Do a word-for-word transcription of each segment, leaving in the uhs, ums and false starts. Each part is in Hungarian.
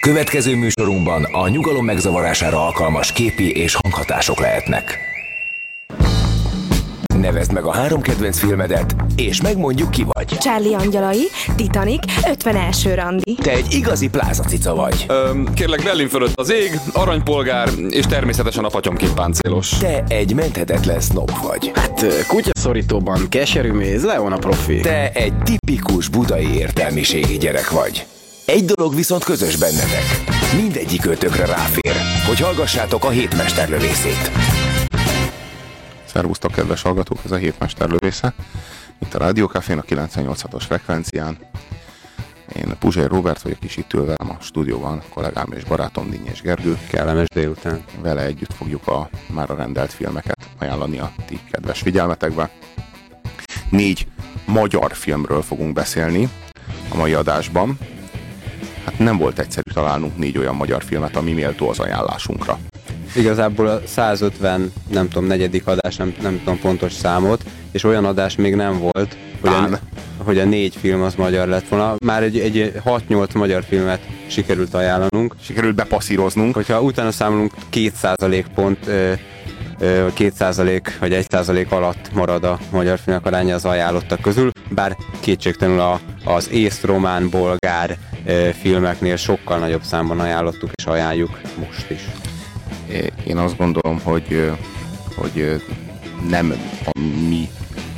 Következő műsorunkban a nyugalom megzavarására alkalmas képi és hanghatások lehetnek. Nevezd meg a három kedvenc filmedet, és megmondjuk, ki vagy. Charlie angyalai, Titanic, ötven első randi. Te egy igazi plázacica vagy. Öm, kérlek, Berlin fölött az ég, aranypolgár, és természetesen a patyomként páncélos. Te egy menthetetlen sznob vagy. Hát kutyaszorítóban keserű méz, Leon a profi. Te egy tipikus budai értelmiségi gyerek vagy. Egy dolog viszont közös bennetek. Mindegyik ötökre ráfér, hogy hallgassátok a hétmesterlövészét. Szervusztok, kedves hallgatók, ez a hétmesterlövésze. Itt a Rádió Cafén a kilencvennyolc hatos frekvencián. Én Puzsér Róbert vagyok, és itt ül velem a stúdióban kollégám és barátom Dinnyés Gergő. Kellemes délután. Vele együtt fogjuk a már a rendelt filmeket ajánlani a ti kedves figyelmetekbe. Négy magyar filmről fogunk beszélni a mai adásban. Hát nem volt egyszerű találnunk négy olyan magyar filmet, ami méltó az ajánlásunkra. Igazából a százötven, nem tudom, negyedik adás, nem, nem tudom pontos számot, és olyan adás még nem volt, hogy a, hogy a négy film az magyar lett volna. Már egy, egy hat-nyolc magyar filmet sikerült ajánlanunk. Sikerült bepasszíroznunk. Hogyha utána számolunk két százalék pont, két százalék vagy egy százalék alatt marad a magyar filmek aránya az ajánlottak közül, bár kétségtelenül a, az ész, román, bolgár filmeknél sokkal nagyobb számban ajánlottuk, és ajánljuk most is. Én azt gondolom, hogy, hogy nem a mi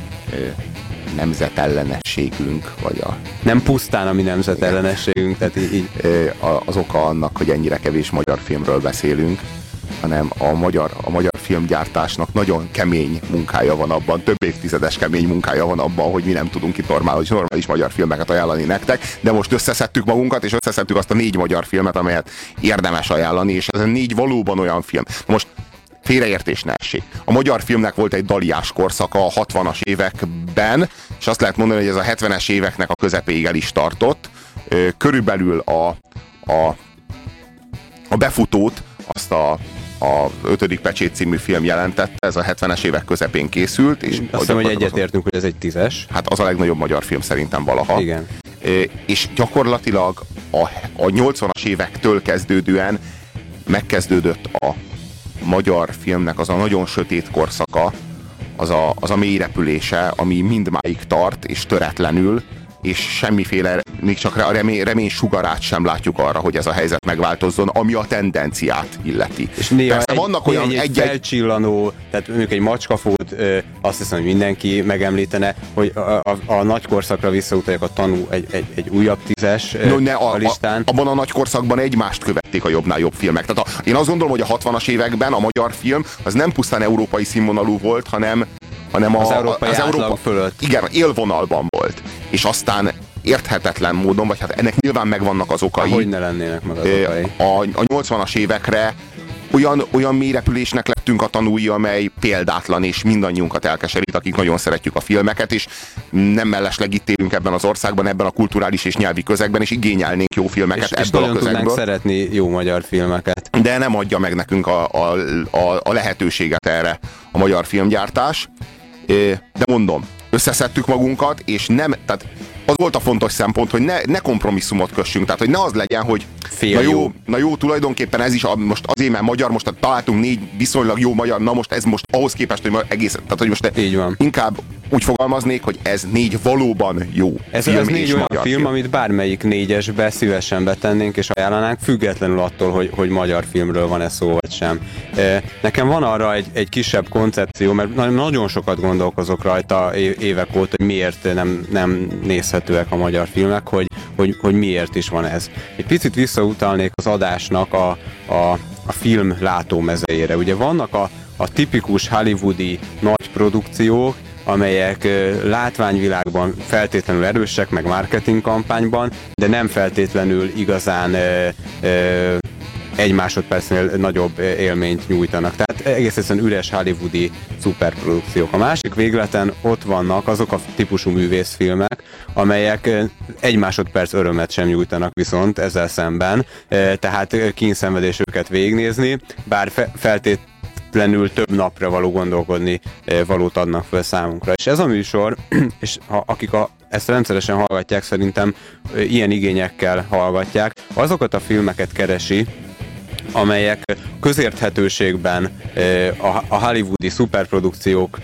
nemzetellenességünk, vagy a... Nem pusztán a mi nemzetellenességünk, tehát így... Az oka annak, hogy ennyire kevés magyar filmről beszélünk, hanem a magyar, a magyar filmgyártásnak nagyon kemény munkája van abban, több évtizedes kemény munkája van abban, hogy mi nem tudunk itt normális, normális magyar filmeket ajánlani nektek, de most összeszedtük magunkat, és összeszedtük azt a négy magyar filmet, amelyet érdemes ajánlani, és ez a négy valóban olyan film. Most félreértés ne essék. A magyar filmnek volt egy daliás korszaka a hatvanas években, és azt lehet mondani, hogy ez a hetvenes éveknek a közepéig el is tartott. Körülbelül a, a, a befutót, azt a a ötödik pecsét című film jelentette, ez a hetvenes évek közepén készült. És azt hiszem, hogy egyetértünk, hogy ez egy tízes. Hát az a legnagyobb magyar film szerintem valaha. Igen. És gyakorlatilag a, a nyolcvanas évektől kezdődően megkezdődött a magyar filmnek az a nagyon sötét korszaka, az a, az a mély repülése, ami mindmáig tart, és töretlenül, és semmiféle, még csak a remény, remény sugarát sem látjuk arra, hogy ez a helyzet megváltozzon, ami a tendenciát illeti. És néha Persze egy, vannak néha olyan egy, egy felcsillanó, tehát mondjuk egy macskafót, ö, azt hiszem, hogy mindenki megemlítene, hogy a, a, a nagy korszakra visszautaljak, a Tanú egy, egy, egy újabb tízes ö, no, ne, a, a listán. A, abban a nagy korszakban egymást követték a jobbnál jobb filmek. Tehát a, én azt gondolom, hogy a hatvanas években a magyar film az nem pusztán európai színvonalú volt, hanem hanem a, az európai az átlag Európa, fölött. Igen, élvonalban volt. És aztán érthetetlen módon, vagy hát ennek nyilván megvannak az okai. Hogy ne lennének meg az okai. A, a nyolcvanas évekre olyan, olyan mélyrepülésnek lettünk a tanúi, amely példátlan, és mindannyiunkat elkeserít, akik nagyon szeretjük a filmeket, és nem mellesleg itt élünk ebben az országban, ebben a kulturális és nyelvi közegben, és igényelnénk jó filmeket és, ebből és a közegből. tudnánk szeretni jó magyar filmeket. De nem adja meg nekünk a, a, a, a lehetőséget erre a magyar filmgyártás. De mondom, összeszedtük magunkat, és nem, tehát az volt a fontos szempont, hogy ne, ne kompromisszumot kössünk, tehát hogy ne az legyen, hogy na jó, jó, na jó, tulajdonképpen ez is a, most azért, mert magyar, most találtunk négy viszonylag jó magyar, na most ez most ahhoz képest, hogy egész, tehát hogy most így van. Inkább úgy fogalmaznék, hogy ez négy valóban jó ez, film, ez négy olyan film, film, amit bármelyik négyesbe szívesen betennénk és ajánlanánk, függetlenül attól, hogy, hogy magyar filmről van-e szó vagy sem. Nekem van arra egy, egy kisebb koncepció, mert nagyon sokat gondolkozok rajta évek óta, hogy miért nem, nem nézhetőek a magyar filmek, hogy, hogy, hogy miért is van ez. Egy picit visszautalnék az adásnak a, a, a film látómezejére. Ugye vannak a, a tipikus hollywoodi nagy produkciók, amelyek látványvilágban feltétlenül erősek, meg marketing kampányban, de nem feltétlenül igazán ö, ö, egy másodpercnél nagyobb élményt nyújtanak. Tehát egész egyszerűen üres hollywoodi szuperprodukciók. A másik végleten ott vannak azok a típusú művészfilmek, amelyek egy másodperc örömet sem nyújtanak viszont ezzel szemben, tehát kínszenvedés őket végignézni, bár fe- feltétlenül feltétlenül több napra való gondolkodni valót adnak fel számunkra. És ez a műsor, és ha, akik a ezt rendszeresen hallgatják, szerintem ilyen igényekkel hallgatják, azokat a filmeket keresi, amelyek közérthetőségben a hollywoodi szuperprodukciók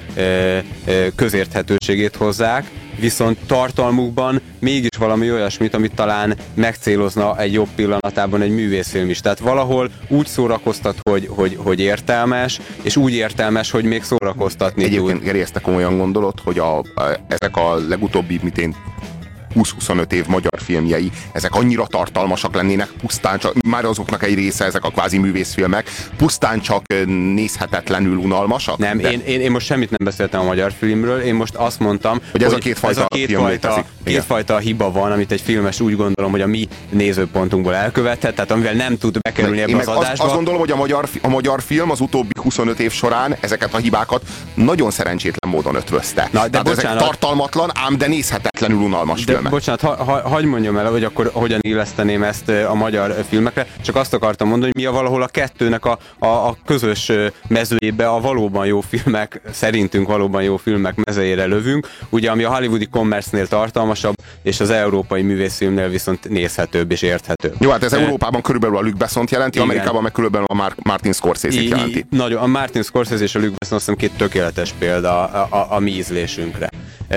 közérthetőségét hozzák, viszont tartalmukban mégis valami olyasmit, amit talán megcélozna egy jobb pillanatában egy művészfilm is. Tehát valahol úgy szórakoztat, hogy, hogy, hogy értelmes, és úgy értelmes, hogy még szórakoztatni tud. Egyébként, Geri, ezt te komolyan gondolod, hogy a, a, ezek a legutóbbi, mint én húsz-huszonöt év magyar filmjei, ezek annyira tartalmasak lennének, pusztán csak, már azoknak egy része, ezek a kvázi művészfilmek, pusztán csak nézhetetlenül unalmasak? Nem, de... én, én, én most semmit nem beszéltem a magyar filmről, én most azt mondtam, hogy ez hogy a kétfajta, ez a kétfajta, kétfajta hiba van, amit egy filmes úgy gondolom, hogy a mi nézőpontunkból elkövethet, tehát amivel nem tud bekerülni ebbe az adásba. Azt, azt gondolom, hogy a magyar, a magyar film az utóbbi huszonöt év során ezeket a hibákat nagyon szerencsétlen módon ötvözte. Na, de bocsánat, ezek tartalmatlan, ám de nézhetetlenül unalmas de filmek. Bocsánat, ha, ha, hagyj mondjam el, hogy akkor hogyan illeszteném ezt a magyar filmekre, csak azt akartam mondani, hogy mi a valahol a kettőnek a, a, a közös mezőjébe a valóban jó filmek, szerintünk valóban jó filmek mezejére lövünk, ugye ami a hollywoodi commerce-nél tartalmasabb, és az európai művészfilmnél viszont nézhetőbb és érthetőbb. Jó, hát ez e... Európában körülbelül a Luc Bessont jelenti, igen. Amerikában meg körülbelül a Mar- Martin Scorsese-t jelenti. I, nagyon, a Martin Scorsese és a Luc Besson azt hiszem két tökéletes példa a, a, a mi ízlésünkre.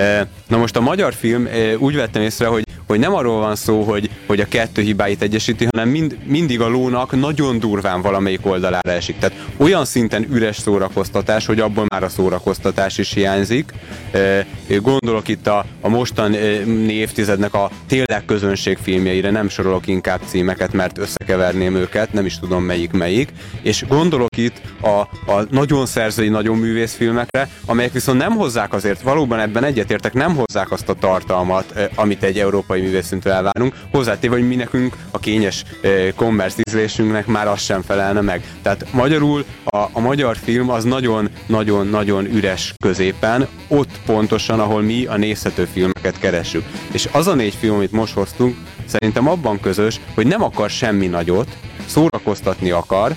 Na most a magyar film úgy vettem észre, hogy, hogy nem arról van szó, hogy, hogy a kettő hibáit egyesíti, hanem mind, mindig a lónak nagyon durván valamelyik oldalára esik. Tehát olyan szinten üres szórakoztatás, hogy abból már a szórakoztatás is hiányzik. Gondolok itt a, a mostani évtizednek a tényleg közönségfilmjeire, nem sorolok inkább címeket, mert összekeverném őket, nem is tudom melyik melyik. És gondolok itt a, a nagyon szerzői, nagyon művészfilmekre, amelyek viszont nem hozzák azért, valóban ebben egyetértek, nem hozzák azt a tartalmat, amit egy európai művészszintől elvárunk, hozzátéve, hogy mi nekünk a kényes commerce ízlésünknek már az sem felelne meg. Tehát magyarul a, a magyar film az nagyon-nagyon-nagyon üres középen, ott pontosan, ahol mi a nézhető filmeket keressük. És az a négy film, amit most hoztunk, szerintem abban közös, hogy nem akar semmi nagyot, szórakoztatni akar,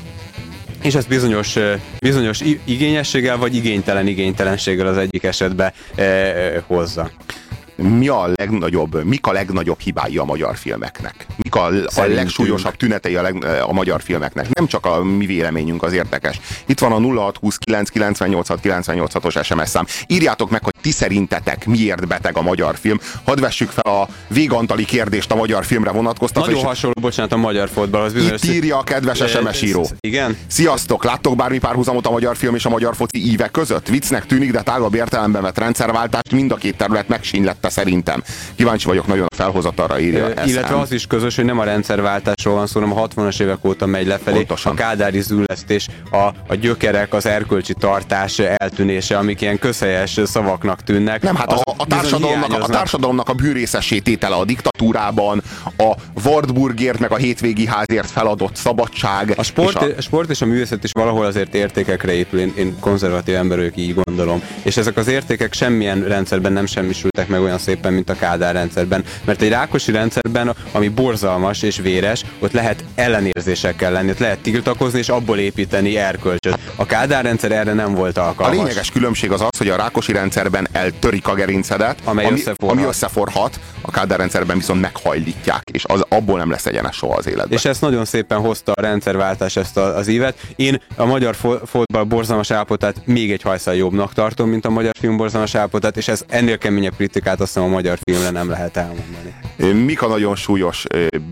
és ezt bizonyos, bizonyos igényességgel vagy igénytelen igénytelenséggel az egyik esetben eh, hozza. Mi a legnagyobb, mik a legnagyobb hibái a magyar filmeknek? Mik a, a legsúlyosabb tünetei a, leg, a magyar filmeknek? Nem csak a mi véleményünk az érdekes. Itt van a nulla hat húsz kilenc kilencvennyolc hat kilencvennyolc hatos es em es szám. Írjátok meg, hogy ti szerintetek miért beteg a magyar film. Hadd vessük fel a végantali kérdést a magyar filmre vonatkoztatva. Nagyon hasonló, bocsánat, a magyar fotballhoz. Itt írja a kedves es em es író. Igen? Sziasztok! Láttok bármi párhuzamot a magyar film és a magyar foci íve között? Viccnek tűnik, de tágabb értelemben vett rendszerváltást mind a két terület megsínylette szerintem. Kíváncsi vagyok nagyon a felhozatalra, írja e, Illetve az is közös, hogy nem a rendszerváltásról van szó, hanem a hatvanas évek óta megy lefelé. Pontosan. A kádári züllesztés, a, a gyökerek, az erkölcsi tartás eltűnése, amik ilyen közhelyes szavaknak tűnnek. Nem, hát a, a, társadalomnak, a társadalomnak a bűrészessé tétele a diktatúrában, a Wartburgért meg a hétvégi házért feladott szabadság. A sport és a, a, sport és a művészet is valahol azért értékekre épül, én, én konzervatív ember vagyok, így gondolom. És ezek az értékek semmilyen rendszerben nem semmisültek meg olyan szépen, mint a Kádár rendszerben. Mert egy Rákosi rendszerben, ami borzalmas és véres, ott lehet ellenérzésekkel lenni, ott lehet tiltakozni és abból építeni erkölcsöt. A Kádár rendszer erre nem volt alkalmas. A lényeges különbség az az, hogy a Rákosi rendszerben eltörik a gerincedet, amely ami, összeforhat. ami összeforhat, a Kádár rendszerben viszont meghajlítják, és az, abból nem lesz egyenes soha az életben. És ezt nagyon szépen hozta a rendszerváltás, ezt a, az ívet. Én a magyar fotball borzalmas állapotát még egy hajszal jobbnak tartom, mint a magyar film borzalmas állapotát, és ez ennél keményebb kritikát azt hiszem a magyar filmre nem lehet elmondani. Mik a nagyon súlyos,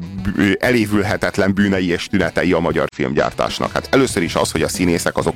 elévülhetetlen bűnei és tünetei a magyar filmgyártásnak? Hát először is az, hogy a színészek azok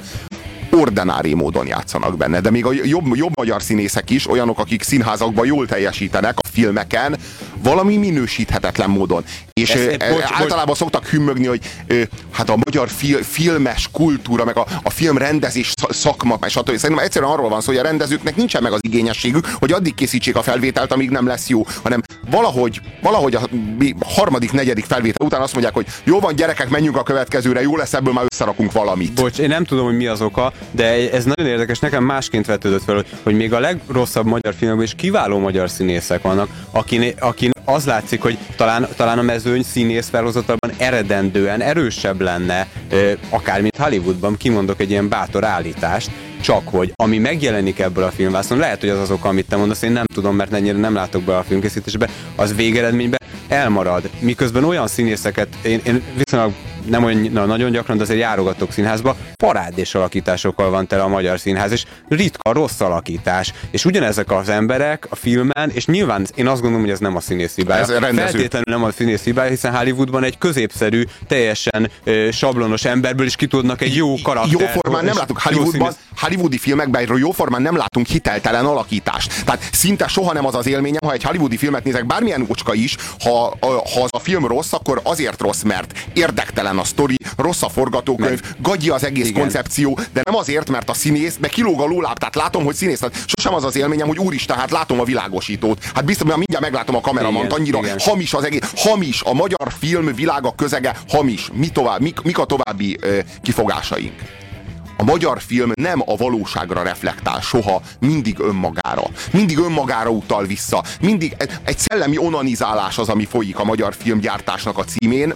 ordinári módon játszanak benne, de még a jobb, jobb magyar színészek is, olyanok, akik színházakban jól teljesítenek a filmeken, valami minősíthetetlen módon. És ez, e, bocs, általában bocs. szoktak hümmögni, hogy e, hát a magyar fi, filmes kultúra, meg a, a filmrendezés szakma, és stb. Szerintem egyszerűen arról van szó, hogy a rendezőknek nincsen meg az igényességük, hogy addig készítsék a felvételt, amíg nem lesz jó, hanem valahogy, valahogy a harmadik, negyedik felvétel után azt mondják, hogy jó van, gyerekek, menjünk a következőre, jó lesz, ebből már összerakunk valamit. Bocs, én nem tudom, hogy mi az oka, de ez nagyon érdekes, nekem másként vetődött fel, hogy, hogy még a legrosszabb magyar filmekben is kiváló magyar színészek vannak, akin, akin az látszik, hogy talán, talán a mezőny színész felhozatalban eredendően erősebb lenne, akár mint Hollywoodban, kimondok egy ilyen bátor állítást, csak hogy ami megjelenik ebből a filmvászon, lehet, hogy az az oka, amit te mondasz, én nem tudom, mert ennyire nem látok be a filmkészítésbe, az végeredményben elmarad. Miközben olyan színészeket, én, én viszonylag nem olyan na, nagyon gyakran, de azért járogatok színházba, parádés alakításokkal van tele a magyar színház, és ritka, rossz alakítás. És ugyanezek az emberek a filmen, és nyilván én azt gondolom, hogy ez nem a színész hibája. Feltétlenül nem a színész hibája, hiszen Hollywoodban egy középszerű, teljesen ö, sablonos emberből is ki tudnak egy jó karaktert. Jóformán nem látunk Hollywoodban, hollywoodi filmekben jóformán nem látunk hiteltelen alakítást. Tehát szinte soha nem az az élményem, ha egy hollywoodi filmet nézek, bármilyen ócska is, ha, ha az a film rossz, akkor azért rossz, mert érdektelen a sztori, rossz a forgatókönyv, meg gagyi az egész igen. koncepció, de nem azért, mert a színész, meg kilóg a lóláb, tehát látom, hogy színész, tehát sosem az az élményem, hogy úristen, hát látom a világosítót, hát biztos, hogy mindjárt meglátom a kameramant, annyira igen. hamis az egész, hamis, a magyar film világa közege, hamis, mi tovább, mik, mik a további ö, kifogásaink? A magyar film nem a valóságra reflektál soha, mindig önmagára. Mindig önmagára utal vissza. Mindig egy szellemi onanizálás az, ami folyik a magyar filmgyártásnak a címén.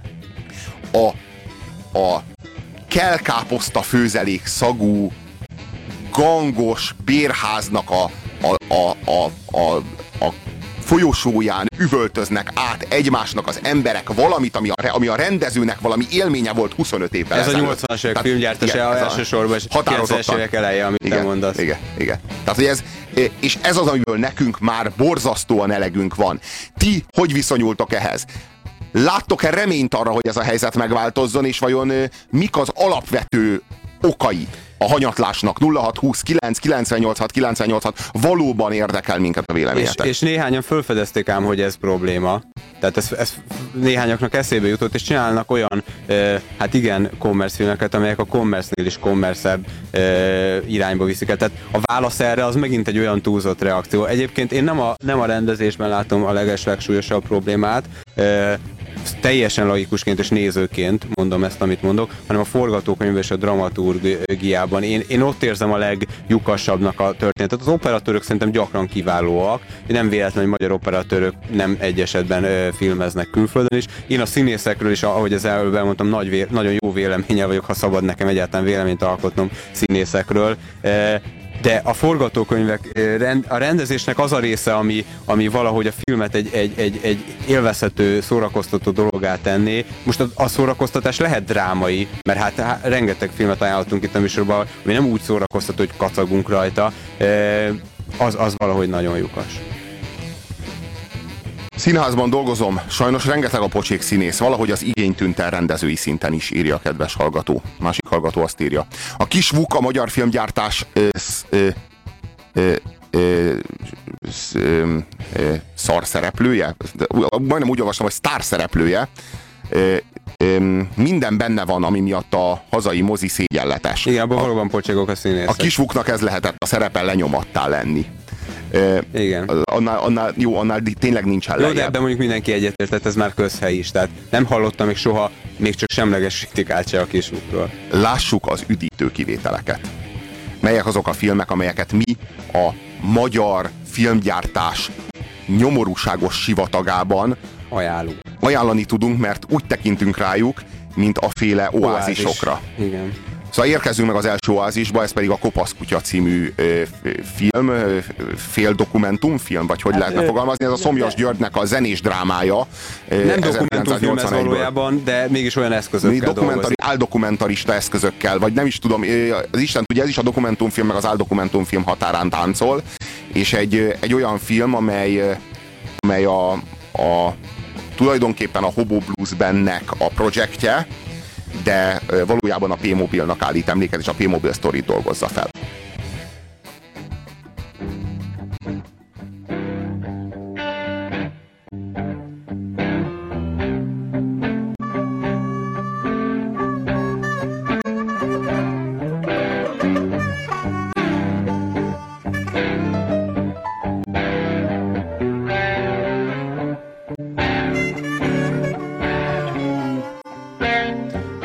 A, a kelkáposzta főzelék szagú, gangos bérháznak a, a, a, a, a, a folyosóján üvöltöznek át egymásnak az emberek valamit, ami a, ami a rendezőnek valami élménye volt huszonöt évvel ez ezelőtt. A nyolcvanas évek filmgyártása elsősorban, és kilencvenes évek eleje, amit igen, te mondasz. Igen, igen. Tehát, hogy ez, és ez az, amiből nekünk már borzasztóan elegünk van. Ti hogy viszonyultok ehhez? Láttok-e reményt arra, hogy ez a helyzet megváltozzon, és vajon mik az alapvető okai a hanyatlásnak? nulla hat húsz kilenc kilencvennyolc hat kilencvennyolc hat valóban érdekel minket a véleményetek. És, és néhányan felfedezték ám, hogy ez probléma. Tehát ez, ez néhányaknak eszébe jutott, és csinálnak olyan, e, hát igen, commerce filmeket, amelyek a commerce-nél is commerce-ebb e, irányba viszik el. Tehát a válasz erre az megint egy olyan túlzott reakció. Egyébként én nem a, nem a rendezésben látom a legeslegsúlyosabb problémát, e, teljesen laikusként és nézőként mondom ezt, amit mondok, hanem a forgatókönyv és a dramaturgiában. Én, én ott érzem a leglyukasabbnak a történetet. Az operatőrök szerintem gyakran kiválóak. Nem véletlen, hogy magyar operatőrök nem egy esetben ö, filmeznek külföldön is. Én a színészekről is, ahogy az előbb elmondtam, nagy vé- nagyon jó véleménnyel vagyok, ha szabad nekem egyáltalán véleményt alkotnom színészekről. E, de a forgatókönyvek, a rendezésnek az a része, ami, ami valahogy a filmet egy, egy, egy, egy élvezhető, szórakoztató dologgá tenné. Most a, a szórakoztatás lehet drámai, mert hát, hát rengeteg filmet ajánlottunk itt a műsorban, ami nem úgy szórakoztató, hogy kacagunk rajta, az, az valahogy nagyon lyukas. Színházban dolgozom, sajnos rengeteg a pocsék színész, valahogy az igény tűnt el rendezői szinten is, írja a kedves hallgató. Másik hallgató azt írja. A kis vuk a magyar filmgyártás ö, ö, ö, ö, ö, ö, szar szereplője, majdnem úgy olvastam, hogy sztár szereplője. Ö, ö, minden benne van, ami miatt a hazai mozi szégyenletes. Igen, abban valóban pocségok a színészek. A kis vuknak ez lehetett a szerepe lenyomattá lenni. Igen. Annál, annál, jó, annál tényleg nincsen lejjebb. Jó, de ebben mondjuk mindenki egyetértett, ez már közhely is. Tehát nem hallottam még soha még csak semleges kritikát se a kisvukról. Lássuk az üdítő kivételeket. Melyek azok a filmek, amelyeket mi a magyar filmgyártás nyomorúságos sivatagában ajánlunk. Ajánlani tudunk, mert úgy tekintünk rájuk, mint a féle oázisokra. Igen. Szóval érkezzünk meg az első oázisba, ez pedig a Kopasz kutya című ö, film, ö, fél dokumentumfilm, vagy hogy hát, lehetne ö, fogalmazni, ez a Szomjas Györgynek a zenés drámája. Nem dokumentumfilm ez valójában, de mégis olyan eszközökkel dokumentari, áldokumentarista eszközökkel, vagy nem is tudom, az Isten tudja, ez is a dokumentumfilm, meg az áldokumentumfilm határán táncol, és egy, egy olyan film, amely, amely a, a, tulajdonképpen a Hobo Blues Bandnek a projektje, de valójában a P-Mobilnak állít emléket, és a P-Mobil Story-t dolgozza fel.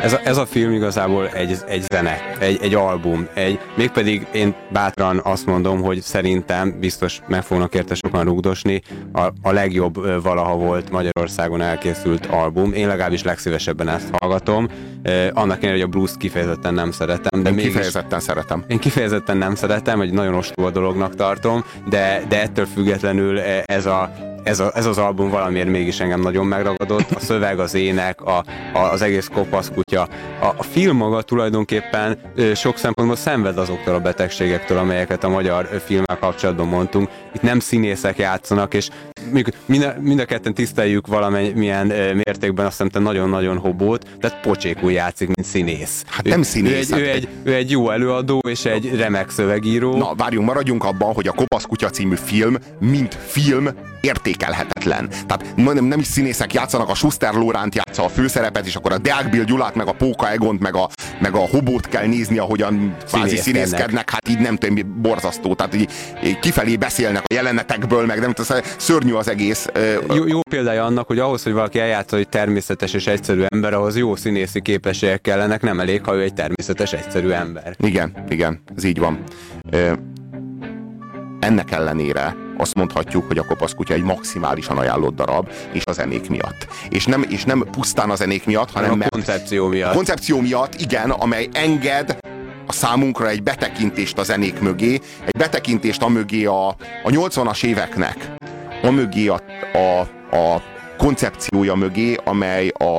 Ez a, ez a film igazából egy, egy zene, egy, egy album, egy, mégpedig én bátran azt mondom, hogy szerintem biztos meg fognak érte sokan rugdosni, a, a legjobb valaha volt Magyarországon elkészült album. Én legalábbis legszívesebben ezt hallgatom. Eh, annak ellenére, hogy a blues kifejezetten nem szeretem. De én mégis, kifejezetten szeretem. Én kifejezetten nem szeretem, egy nagyon ostoba dolognak tartom, de, de ettől függetlenül ez a Ez, a, ez az album valamiért mégis engem nagyon megragadott. A szöveg, az ének, a, a, az egész kopaszkutya. A, a film maga tulajdonképpen ö, sok szempontból szenved azoktól a betegségektől, amelyeket a magyar ö, filmmel kapcsolatban mondtunk. Itt nem színészek játszanak, és mind a, mind a ketten tiszteljük valamilyen ö, mértékben azt hiszem nagyon-nagyon Hobót, tehát pocsékul játszik, mint színész. Hát nem színész. Ő, ő, egy, ő, egy, ő egy jó előadó, és egy remek szövegíró. Na, várjunk, maradjunk abban, hogy a Kopaszkutya című film, mint film, értékelhetetlen. Tehát nem, nem is színészek játszanak, a Schuster Lóránt játsza a főszerepet, és akkor a Deák Bill Gyulát, meg a Póka Egont, meg a, meg a Hobót kell nézni, ahogyan kvázi színészkednek, hát így nem tudom, borzasztó. Tehát így, így kifelé beszélnek a jelenetekből, meg nem tudom, szörnyű az egész. Jó, jó példája annak, hogy ahhoz, hogy valaki eljátsza, hogy természetes és egyszerű ember, ahhoz jó színészi képességek kellenek, nem elég, ha ő egy természetes, egyszerű ember. Igen, igen, ez így van. Ennek ellenére azt mondhatjuk, hogy a Kopaszkutya egy maximálisan ajánlott darab, és a zenék miatt. És nem, és nem pusztán a zenék miatt, hanem a mert koncepció miatt. A koncepció miatt, igen, amely enged a számunkra egy betekintést a zenék mögé, egy betekintést a mögé a, a nyolcvanas éveknek, a mögé a, a, a koncepciója mögé, amely a,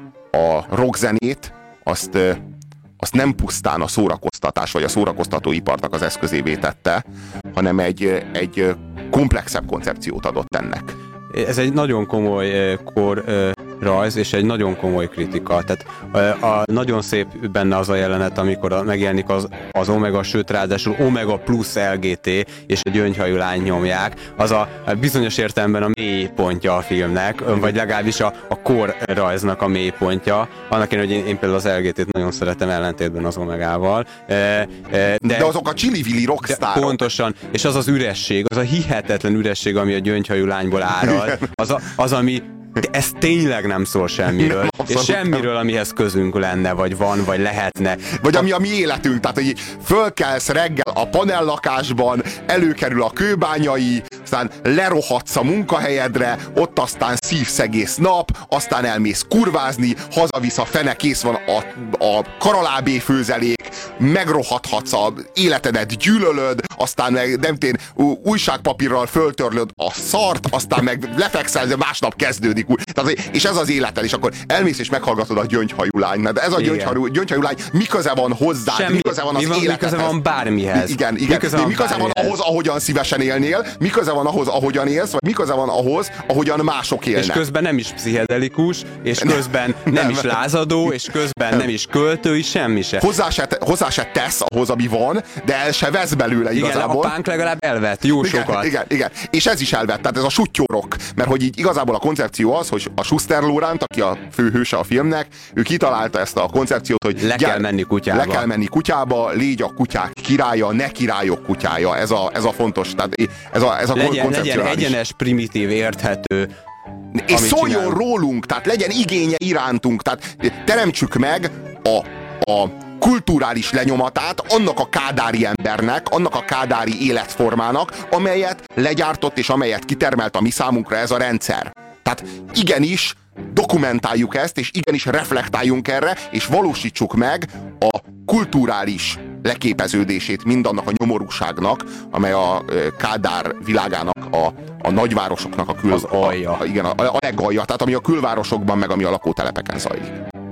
a rockzenét azt azt nem pusztán a szórakoztatás vagy a szórakoztatóiparnak az eszközévé tette, hanem egy, egy komplexebb koncepciót adott ennek. Ez egy nagyon komoly kor rajz, és egy nagyon komoly kritika. Tehát a, a, nagyon szép benne az a jelenet, amikor a, megjelenik az, az Omega, sőt ráadásul Omega plusz el gé té, és egy gyöngyhajú lány nyomják. Az a, a bizonyos értelemben a mélypontja a filmnek, vagy legalábbis a, a kor rajznak a mélypontja. Annak én, hogy én, én például az el gé té-t nagyon szeretem ellentétben az Omegával. De, de azok a csili-vili rockstárok. Pontosan, és az az üresség, az a hihetetlen üresség, ami a gyöngyhajú lányból árad, az, a, az ami ez tényleg nem szól semmiről, nem, és semmiről, amihez közünk lenne, vagy van, vagy lehetne. Vagy ami a mi életünk, tehát hogy fölkelsz reggel a panellakásban, előkerül a kőbányai, aztán lerohadsz a munkahelyedre, ott aztán szívsz egész nap, aztán elmész kurvázni, hazavisz a fene, kész van a, a karalábé főzelék, megrohadhatsz a életedet, gyűlölöd, aztán meg nem tén, újságpapírral föltörlöd a szart, aztán meg lefekszel, de másnap kezdődik. Tehát, és ez az életed, és akkor elmész és meghallgatod a gyöngyhajú lányt. De ez a gyöngyhajú, gyöngyhajú lány, mi köze van hozzá? Mi köze van az mi van, életedhez? Mi köze van bármihez? Igen, igen. Mi köze van, mi köze van ahhoz, ahogyan szívesen élnél? Mi köze van ahhoz, ahogyan élsz? Vagy mi köze van ahhoz, ahogyan mások élnek? És közben nem is pszichedelikus, és közben nem, nem is lázadó, és közben nem, nem is költői, semmi se. Hozzá se, hozzá se tesz ahhoz, ami van, de el se vesz belőle igen, igazából. Igen, a punk legalább elvett, jó igen, sokat. Igen, igen. És ez is elvett, tehát ez a suttyorok. Mert hogy így igazából a koncepció az, hogy a Schuster Lóránt, aki a főhőse a filmnek, ő kitalálta ezt a koncepciót, hogy le kell menni kutyába. Le kell menni kutyába, légy a kutyák királya, ne királyok kutyája. Ez a, ez a fontos, tehát ez a, ez a legyen, koncepció. Legyen egyenes, primitív, érthető. És szóljon csinál. rólunk, tehát legyen igénye irántunk, tehát teremtsük meg a, a kulturális lenyomatát annak a kádári embernek, annak a kádári életformának, amelyet legyártott és amelyet kitermelt a mi számunkra ez a rendszer. Tehát igenis dokumentáljuk ezt, és igenis reflektáljunk erre, és valósítsuk meg a kulturális leképeződését mindannak a nyomorúságnak, amely a Kádár világának, a, a nagyvárosoknak a kül... Az alja. A, igen, a, a legalja, tehát ami a külvárosokban, meg ami a lakótelepeken zajlik.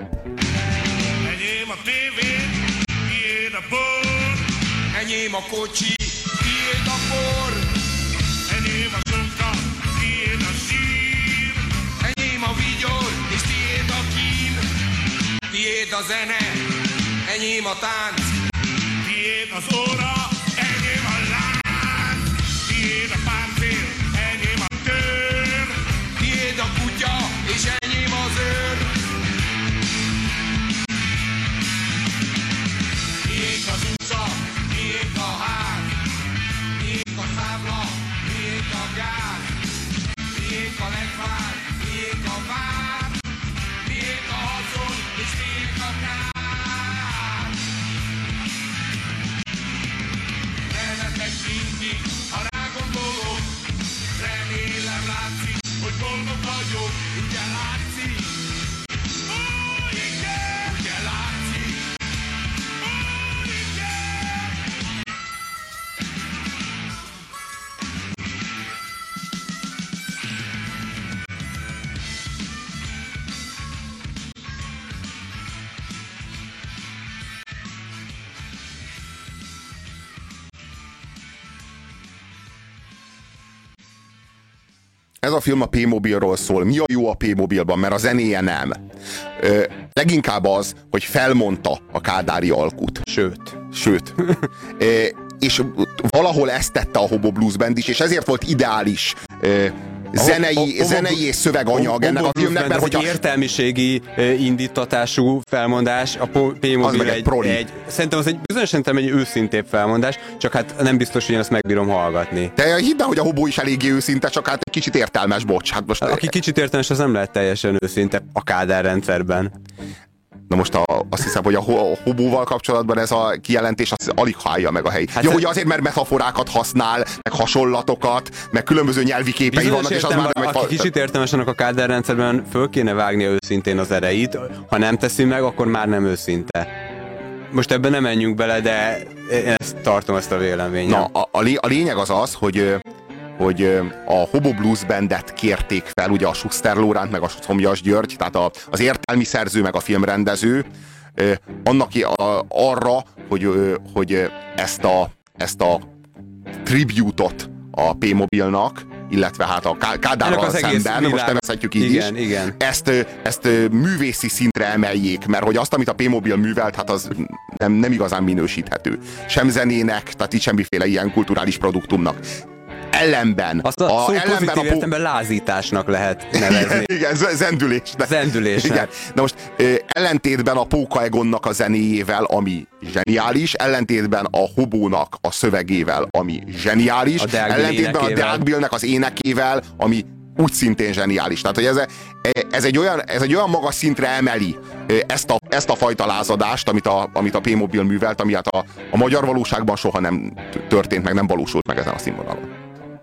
Enyém a tévé, tiéd a bor, enyém a kocsi, tiéd a por, enyém a sonka, tiéd a sír, enyém a vigyor, és tiéd a kín, tiéd a zene, enyém a tánc, tiéd az óra, enyém a lánc, tiéd a páncél, enyém a tör, tiéd a kutya, és enyém az őr. Miénk az utca, miénk a ház, miénk a számla, miénk a gáz, miénk a legvár, miénk a vár, miénk a haszon, és miénk a akár. Nevetek mindig, ha rágondolok, remélem látszik, hogy boldog vagyok, ugye látszik? Ó, igen, ugye látszik? Ó, igen! Ez a film a P-mobilról szól. Mi a jó a P-mobilban? Mert a zenéje nem. Ö, leginkább az, hogy felmondta a kádári alkut. Sőt. Sőt. Ö, és valahol ezt tette a Hobo Blues Band is, és ezért volt ideális ö, zenei, a, a, zenei és szöveganyag ennek a filmnek, mert hogyha... egy értelmiségi indítatású felmondás, a P-mobil egy, egy... Szerintem az egy bizonyos szerintem egy őszintébb felmondás, csak hát nem biztos, hogy én ezt megbírom hallgatni. De hidd el, hogy a Hobo is eléggé őszinte, csak hát egy kicsit értelmes, bocs. Hát most... Aki kicsit értelmes, az nem lehet teljesen őszinte a Kádár rendszerben. Na most a, azt hiszem, hogy a, a Hobóval kapcsolatban ez a kijelentés az alig hallja meg a helyét. Hát ja, hogy azért, mert metaforákat használ, meg hasonlatokat, meg különböző nyelvi képei vannak, és az már nem egy... Aki kicsit értelmes annak a Kádár rendszerben, föl kéne vágnia őszintén az ereit, ha nem teszi meg, akkor már nem őszinte. Most ebben nem menjünk bele, de én ezt tartom, ezt a véleményem. Na, a, a, lé, a lényeg az az, hogy hogy a Hobo Blues Bandet kérték fel, ugye a Schuster Lóránt, meg a Szomjas György, tehát a, az értelmi szerző, meg a filmrendező, annak a, arra, hogy, hogy ezt a, ezt a tribute-ot a P-mobilnak, illetve hát a Kádárral szemben, most nevezhetjük így igen, is, igen. Ezt, ezt művészi szintre emeljék, mert hogy azt, amit a P-mobil művelt, hát az nem, nem igazán minősíthető. Sem zenének, tehát itt semmiféle ilyen kulturális produktumnak. Ellenben. Azt a, a szó ellenben pozitív a po- értelemben lázításnak lehet nevezni. Igen, zendülés. Zendülés. Igen. Na most ellentétben a Póka Egonnak a zenéjével, ami zseniális, ellentétben a Hobónak a szövegével, ami zseniális, a ellentétben a Deák Billnek az énekével, ami úgy szintén zseniális. Tehát, hogy ez, ez, egy, olyan, ez egy olyan magas szintre emeli ezt a, ezt a fajta lázadást, amit a, amit a P-mobil művelt, ami hát a, a magyar valóságban soha nem történt meg, nem valósult meg ezen a színvonalon.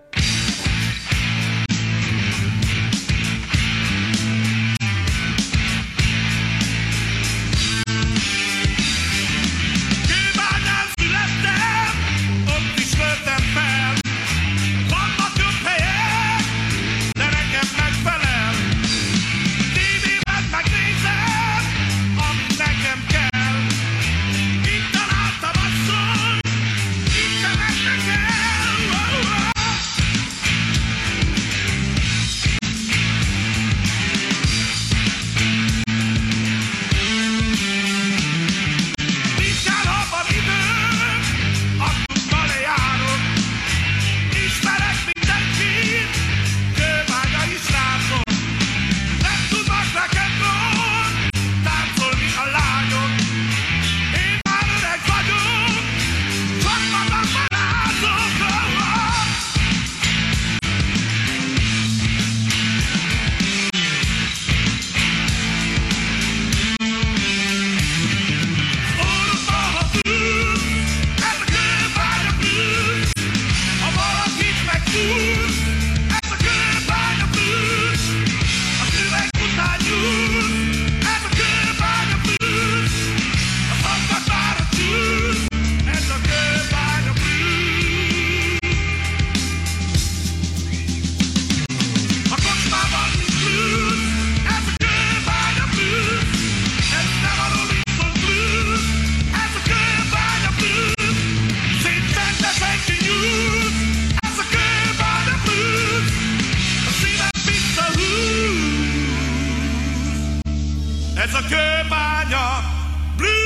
Ez a Kőbánya Blues.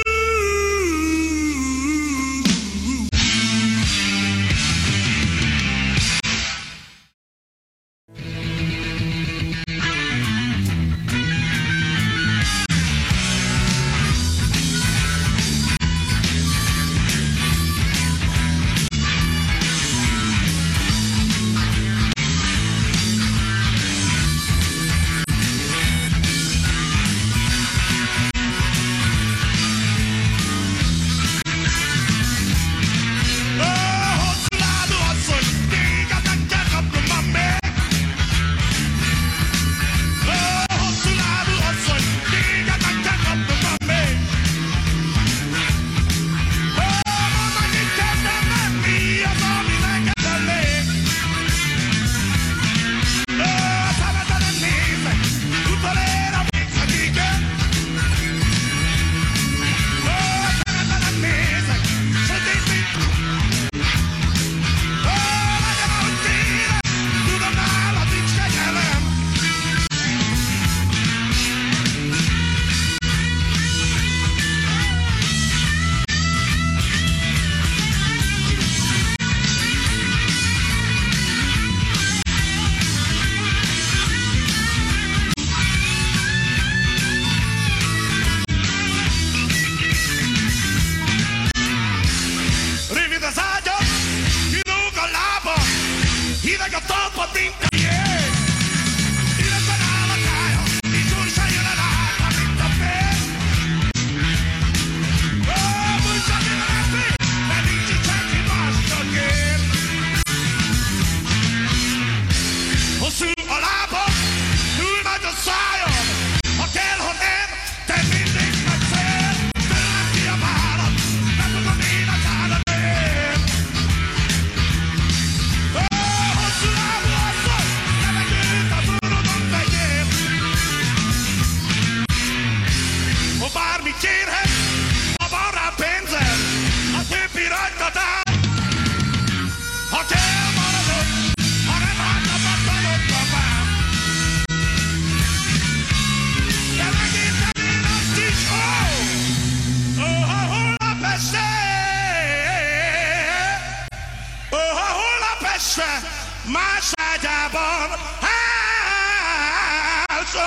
más ágyában álszol.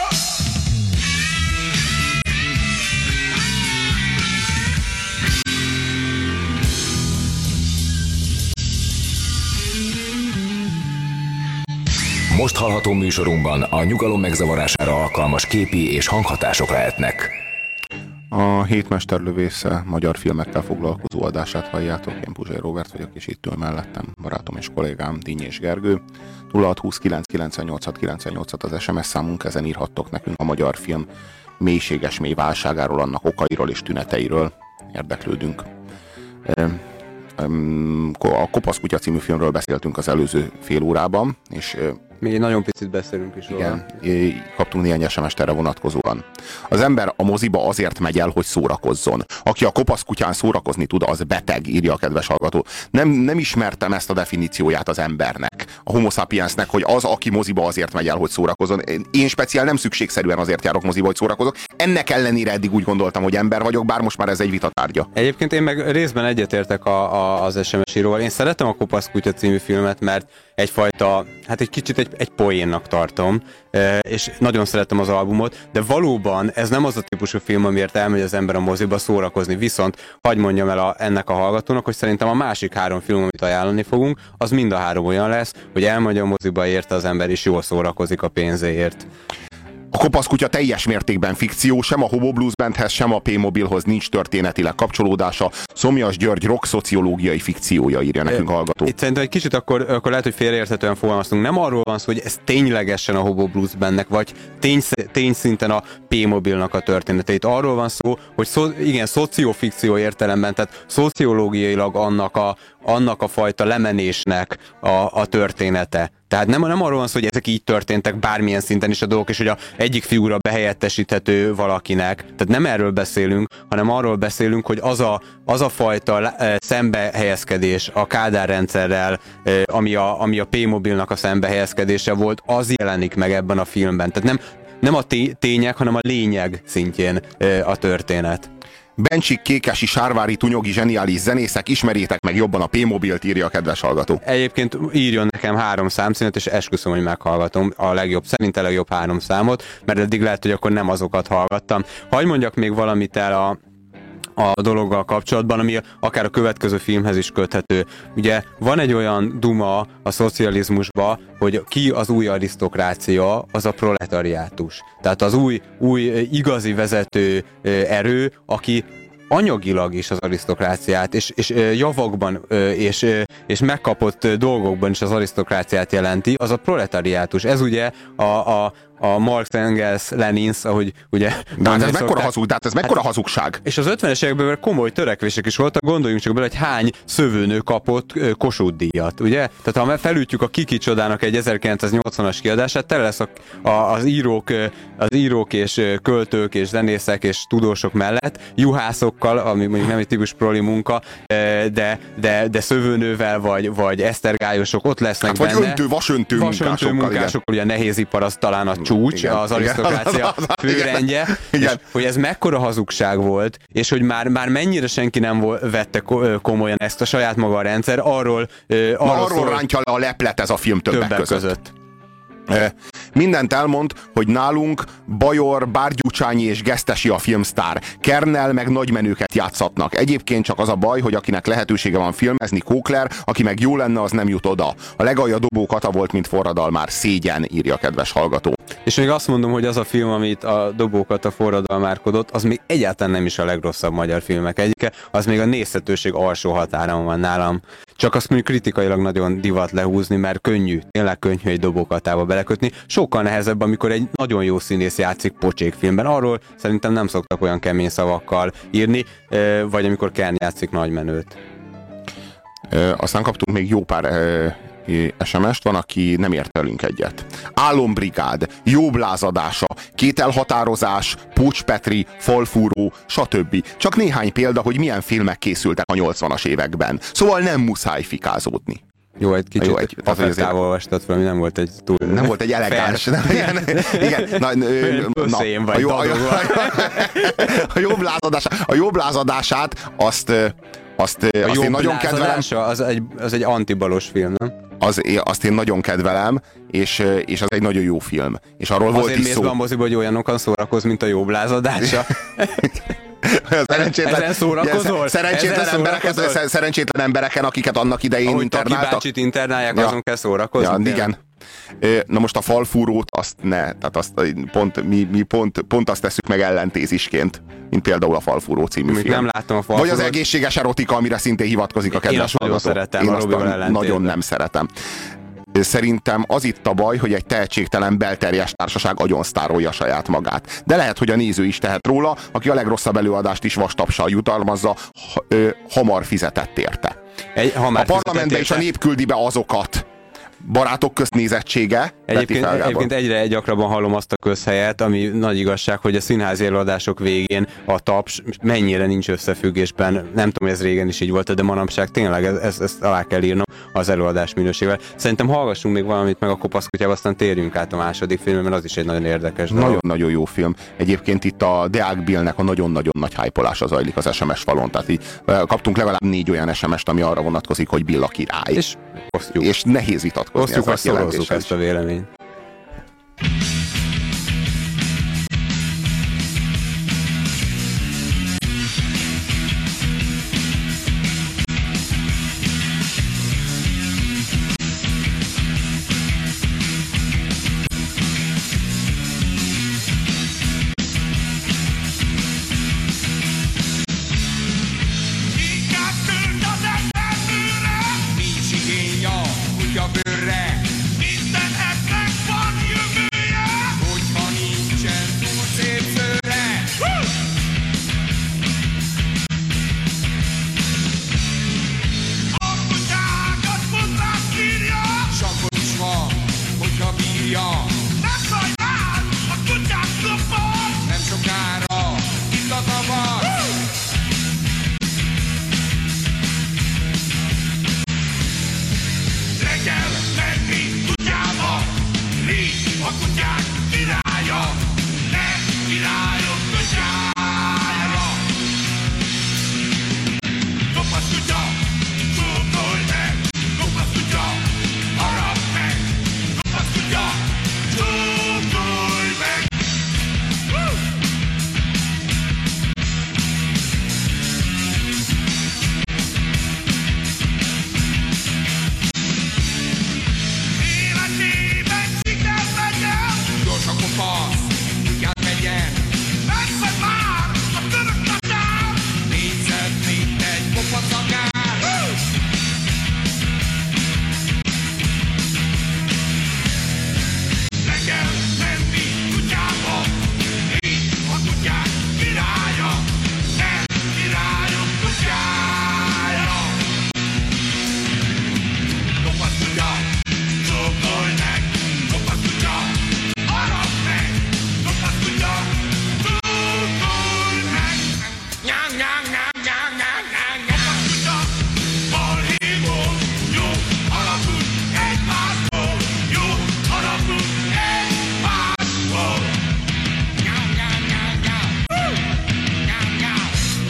Most hallható műsorunkban a nyugalom megzavarására alkalmas képi és hanghatások lehetnek. A Hétmesterlövésze magyar filmekkel foglalkozó adását halljátok. Én Puzsai Róbert vagyok, és itt ül mellettem barátom és kollégám Dinnyés Gergő. nulla hat húsz kilenc kilencvennyolc hat kilencvennyolc az es em es számunk, ezen írhattok nekünk a magyar film mélységes mély válságáról, annak okairól és tüneteiről. Érdeklődünk. A Kopasz kutya című filmről beszéltünk az előző fél órában, és mi nagyon picit beszélünk is róla. Igen, kaptunk néhány es em est erre vonatkozóan. Az ember a moziba azért megy el, hogy szórakozzon. Aki a kopasz kutyán szórakozni tud, az beteg, írja a kedves hallgató. Nem, nem ismertem ezt a definícióját az embernek, a homo sapiensnek, hogy az, aki moziba azért megy el, hogy szórakozzon. Én speciál nem szükségszerűen azért járok moziba, hogy szórakozok. Ennek ellenére eddig úgy gondoltam, hogy ember vagyok, bár most már ez egy vitatárgya. Egyébként én meg részben egyetértek a, a, az es em es íróval. Én szeretem a Kopasz kutya című filmet, mert egyfajta, hát egy kicsit egy, egy poénnak tartom, és nagyon szeretem az albumot, de valóban ez nem az a típusú film, amiért elmegy az ember a moziba szórakozni, viszont hadd mondjam el a, ennek a hallgatónak, hogy szerintem a másik három film, amit ajánlani fogunk, az mind a három olyan lesz, hogy elmegy a moziba érte az ember, és jól szórakozik a pénzéért. A Kopasz kutya teljes mértékben fikció, sem a Hobo Blues Bandhez, sem a P-Mobilhoz nincs történetileg kapcsolódása. Szomjas György rock szociológiai fikciója, írja nekünk a hallgató. Itt szerintem egy kicsit akkor, akkor lehet, hogy félreérthetően fogalmaztunk. Nem arról van szó, hogy ez ténylegesen a Hobo Blues Bandnek, vagy tény, tényszinten a P-Mobilnak a története. Itt arról van szó, hogy szó, igen, szociofikció értelemben, tehát szociológiailag annak a, annak a fajta lemenésnek a, a története. Tehát nem, nem arról van szó, hogy ezek így történtek bármilyen szinten is a dolgok, és hogy a egyik figura behelyettesíthető valakinek. Tehát nem erről beszélünk, hanem arról beszélünk, hogy az a, az a fajta szembehelyezkedés a Kádár rendszerrel, ami a, ami a P-Mobilnak a szembehelyezkedése volt, az jelenik meg ebben a filmben. Tehát nem, nem a tények, hanem a lényeg szintjén a történet. Bencsik, Kékesi, Sárvári, Tunyogi, zseniális zenészek, ismerjétek meg jobban a P-Mobilt, írja a kedves hallgató. Egyébként írjon nekem három számszínet, és esküszöm, hogy meghallgatom a legjobb, szerinte a legjobb három számot, mert eddig lehet, hogy akkor nem azokat hallgattam. Hagy mondjak még valamit el a a dologgal kapcsolatban, ami akár a következő filmhez is köthető. Ugye van egy olyan duma a szocializmusban, hogy ki az új arisztokrácia, az a proletariátus. Tehát az új, új igazi vezető erő, aki anyagilag is az arisztokráciát, és, és javakban, és, és megkapott dolgokban is az arisztokráciát jelenti, az a proletariátus. Ez ugye a, a a Marx, Engels, Lenins, ahogy ugye... De hát ez mekkora hazug, de hát ez mekkora hát, hazugság. És az ötvenes években komoly törekvések is voltak, gondoljunk csak bele, hogy hány szövőnő kapott Kossuth díjat, ugye? Tehát ha felütjük a Kiki csodának egy ezerkilencszáznyolcvanas kiadását, tele lesz a, a, az, írók, az írók és költők és zenészek és tudósok mellett, juhászokkal, ami mondjuk nem egy típus proli munka, de, de, de szövőnővel, vagy, vagy esztergályosok ott lesznek hát, benne. Vagy öntő, vasöntő munkásokkal. Vasöntő munkásokkal, ugye a nehézipar az talán a csúcs, igen, az arisztokrácia főrendje, és hogy ez mekkora hazugság volt, és hogy már, már mennyire senki nem vol, vette komolyan ezt a saját maga a rendszer, arról, arról, arról szól, rántja le a leplet ez a film többek, többek között. között. Mindent elmond, hogy nálunk Bajor, Bárgyúcsányi és Gesztesi a filmsztár. Kernel meg nagymenőket játszatnak. Egyébként csak az a baj, hogy akinek lehetősége van filmezni, Kókler, aki meg jó lenne, az nem jut oda. A legalja Dobó Kata volt, mint forradalmár. Szégyen, írja a kedves hallgató. És még azt mondom, hogy az a film, amit a Dobó Kata forradalmárkodott, az még egyáltalán nem is a legrosszabb magyar filmek egyike, az még a nézhetőség alsó határon van nálam. Csak azt mondjuk kritikailag nagyon divat lehúzni, mert könnyű, tényleg könnyű egy Dobó Katába belekötni. Sokkal nehezebb, amikor egy nagyon jó színész játszik pocsékfilmben. Arról szerintem nem szoktak olyan kemény szavakkal írni, vagy amikor Kern játszik nagymenőt. Aztán kaptunk még jó pár es em est, van, aki nem ért velünk egyet. Álombrigád, jobb lázadása, kételhatározás, Pócs Petri, falfúró, stb. Csak néhány példa, hogy milyen filmek készültek a nyolcvanas években. Szóval nem muszáj fikázódni. Jó, egy kicsit affektával olvastad fel, ami nem volt egy túl... Nem volt egy elegáns. Nem, igen, igen, na, na, vagy a, jó, a, a, jobb lázadását, a jobb lázadását azt, azt, azt én nagyon kedvelem. Az egy, az egy antibalos film, nem? az, azt én nagyon kedvelem, és, és az egy nagyon jó film. És arról volt azért is mész szó. be a moziba, hogy olyanokan szórakoz, mint a jobb lázadása. Szerencsétlen, ezen szórakozol? Szerencsétlen, Ezen embereket, szórakozol? szerencsétlen embereken, akiket annak idején Ahogy internáltak. Taki bácsit internálják, Ja. azon kell szórakozni. Ja, igen. Na most a falfúrót azt ne, tehát azt pont, mi, mi pont, pont azt tesszük meg ellentézisként, mint például a Falfúró című Még film. nem láttam a Falfúrót. Vagy az egészséges erotika, amire szintén hivatkozik a Én kedves azt nagyon hallgató. szeretem, Én a azt Robival a- ellentétben. nagyon nem szeretem. Szerintem az itt a baj, hogy egy tehetségtelen belterjes társaság agyonsztárolja saját magát. De lehet, hogy a néző is tehet róla, aki a legrosszabb előadást is vastapsal jutalmazza, ha, ö, hamar fizetett érte. Egy, ha már A parlamentben is a nép küldi be azokat. Barátok közt nézettsége. Egyébként, egyébként egyre gyakrabban hallom azt a közhelyet, ami nagy igazság, hogy a színházi előadások végén a taps mennyire nincs összefüggésben. Nem tudom, hogy ez régen is így volt, de manapság tényleg ez, ez, ezt alá kell írnom az előadás minőségével. Szerintem hallgassunk még valamit meg a Kopaszkutyába, aztán térjünk át a második filmre, mert az is egy nagyon érdekes dolog. Nagyon-nagyon jó film. Egyébként itt a Deák Billnek a nagyon-nagyon nagy hype-olása zajlik az es em es falon. Tehát így kaptunk legalább négy olyan es em est, ami arra vonatkozik, hogy Bill a király. És osztjuk. És nehéz vitatkozni. Osztjuk, ezzel vagy szorozzuk jelentéssel ezt a véleményt. Inkább küld az emberbőre, nincs igény a kutyabőrre. Minden esznek van jövője, hogyha nincsen túl szép szőre. A kutyákat putrát írja, s akkor is van, hogyha bírja. Nem szólj már, a kutyák klopol, nem sokára itt a tavasz. Reggel menni kutyába, mi a kutyák királya, ne királyok kutyája. Kopasz kutya, csókolj meg, kopasz kutya, harap meg, kopasz kutya, csókolj meg. Woo! Életében siker legyen, gyors a kopasz, kutyát vegyen. Megszed már a török tatár, négyzet, mint egy kopasz akár. Reggel menni kutyába, így a kutyák királya, nem királyok kutyája. Kopasz kutya, csókolj meg, kopasz kutya, harap meg, kopasz kutya, csókolj meg. Nyám, nyám, nyám, nyám, nyám, nyám, nyám. Kopasz kutya, balhéból, jó alakul egymástól, jó alakul egymástól. Nyám, nyám, nyám, nyám. Nyám, nyám.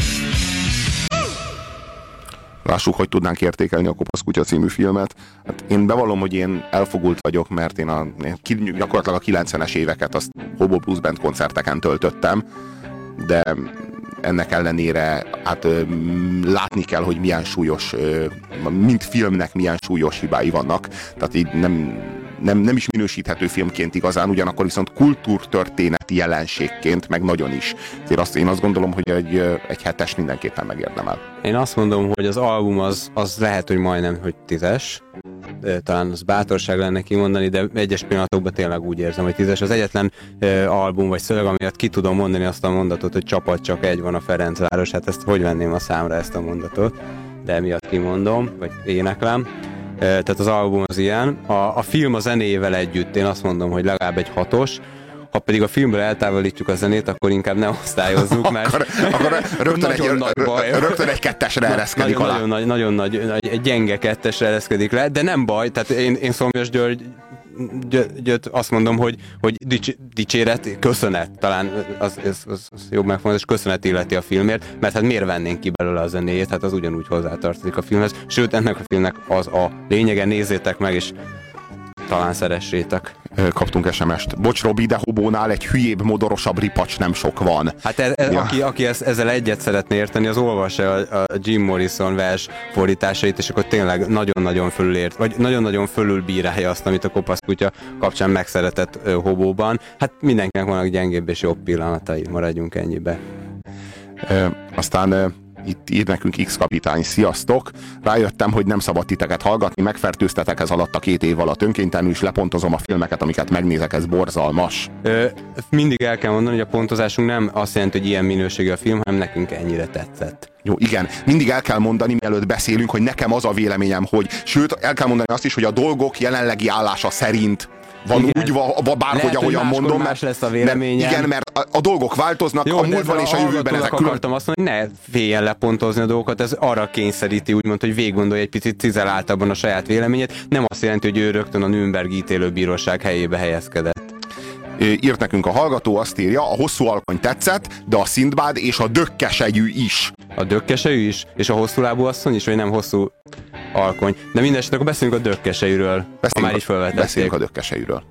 Lássuk, hogy tudnánk értékelni a Kopasz kutya című filmet. Hát én bevallom, hogy én elfogult vagyok, mert én, a, én ki- gyakorlatilag a kilencvenes éveket azt Hobo Blues Band koncerteken töltöttem, de ennek ellenére hát ö, látni kell, hogy milyen súlyos, ö, mint filmnek milyen súlyos hibái vannak. Tehát így nem, nem, nem is minősíthető filmként igazán, ugyanakkor viszont kultúrtörténeti jelenségként meg nagyon is. Ezért azt, én azt gondolom, hogy egy, ö, egy hetes mindenképpen megérdemel. Én azt mondom, hogy az album az, az lehet, hogy majdnem, hogy tízes. De talán az bátorság lenne kimondani, de egyes pillanatokban tényleg úgy érzem, hogy tízes. Az egyetlen uh, album vagy szöveg, amiatt ki tudom mondani azt a mondatot, hogy csapat csak egy van a Ferencváros. Hát ezt hogy venném a számra ezt a mondatot? De emiatt kimondom, vagy éneklem. Uh, tehát az album az ilyen. A, a film a zenéjével együtt én azt mondom, hogy legalább egy hatos. Ha pedig a filmből eltávolítjuk a zenét, akkor inkább ne osztályozzuk, mert akkor, akkor rögtön, nagyon egy, nagy baj. rögtön egy kettesre ereszkedik nagyon, alá. nagyon, nagy, nagyon nagy, egy gyenge kettesre ereszkedik le, de nem baj, tehát én, én Szomjas György gyöt, gyöt, azt mondom, hogy, hogy dics, dicséret, köszönet, talán az, az, az, az jobb megfogás, köszönet illeti a filmért, mert hát miért vennénk ki belőle a zenéjét, hát az ugyanúgy hozzátartozik a filmhez, sőt ennek a filmnek az a lényege, nézzétek meg, és talán szeressétek. Kaptunk es em est. Bocs, Robi, de Hobónál egy hülyébb, modorosabb ripacs nem sok van. Hát ez, ez, ja. aki, aki ezt, ezzel egyet szeretné érteni, az olvassa a, a Jim Morrison vers fordításait, és akkor tényleg nagyon-nagyon fölülért, vagy nagyon-nagyon fölülbírálja azt, amit a Kopasz kutya kapcsán megszeretett ö, Hobóban. Hát mindenkinek vannak gyengébb és jobb pillanatai, maradjunk ennyibe. Ö, aztán ö, itt ír nekünk X kapitány, sziasztok! Rájöttem, hogy nem szabad titeket hallgatni, megfertőztetek ez alatt a két év alatt. Önkéntelenül is lepontozom a filmeket, amiket megnézek, ez borzalmas. Ö, mindig el kell mondani, hogy a pontozásunk nem azt jelenti, hogy ilyen minőségű a film, hanem nekünk ennyire tetszett. Jó, igen. Mindig el kell mondani, mielőtt beszélünk, hogy nekem az a véleményem, hogy sőt, el kell mondani azt is, hogy a dolgok jelenlegi állása szerint van igen. úgy, va, bárhogy, lehet, ahogyan mondom, mert, lesz a véleményem. mert igen, mert a, a dolgok változnak, jó, a múltban és a jövőben ezek külön... akartam azt mondani, hogy ne féljen lepontozni a dolgokat, ez arra kényszeríti, úgymond, hogy végiggondolja egy picit cizeláltabban a saját véleményét, nem azt jelenti, hogy ő rögtön a Nürnberg ítélőbíróság helyébe helyezkedett. Írt nekünk a hallgató, azt írja, a hosszú alkony tetszett, de a Szindbád és a dökkesejű is. A dökkesejű is? És a hosszú lábú asszony is, vagy nem hosszú alkony? De mindesetre akkor beszélünk a dökkesejűről, ha már is felvetették. Beszélünk a dökkesejűről.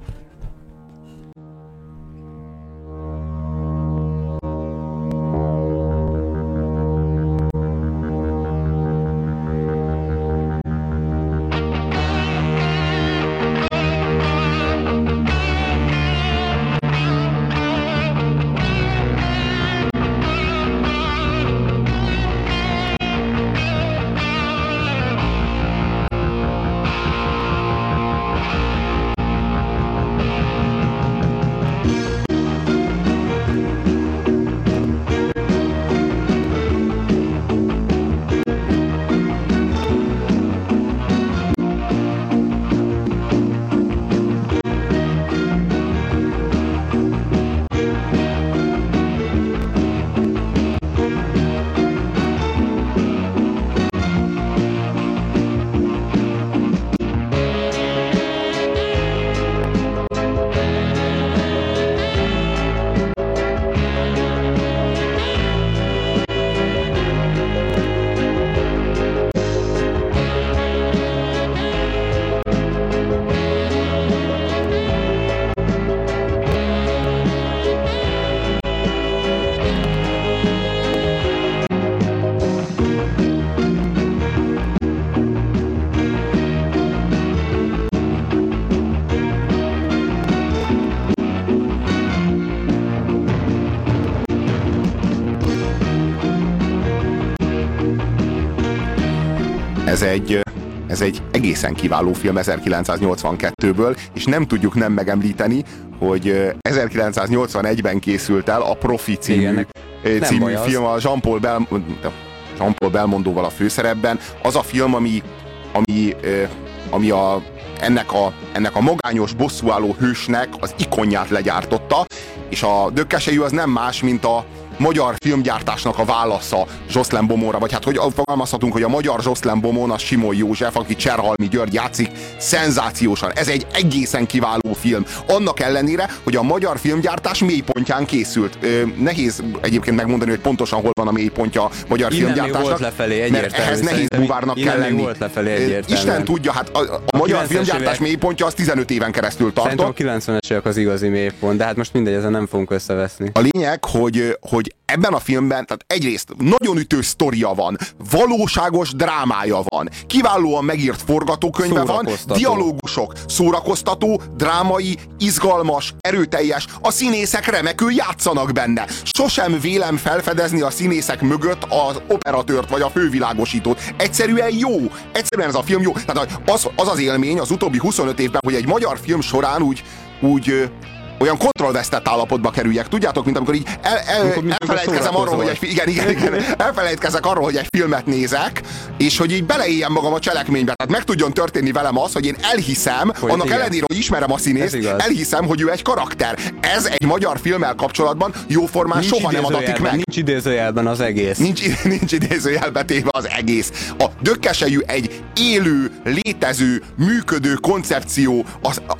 Ez egy, ez egy egészen kiváló film ezerkilencszáznyolcvankettőből, és nem tudjuk nem megemlíteni, hogy ezerkilencszáznyolcvanegyben készült el a Profi című, című film, a Jean-Paul Bel, Jean-Paul Belmondóval a főszerepben. Az a film, ami, ami, ami a, ennek, a, ennek a magányos, bosszúálló hősnek az ikonját legyártotta, és a dökkesejű az nem más, mint a magyar filmgyártásnak a válasza Jocelyn Beaumontra, vagy hát hogy fogalmazhatunk, hogy a magyar Jocelyn Beaumont az Simoly József, aki Cserhalmi György játszik, szenzációsan. Ez egy egészen kiváló film. Annak ellenére, hogy a magyar filmgyártás mélypontján készült. Ö, nehéz egyébként megmondani, hogy pontosan hol van a mélypontja a magyar innen filmgyártásnak, lefelé, mert ehhez nehéz buvárnak kell lenni. Volt lefelé, Isten tudja, hát a, a, a magyar filmgyártás évek... mélypontja az tizenöt éven keresztül tartott. Szerintem a kilencvenes évek az igazi mélypont, de hát most mindegy, ezen nem fogunk összeveszni. A lényeg, hogy, hogy ebben a filmben, tehát egyrészt nagyon ütős sztoria van, valóságos drámája van, kiválóan megírt forgatókönyve van, dialógusok, szórakoztató, drámai, izgalmas, erőteljes, a színészek remekül játszanak benne. Sosem vélem felfedezni a színészek mögött az operatőrt vagy a fővilágosítót. Egyszerűen jó, egyszerűen ez a film jó. Tehát az az, az élmény az utóbbi huszonöt évben, hogy egy magyar film során úgy, úgy olyan kontrollvesztett állapotba kerüljek, tudjátok, mint amikor így el, el, amikor elfelejtkezem arról, hogy egy, igen, igen, igen, elfelejtkezek arról, hogy egy filmet nézek, és hogy így beleéljem magam a cselekménybe. Tehát meg tudjon történni velem az, hogy én elhiszem, hogy annak ellenére, hogy ismerem a színészt, elhiszem, hogy ő egy karakter. Ez egy magyar filmmel kapcsolatban jóformán nincs soha nem adatik meg. Nincs idézőjelben az egész. Nincs, nincs idézőjelben téve az egész. A dökkesejű egy élő, létező, működő koncepció, az, a,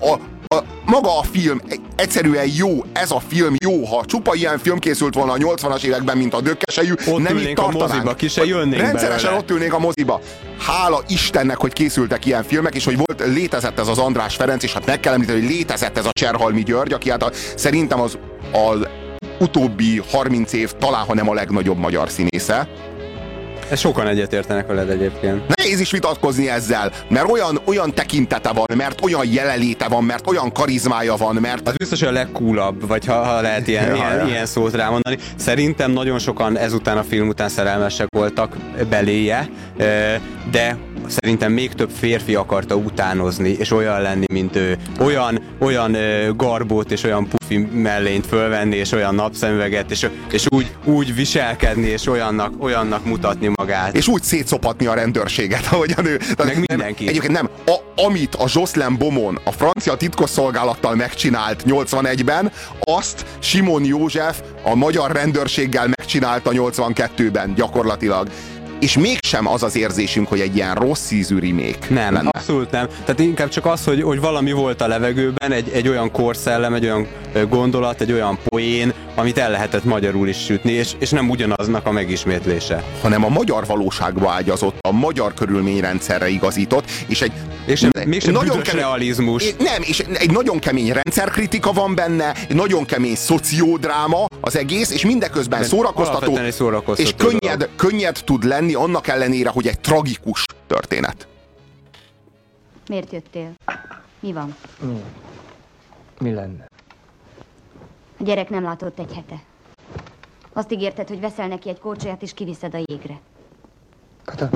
a, maga a film egyszerűen jó, ez a film jó. Ha csupa ilyen film készült volna a nyolcvanas években, mint a Dökkesejű, nem itt tartanánk. A moziba, ki se jönnénk Rendszeresen belőle. ott ülnénk a moziba. Hála Istennek, hogy készültek ilyen filmek, és hogy volt, létezett ez az András Ferenc, és hát meg kell említeni, hogy létezett ez a Cserhalmi György, aki hát a, szerintem az, az utóbbi harminc év talán, ha nem a legnagyobb magyar színésze. Ez sokan egyetértenek veled egyébként. Nehéz is vitatkozni ezzel, mert olyan, olyan tekintete van, mert olyan jelenléte van, mert olyan karizmája van, mert... Az biztos, hogy a legcoolabb, vagy ha, ha lehet ilyen, ja, ilyen, ja. ilyen szót rámondani. Szerintem nagyon sokan ezután a film után szerelmesek voltak beléje, de szerintem még több férfi akarta utánozni, és olyan lenni, mint ő. Olyan, olyan garbót és olyan pufi mellényt fölvenni, és olyan napszemüveget, és, és úgy, úgy viselkedni, és olyannak, olyannak mutatni magát. És úgy szétszopatni a rendőrséget, ahogyan ő... Meg mindenki. Egyébként nem. A, amit a Jocelyn Beaumont a francia titkosszolgálattal megcsinált nyolcvanegyben, azt Simon József a magyar rendőrséggel megcsinálta nyolcvankettőben gyakorlatilag. És mégsem az az érzésünk, hogy egy ilyen rossz ízű remake Nem, lenne. abszolút nem. Tehát inkább csak az, hogy, hogy valami volt a levegőben, egy, egy olyan korszellem, egy olyan gondolat, egy olyan poén, amit el lehetett magyarul is sütni, és, és nem ugyanaznak a megismétlése. Hanem a magyar valóságba ágyazott, a magyar körülményrendszerre igazított, és egy és mégsem nagyon kemény realizmus. Nem, és egy nagyon kemény rendszerkritika van benne, egy nagyon kemény szociodráma az egész, és mindeközben szórakoztató, szórakoztató, és könnyed, könnyed tud lenni, annak ellenére, hogy egy tragikus történet. Miért jöttél? Mi van? Mi? Mi lenne? A gyerek nem látott egy hete. Azt ígérted, hogy veszel neki egy korcsolyát, és kiviszed a jégre. Kata?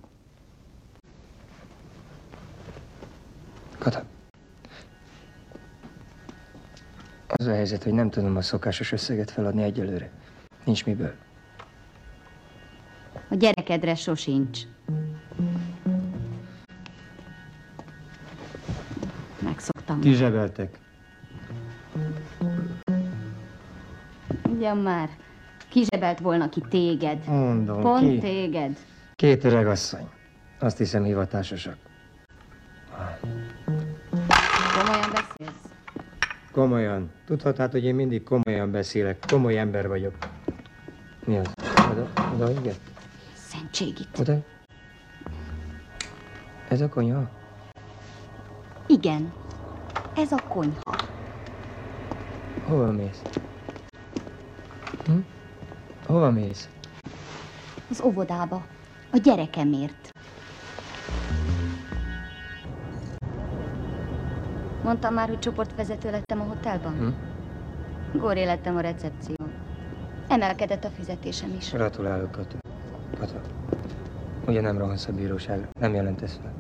Kata? Az a helyzet, hogy nem tudom a szokásos összeget feladni egyelőre. Nincs miből. A gyerekedre sosincs. Megszoktam. Kizsebeltek. Ugyan már. Kizsebelt volna ki téged. Mondom, Pont ki? téged. Két öregasszony. Azt hiszem hivatásosak. Komolyan beszélsz? Komolyan. Tudhatnád, hogy én mindig komolyan beszélek. Komoly ember vagyok. Mi az? Oda, oda, igen? Szentségit. Oda? Ez a konyha? Igen. Ez a konyha. Hova mész? Hm? Hova mész? Az óvodába. A gyerekemért. Mondtam már, hogy csoportvezető lettem a hotelban? Hm? Góré lettem a recepción. Emelkedett a fizetésem is. Gratulálok, Kata. Kata. Ugye nem rohansz a bíróságra? Nem jelentesz fel?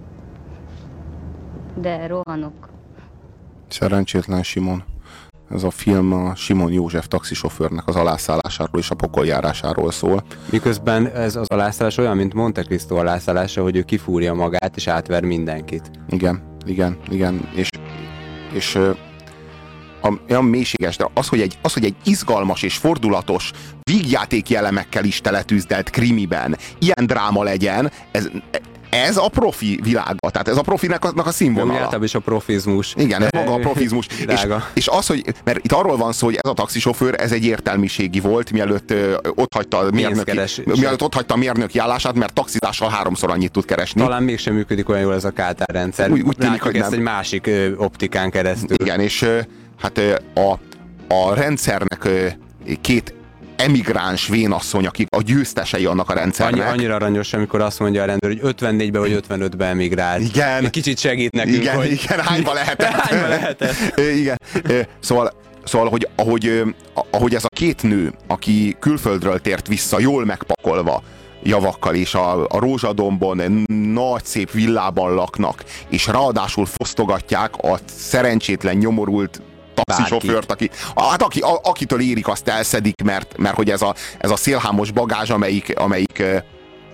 De rohanok. Szerencsétlen Simon. Ez a film a Simon József taxisofőrnek az alászállásáról és a pokoljárásáról szól. Miközben ez az alászállás olyan, mint Monte Cristo alászállása, hogy ő kifúrja magát és átver mindenkit. Igen, igen, igen. És, és olyan mélységes, de az hogy, egy, az, hogy egy izgalmas és fordulatos vígjátéki elemekkel is teletűzdelt krimiben ilyen dráma legyen, ez... Ez a profi világa, tehát ez a profinek a, a színvonala. Úgy általában is a profizmus. Igen, ez maga a profizmus. és, és az, hogy, mert itt arról van szó, hogy ez a taxisofőr, ez egy értelmiségi volt, mielőtt ö, ott hagyta a mérnöki, mielőtt ott hagyta a mérnöki állását, mert taxizással háromszor annyit tud keresni. Talán mégsem működik olyan jól ez a káltárrendszer. Úgy, úgy tűnik, hogy ezt nem. egy másik ö, optikán keresztül. Igen, és ö, hát ö, a, a rendszernek ö, két emigráns vénasszony, akik a győztesei annak a rendszernek. Annyi, annyira aranyos, amikor azt mondja a rendőr, hogy ötvennégybe vagy ötvenötbe emigrált. Igen. Egy kicsit segít nekünk, igen, hogy... Igen, hányba lehetett. hányba lehetett. Igen. Szóval, szóval hogy, ahogy, ahogy ez a két nő, aki külföldről tért vissza, jól megpakolva, javakkal, és a, a Rózsadombon nagy szép villában laknak, és ráadásul fosztogatják a szerencsétlen, nyomorult taxisofőrt, aki, hát aki, a, akitől érik, azt elszedik, mert, mert hogy ez a, ez a szélhámos bagázs, amelyik, amelyik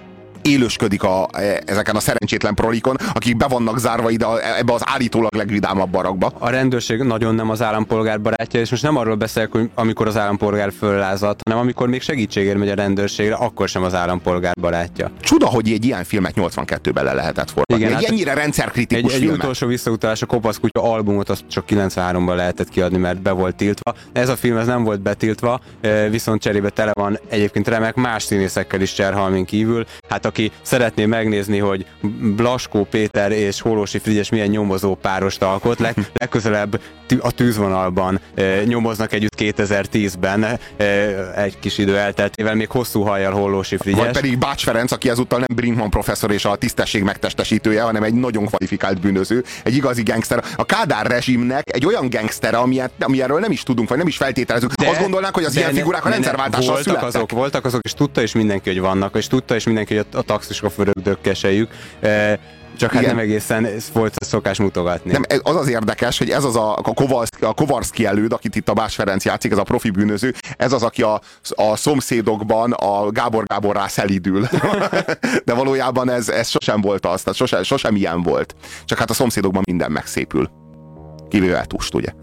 élősködik a, ezeken a szerencsétlen prolikon, akik be vannak zárva ide a, ebbe az állítólag legvidámabb barakba. A rendőrség nagyon nem az állampolgár barátja, és most nem arról beszélek, hogy amikor az állampolgár föllázadt, hanem amikor még segítségért megy a rendőrségre, akkor sem az állampolgár barátja. Csuda, hogy egy ilyen filmet nyolcvankettőben le lehetett forgatni. Igen, egy hát ennyire rendszerkritikus egy, filmet. Egy utolsó visszautalás, a Kopasz kutya albumot azt csak kilencvenháromban lehetett kiadni, mert be volt tiltva. Ez a film ez nem volt betiltva, viszont cserébe tele van egyébként remek más színészekkel is Cserhalmin kívül. Hát aki szeretné megnézni, hogy Blaskó Péter és Hollósy Frigyes milyen nyomozó párost alkot, leg, legközelebb a Tűzvonalban e, nyomoznak együtt kétezer-tízben, e, egy kis idő elteltével, még hosszú hajjal Hollósy Frigyes. Vagy pedig Bács Ferenc, aki ezúttal nem Brinkmann professzor és a tisztesség megtestesítője, hanem egy nagyon kvalifikált bűnöző, egy igazi gangster. A Kádár rezsimnek egy olyan gangster, amilyenről nem is tudunk, vagy nem is feltételezünk. De, azt gondolnánk, hogy az ilyen figurák a rendszerváltással születtek. Azok, voltak azok, és tudta is mindenki, hogy vannak, és tudta is mindenki, hogy a, a taxisofőrök dökkesejük. E, Csak hát igen. Nem egészen volt a szokás mutogatni. Nem, az az érdekes, hogy ez az a, a, Kovalszki, a Kovarszki előd, akit itt a Bács Ferenc játszik, ez a profi bűnöző, ez az, aki a, a Szomszédokban a Gábor Gáborrá szelidül. De valójában ez, ez sosem volt az, tehát sosem, sosem ilyen volt. Csak hát a Szomszédokban minden megszépül. Kivéve Tust, ugye?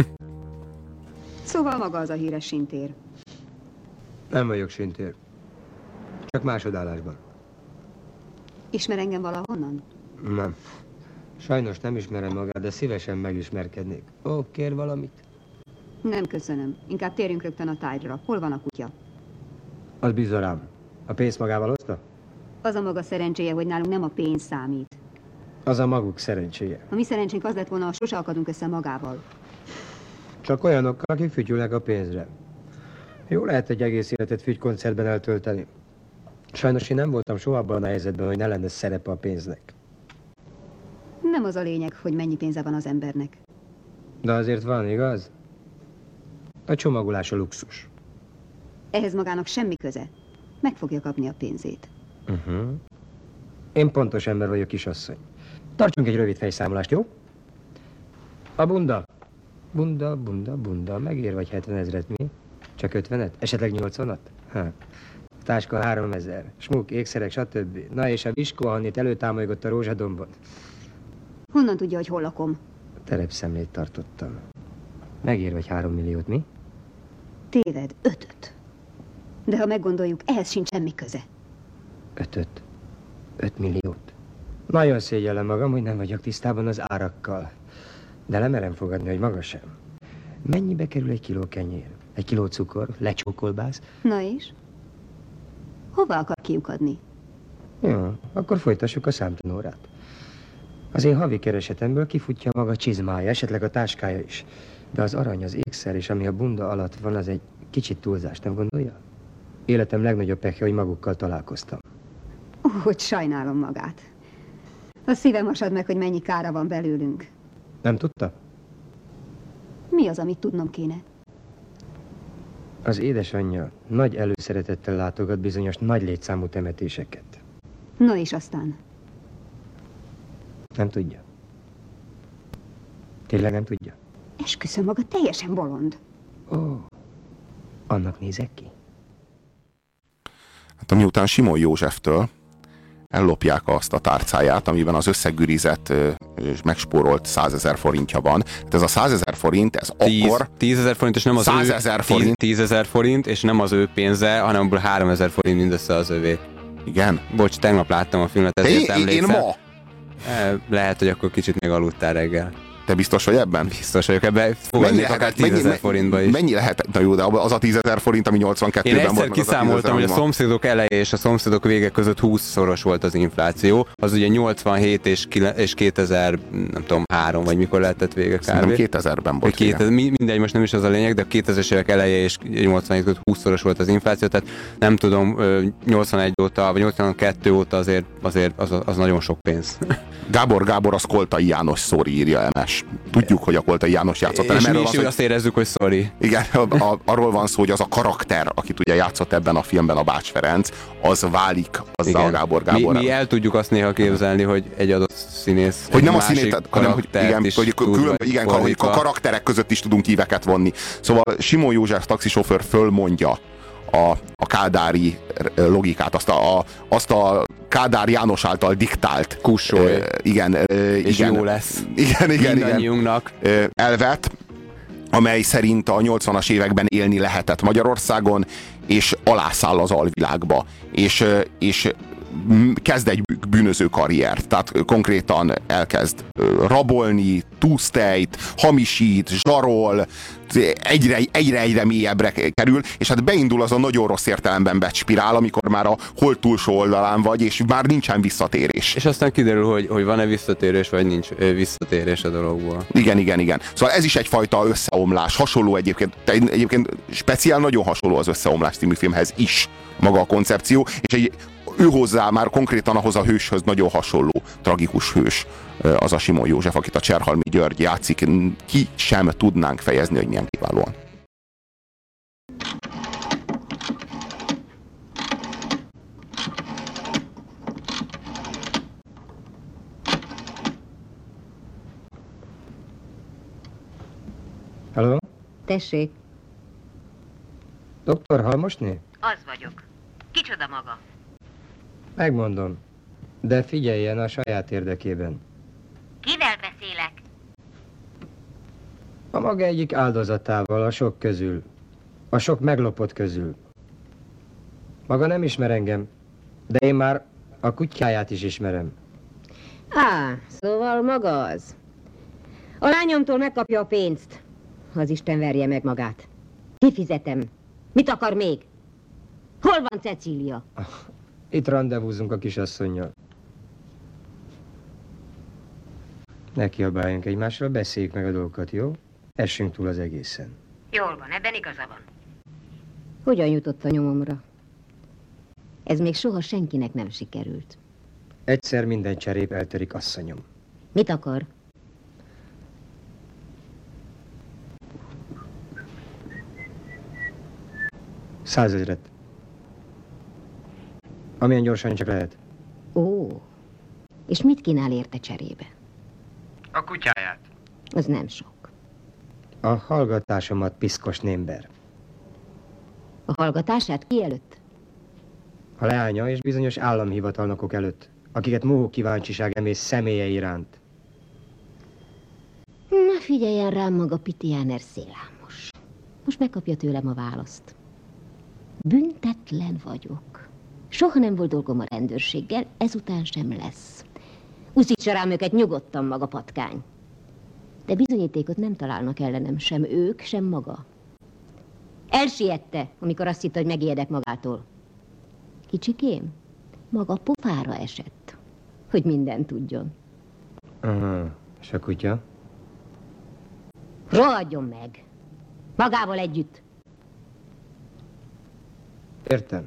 Szóval maga az a híres Sintér. Nem vagyok Sintér. Csak másodállásban. Ismer engem valahonnan? Nem. Sajnos nem ismerem magát, de szívesen megismerkednék. Ó, kér valamit? Nem köszönöm. Inkább térjünk rögtön a tárgyra. Hol van a kutya? Az bizarám. A pénzt magával hozta? Az a maga szerencséje, hogy nálunk nem a pénz számít. Az a maguk szerencséje. A mi szerencsénk az lett volna, ha sose akadunk össze magával. Csak olyanokkal, akik fütyülnek a pénzre. Jó lehet egy egész életet fügykoncertben eltölteni. Sajnos én nem voltam soha abban a helyzetben, hogy ne lenne szerepe a pénznek. Nem az a lényeg, hogy mennyi pénze van az embernek. De azért van, igaz? A csomagolás a luxus. Ehhez magának semmi köze. Meg fogja kapni a pénzét. Uh-huh. Én pontos ember vagyok, kisasszony. Tartsunk egy rövid fejszámolást, jó? A bunda. Bunda, bunda, bunda. Megér vagy hetven ezret, mi? Csak ötvenet? Esetleg nyolcvanat? Ha. Táska háromezer, smuk, ékszerek, stb. Na és a viskó, ahonnét előtámolygott a rózsadombon. Honnan tudja, hogy hol lakom? Terepszemlét tartottam. Megér vagy három milliót, mi? Téved, ötöt. De ha meggondoljuk, ehhez sincs semmi köze. Ötöt? Öt milliót? Nagyon szégyellem magam, hogy nem vagyok tisztában az árakkal. De lemerem fogadni, hogy maga sem. Mennyibe kerül egy kiló kenyér? Egy kiló cukor? Lecsókolbász? Na és? Hova akar kiukadni? Jó, akkor folytassuk a számtanórát. Az én havi keresetemből kifutja maga csizmája, esetleg a táskája is. De az arany, az ékszer és ami a bunda alatt van, az egy kicsit túlzás, nem gondolja? Életem legnagyobb pekje, hogy magukkal találkoztam. Ó, hogy sajnálom magát. A szívem hasad meg, hogy mennyi kára van belőlünk. Nem tudta? Mi az, amit tudnom kéne? Az édesanyja nagy előszeretettel látogat bizonyos nagy létszámú temetéseket. No és aztán? Nem tudja. Tényleg nem tudja? Esküszöm, maga teljesen bolond. Ó, annak nézek ki? Hát miután Simon Józseftől ellopják azt a tárcáját, amiben az összegürizett és megspórolt százezer forintja van. Tehát ez a százezer forint, ez tíz, akkor... tízezer forint, és nem az ő... forint. tízezer forint, és nem az ő pénze, hanem abból háromezer forint mindössze az övé. Igen? Bocs, tegnap láttam a filmet, ezért én, emlékszem. Én ma? Lehet, hogy akkor kicsit még aludtál reggel. Te biztos vagy ebben? Biztos vagyok ebben. Fogadnék akár tízezer forintba is. Mennyi lehet? Na jó, de az a tízezer forint, ami nyolcvankettőben volt. Én egyszer kiszámoltam, hogy a Szomszédok eleje és a Szomszédok vége között húszszoros volt az infláció. Az ugye nyolcvanhét és kétezer, nem tudom, három, vagy mikor lehetett vége kb. Szerintem kétezerben volt kétezer, mindegy, most nem is az a lényeg, de a kétezres évek eleje és nyolcvanhét között húszszoros volt az infláció, tehát nem tudom, nyolcvanegy óta, vagy nyolcvankettő óta azért, azért az, az nagyon sok pénz. Gábor Gábor az Koltai János Szóri, írja emes. Tudjuk, hogy a Koltai János játszott. És mi is hogy... azt érezzük, hogy sorry. Igen, a, a, arról van szó, hogy az a karakter, akit ugye játszott ebben a filmben a Bács Ferenc, az válik azzal a Gábor Gábor. Mi, mi el tudjuk azt néha képzelni, hogy egy adott színész, hogy nem a színész, hanem hogy igen, hogy, külön, igen hogy a karakterek között is tudunk íveket vonni. Szóval Simon József taxisofőr fölmondja a, a kádári logikát, azt a, a, azt a Kádár János által diktált Kussolj. Uh, igen, uh, és igen, jó lesz. Igen, igen, mindannyiunknak. igen. Uh, elvet, amely szerint a nyolcvanas években élni lehetett Magyarországon, és alászáll az alvilágba, és, és kezd egy bűnöző karriert, tehát konkrétan elkezd rabolni, túsztejt, hamisít, zsarol, egyre, egyre, egyre mélyebbre kerül, és hát beindul az a nagyon rossz értelemben vett spirál, amikor már a hol túlsó oldalán vagy, és már nincsen visszatérés. És aztán kiderül, hogy, hogy van-e visszatérés, vagy nincs visszatérés a dologból. Igen, igen, igen. Szóval ez is egyfajta összeomlás, hasonló egyébként, egyébként speciál nagyon hasonló az Összeomlás című filmhez is maga a koncepció, és egy ő hozzá már konkrétan ahhoz a hőshöz nagyon hasonló tragikus hős, az a Simon József, akit a Cserhalmi György játszik, ki sem tudnánk fejezni, hogy milyen kiválóan. Halló? Tessék. doktor Halmosné? Az vagyok. Kicsoda maga? Megmondom, de figyeljen a saját érdekében. Kivel beszélek? A maga egyik áldozatával a sok közül, a sok meglopott közül. Maga nem ismer engem, de én már a kutyáját is ismerem. Á, szóval maga az. A lányomtól megkapja a pénzt. Az Isten verje meg magát. Kifizetem. Mit akar még? Hol van Cecília? Itt randevúzunk a kisasszonnyal. Ne kiabáljunk egymásra, beszéljük meg a dolgokat, jó? Essünk túl az egészen. Jól van, ebben igaza van. Hogyan jutott a nyomomra? Ez még soha senkinek nem sikerült. Egyszer minden cserép eltörik, asszonyom. Mit akar? Százezret. Amilyen gyorsan csak lehet. Ó, és mit kínál érte cserébe? A kutyáját. Az nem sok. A hallgatásomat, piszkos némber. A hallgatását ki előtt? A leánya és bizonyos államhivatalnokok előtt, akiket mohó kíváncsiság emész személye iránt. Na, figyeljen rám maga Pitiáner Szélámos. Most megkapja tőlem a választ. Büntetlen vagyok. Soha nem volt dolgom a rendőrséggel, ezután sem lesz. Uszítsa rám őket nyugodtan, maga patkány. De bizonyítékot nem találnak ellenem, sem ők, sem maga. Elsiette, amikor azt hitte, hogy megijedek magától. Kicsikém, maga pofára esett, hogy mindent tudjon. Aha, és a kutya? Rohadjon meg! Magával együtt! Értem.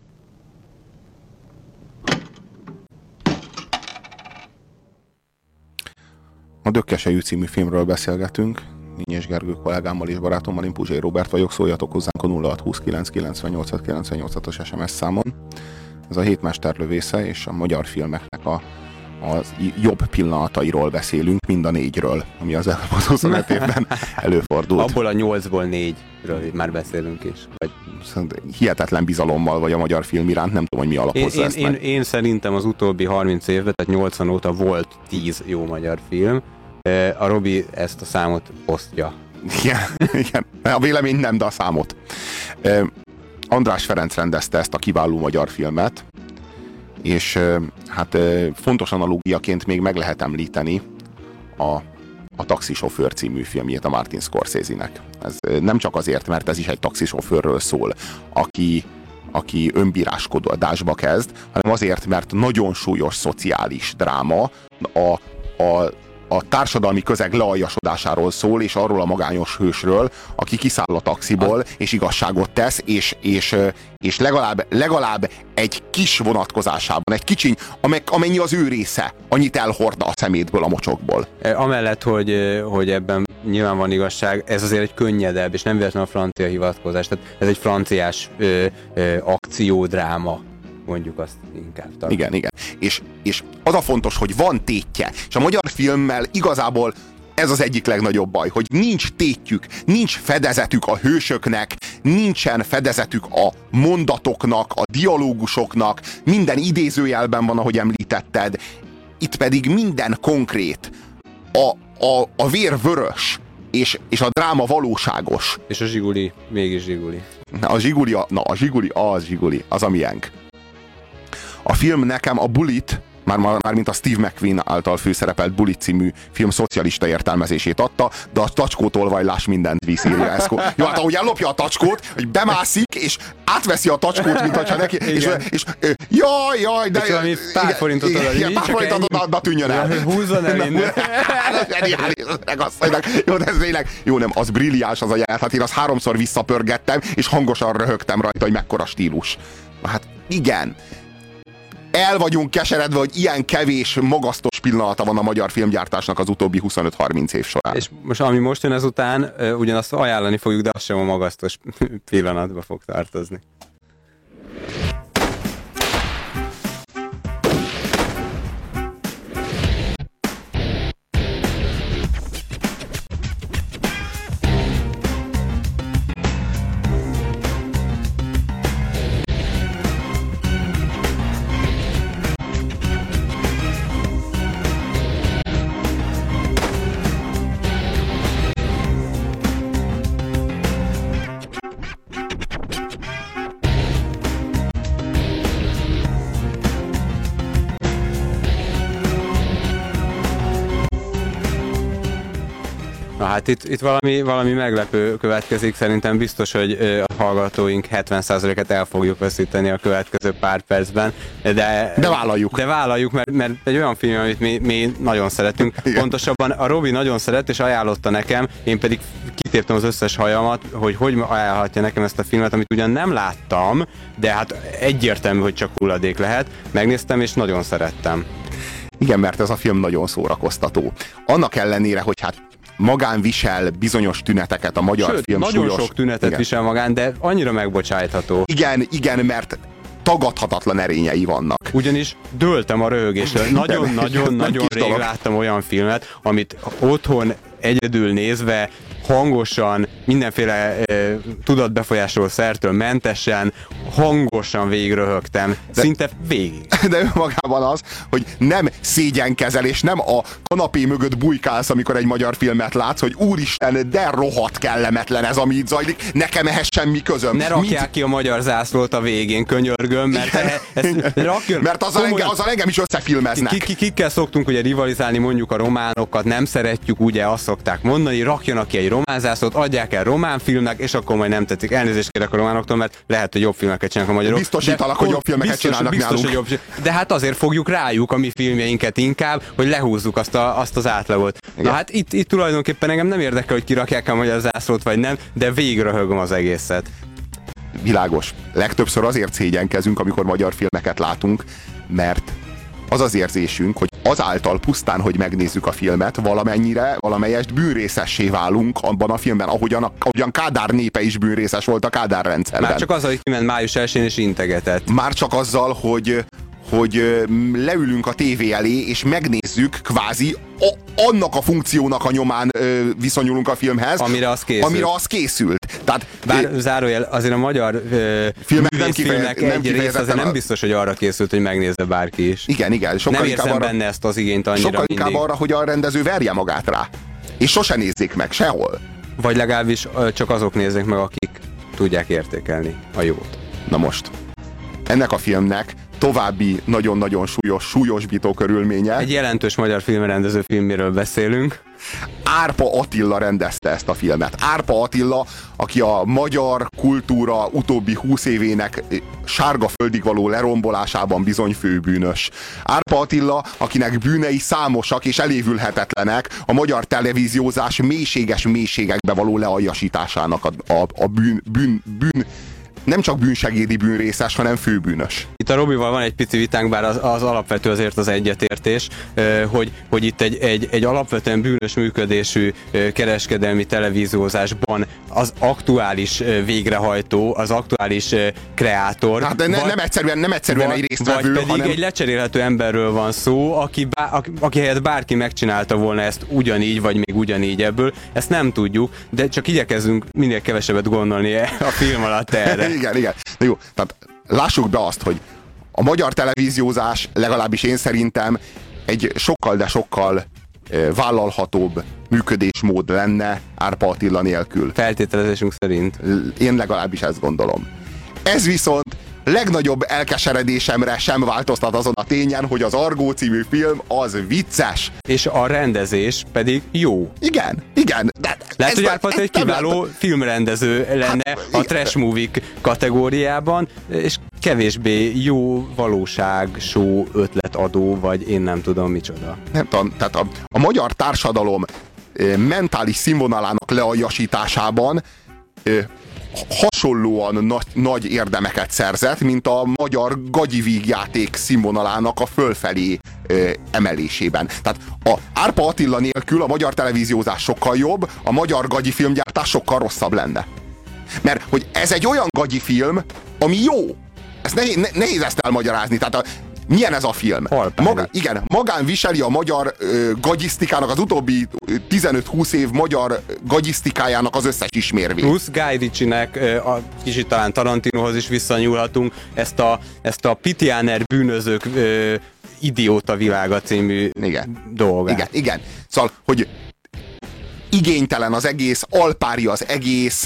A Dökkesejű című filmről beszélgetünk. Ninyes Gergő kollégámmal és barátommal, én Puzsé Róbert vagyok, szóljatok hozzánk a nulla hat huszonkilenc kilencvennyolc kilencvennyolc-os es em es számon. Ez a Hétmesterlövésze és a magyar filmeknek a, a jobb pillanatairól beszélünk, mind a négyről, ami az elmúlt huszonöt évben előfordult. Abból a nyolcból négyről már beszélünk is. Vagy... Hihetetlen bizalommal vagy a magyar film iránt, nem tudom, hogy mi alapozza én, ezt én, meg. Én, én szerintem az utóbbi harminc évben, tehát nyolcvan óta volt tíz jó magyar film. A Robi ezt a számot osztja. Igen, igen. A vélemény nem, de a számot. András Ferenc rendezte ezt a kiváló magyar filmet, és hát fontos analógiaként még meg lehet említeni a, a Taxisofőr című filmjét a Martin Scorsese-nek. Ez nem csak azért, mert ez is egy taxisofőrről szól, aki, aki önbíráskodásba kezd, hanem azért, mert nagyon súlyos szociális dráma, a, a a társadalmi közeg lealjasodásáról szól, és arról a magányos hősről, aki kiszáll a taxiból, és igazságot tesz, és, és, és legalább, legalább egy kis vonatkozásában, egy kicsiny, amennyi az ő része, annyit elhordna a szemétből, a mocsokból. Amellett, hogy, hogy ebben nyilván van igazság, ez azért egy könnyedebb, és nem véletlenül a francia hivatkozás, tehát ez egy franciás ö, ö, akciódráma. Mondjuk azt inkább. Tartom. Igen, igen. És, és az a fontos, hogy van tétje. És a magyar filmmel igazából ez az egyik legnagyobb baj, hogy nincs tétjük, nincs fedezetük a hősöknek, nincsen fedezetük a mondatoknak, a dialógusoknak, minden idézőjelben van, ahogy említetted, itt pedig minden konkrét. A, a, a vér vörös, és, és a dráma valóságos. És a zsiguli, mégis zsiguli. A zsiguli, a, na a zsiguli, az zsiguli, az a miénk. A film nekem a Bullitt, már, már mint a Steve McQueen által főszerepelt Bullitt című film szocialista értelmezését adta, de a tacskótolvajlás mindent visz, írja Eszko. Jó, hát ahogy ellopja a tacskót, hogy bemászik, és átveszi a tacskót, mint hogyha neki, és, és, és jaj, jaj, de... És valami pár forintot oda, igen, pár forintot oda, oda tűnjön el. Húzzon el innen. Jó, de ez tényleg, jó nem, az brilliáns az a jelenet, hát én azt háromszor visszapörgettem, és hangosan röhögtem rajta, hogy mekkora stílus. Hát igen. El vagyunk keseredve, hogy ilyen kevés magasztos pillanata van a magyar filmgyártásnak az utóbbi huszonöt-harminc év során. És most, ami most jön ezután, ugyanazt ajánlani fogjuk, de az sem a magasztos pillanatba fog tartozni. Na hát itt, itt valami, valami meglepő következik, szerintem biztos, hogy a hallgatóink hetven százalékát el fogjuk veszíteni a következő pár percben, de, de vállaljuk. De vállaljuk, mert, mert egy olyan film, amit mi, mi nagyon szeretünk. Igen. Pontosabban a Robi nagyon szeret, és ajánlotta nekem, én pedig kitéptem az összes hajamat, hogy hogy ajánlhatja nekem ezt a filmet, amit ugyan nem láttam, de hát egyértelmű, hogy csak hulladék lehet. Megnéztem, és nagyon szerettem. Igen, mert ez a film nagyon szórakoztató. Annak ellenére, hogy hát magán visel bizonyos tüneteket a magyar Sőt, film. nagyon súlyos, sok tünetet igen. visel magán, de annyira megbocsájtható. Igen, igen, mert tagadhatatlan erényei vannak. Ugyanis dőltem a röhögésről. Nagyon-nagyon-nagyon rég dolog. Láttam olyan filmet, amit otthon egyedül nézve, hangosan, mindenféle e, tudatbefolyásoló szertől mentesen, hangosan végigröhögtem. De, szinte végig. De önmagában az, hogy nem szégyenkezelés, nem a kanapé mögött bujkálsz, amikor egy magyar filmet látsz, hogy úristen, de rohadt kellemetlen ez, ami itt zajlik, nekem ehhez semmi közöm. Ne rakják Mind... ki a magyar zászlót a végén, könyörgöm, mert, e, ezt, rakjon, mert azzal, engem, azzal engem is összefilmeznek. Ki, ki, kikkel szoktunk ugye rivalizálni, mondjuk a románokat, nem szeretjük, ugye azt szokták mondani, rakjanak ki egy román zászlót, adják el román filmnek, és akkor majd nem tetszik. Elnézést kérek a románoktól, mert lehet, hogy jobb filmeket csinálnak a magyarok. Biztosítalak, hogy jobb filmeket biztos, csinálnak biztos, nálunk. Hogy jobb, de hát azért fogjuk rájuk a mi filmjeinket inkább, hogy lehúzzuk azt, a, azt az átlagot. Igen. Na hát itt, itt tulajdonképpen engem nem érdekel, hogy kirakják a magyar zászlót, vagy nem, de végigröhögöm az egészet. Világos. Legtöbbször azért szégyenkezünk, amikor magyar filmeket látunk, mert az az érzésünk, hogy azáltal pusztán, hogy megnézzük a filmet, valamennyire, valamelyest bűnrészessé válunk abban a filmben, ahogyan, ahogyan Kádár népe is bűnrészes volt a Kádár rendszerben. Már csak azzal, hogy kiment május elsején és integetett. Már csak azzal, hogy, hogy leülünk a tévé elé, és megnézzük kvázi a, annak a funkciónak a nyomán ö, viszonyulunk a filmhez, amire az készült. Amire az készült. Tehát, Bár zárójel, azért a magyar ö, filmek nem filmek egy rész azért nem biztos, hogy arra készült, hogy megnézze bárki is. Igen, igen. Nem érzem arra, benne ezt az igényt annyira sokkal mindig. inkább arra, hogy a rendező verje magát rá. És sose nézzék meg, sehol. Vagy legalábbis ö, csak azok nézzék meg, akik tudják értékelni a jót. Na most, ennek a filmnek további nagyon-nagyon súlyos, súlyosbító körülménye. Egy jelentős magyar filmrendező filméről beszélünk. Árpa Attila rendezte ezt a filmet. Árpa Attila, aki a magyar kultúra utóbbi húsz évének sárga földig való lerombolásában bizony főbűnös. Árpa Attila, akinek bűnei számosak és elévülhetetlenek, a magyar televíziózás mélységes mélységekbe való lealjasításának a, a, a bűn, bűn, bűn nem csak bűnsegédi bűnrészes, hanem főbűnös. Itt a Robival van egy pici vitánk, bár az, az alapvető azért az egyetértés, hogy, hogy itt egy, egy, egy alapvetően bűnös működésű kereskedelmi televíziózásban az aktuális végrehajtó, az aktuális kreátor. Hát de ne, vagy, nem egyszerűen, nem egyszerűen vagy, egy résztvevő, vagy pedig hanem... egy lecserélhető emberről van szó, aki, bá, aki helyett bárki megcsinálta volna ezt ugyanígy, vagy még ugyanígy ebből. Ezt nem tudjuk, de csak igyekezzünk minél kevesebbet gondolni a film alatt erre. igen, igen. Na jó, tehát lássuk be azt, hogy a magyar televíziózás, legalábbis én szerintem, egy sokkal, de sokkal vállalhatóbb működésmód lenne Árpa Attila nélkül. Feltételezésünk szerint. Én legalábbis ezt gondolom. Ez viszont legnagyobb elkeseredésemre sem változtat azon a tényen, hogy az Argó című film az vicces. És a rendezés pedig jó. Igen, igen. De lehet, hogy Árpa egy kiváló lehet... filmrendező lenne hát, a trash movie kategóriában, és kevésbé jó valóság, show, ötletadó, vagy én nem tudom micsoda. Nem tudom, tehát a, a magyar társadalom e, mentális színvonalának lealjasításában e, hasonlóan nagy, nagy érdemeket szerzett, mint a magyar gagyi vígjáték színvonalának a fölfelé e, emelésében. Tehát a Árpa Attila nélkül a magyar televíziózás sokkal jobb, a magyar gagyi filmgyártás sokkal rosszabb lenne. Mert hogy ez egy olyan gagyi film, ami jó. Ez nehéz, nehéz ezt elmagyarázni. Tehát a, milyen ez a film? Maga, igen, magán viseli a magyar ö, gagyisztikának, az utóbbi tizenöt-húsz év magyar gagyisztikájának az összes ismérvét. Plusz Guy Ritchie-nek, a kicsit talán Tarantinohoz is visszanyúlhatunk, ezt a, ezt a Pitiáner bűnözők ö, idióta világa című igen. dolgát. Igen, igen. Szóval, hogy igénytelen az egész, alpári az egész,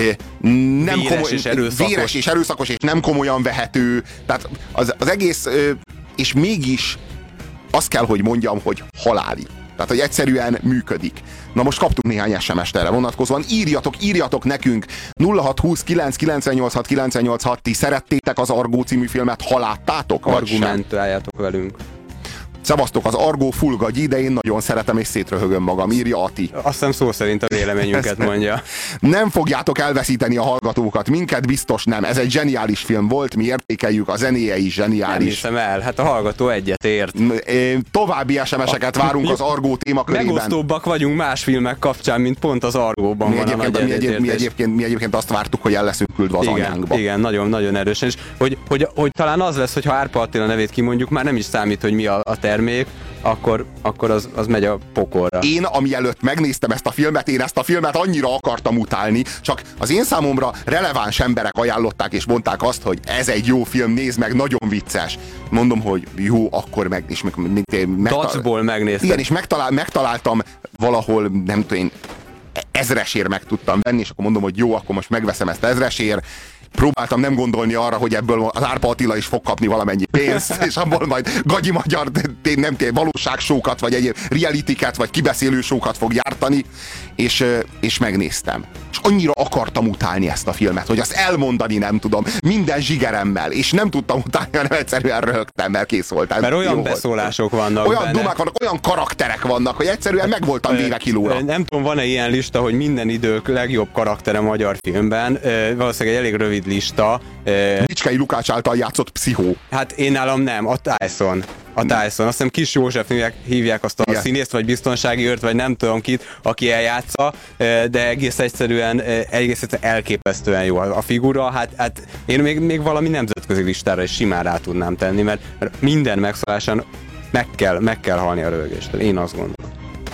nem véres, komoly, és erőszakos. véres és erőszakos, és nem komolyan vehető. Tehát az, az egész, és mégis azt kell, hogy mondjam, hogy haláli. Tehát, hogy egyszerűen működik. Na most kaptunk néhány es em est erre vonatkozóan. Írjatok, írjatok nekünk nulla hat húsz kilenc kilencnyolchat kilencnyolchat. Ti szerettétek az Argó című filmet, ha láttátok? Argumentáljátok velünk. Szevasztok, az Argó full gagyi, de én nagyon szeretem és szétröhögöm magam, írja Ati. Azt hiszem szó szerint a véleményünket mondja. Nem fogjátok elveszíteni a hallgatókat, minket biztos nem. Ez egy zseniális film volt, mi értékeljük, a zenéje is zseniális. Nem hiszem el, hát a hallgató egyet ért. További es em eseket várunk az Argó témakörében. Megosztóbbak vagyunk más filmek kapcsán, mint pont az Argóban mi van a nagy mi, egyéb, mi, egyébként, mi egyébként azt vártuk, hogy el leszünk küldve az igen, anyánkba. Igen, nagyon, nagyon erősen. És hogy, hogy, hogy talán az lesz, hogy ha Árpa Attila nevét kimondjuk, már nem is számít, hogy mi a, a termék, akkor, akkor az, az megy a pokolra. Én, amielőtt megnéztem ezt a filmet, én ezt a filmet annyira akartam utálni, csak az én számomra releváns emberek ajánlották és mondták azt, hogy ez egy jó film, nézd meg, nagyon vicces. Mondom, hogy jó, akkor meg... És meg, meg Dacból megnéztem. Igen, és megtalál, megtaláltam valahol, nem tudom én, ezresért meg tudtam venni, és akkor mondom, hogy jó, akkor most megveszem ezt ezresért. Próbáltam nem gondolni arra, hogy ebből az Árpa Attila is fog kapni valamennyi pénzt, és abból majd gagyi magyar, nem tény, valóságsókat, vagy egyéb realityket, vagy kibeszélő sókat fog gyártani, és, és megnéztem. És annyira akartam utálni ezt a filmet, hogy azt elmondani nem tudom, minden zsigeremmel, és nem tudtam utálni, hanem egyszerűen röhögtem, mert kész voltam. Mert olyan beszólások volt. vannak Olyan benne. dumák vannak, olyan karakterek vannak, hogy egyszerűen meg voltam véve kilóra. Nem tudom, van-e ilyen lista, hogy minden idők legjobb karaktere magyar filmben? Valószínűleg egy elég rövid lista. Bicskei Lukács által játszott pszichó. Hát én nálam nem, a Tyson. A Tyson. Azt hiszem Kis József hívják, hívják azt a igen. színészt, vagy biztonsági őrt, vagy nem tudom kit, aki eljátsza, de egész egyszerűen, egész egyszerűen elképesztően jó a figura. Hát, hát én még, még valami nemzetközi listára is simán rá tudnám tenni, mert minden megszólásán meg kell, meg kell halni a röhögéstől. Én azt gondolom.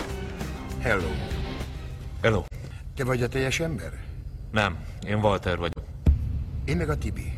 Hello. Hello. Te vagy a teljes ember? Nem, én Walter vagyok. Én meg a Tibi.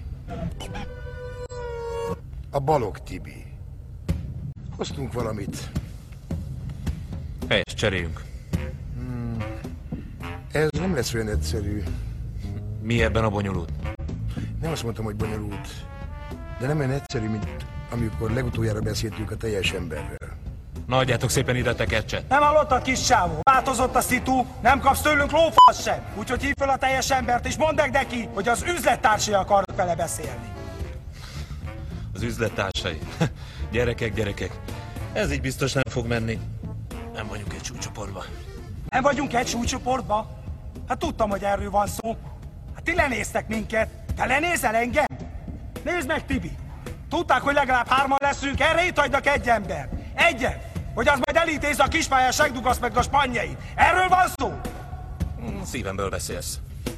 A Balog Tibi. Hoztunk valamit. Helyes, cseréljünk. Hmm. Ez nem lesz olyan egyszerű. Mi ebben a bonyolult? Nem azt mondtam, hogy bonyolult, de nem olyan egyszerű, mint amikor legutoljára beszéltünk a teljes emberrel. Na, adjátok szépen ide a tekercset. Nem hallottad, kis csávó? Változott a szitu, nem kapsz tőlünk lófasz sem. Úgyhogy hívd fel a teljes embert, és mondd meg neki, hogy az üzlettársai akarnak vele beszélni. Az üzlettársai? Gyerekek, gyerekek. Ez így biztos nem fog menni. Nem vagyunk egy súlycsoportban. Nem vagyunk egy súlycsoportban? Hát tudtam, hogy erről van szó. Hát ti lenéztek minket. Te lenézel engem? Nézd meg, Tibi! Tudták, hogy legalább hárman leszünk, erre itt hagynak egy ember. Egyen, hogy az majd elítéz a kispályás segdugasz meg a spanyait. Erről van szó? Mm, szívemből beszélsz.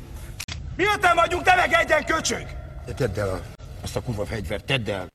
Mi öten vagyunk, te meg egyen, köcsög! De tedd el azt a kurva fegyvert, tedd el!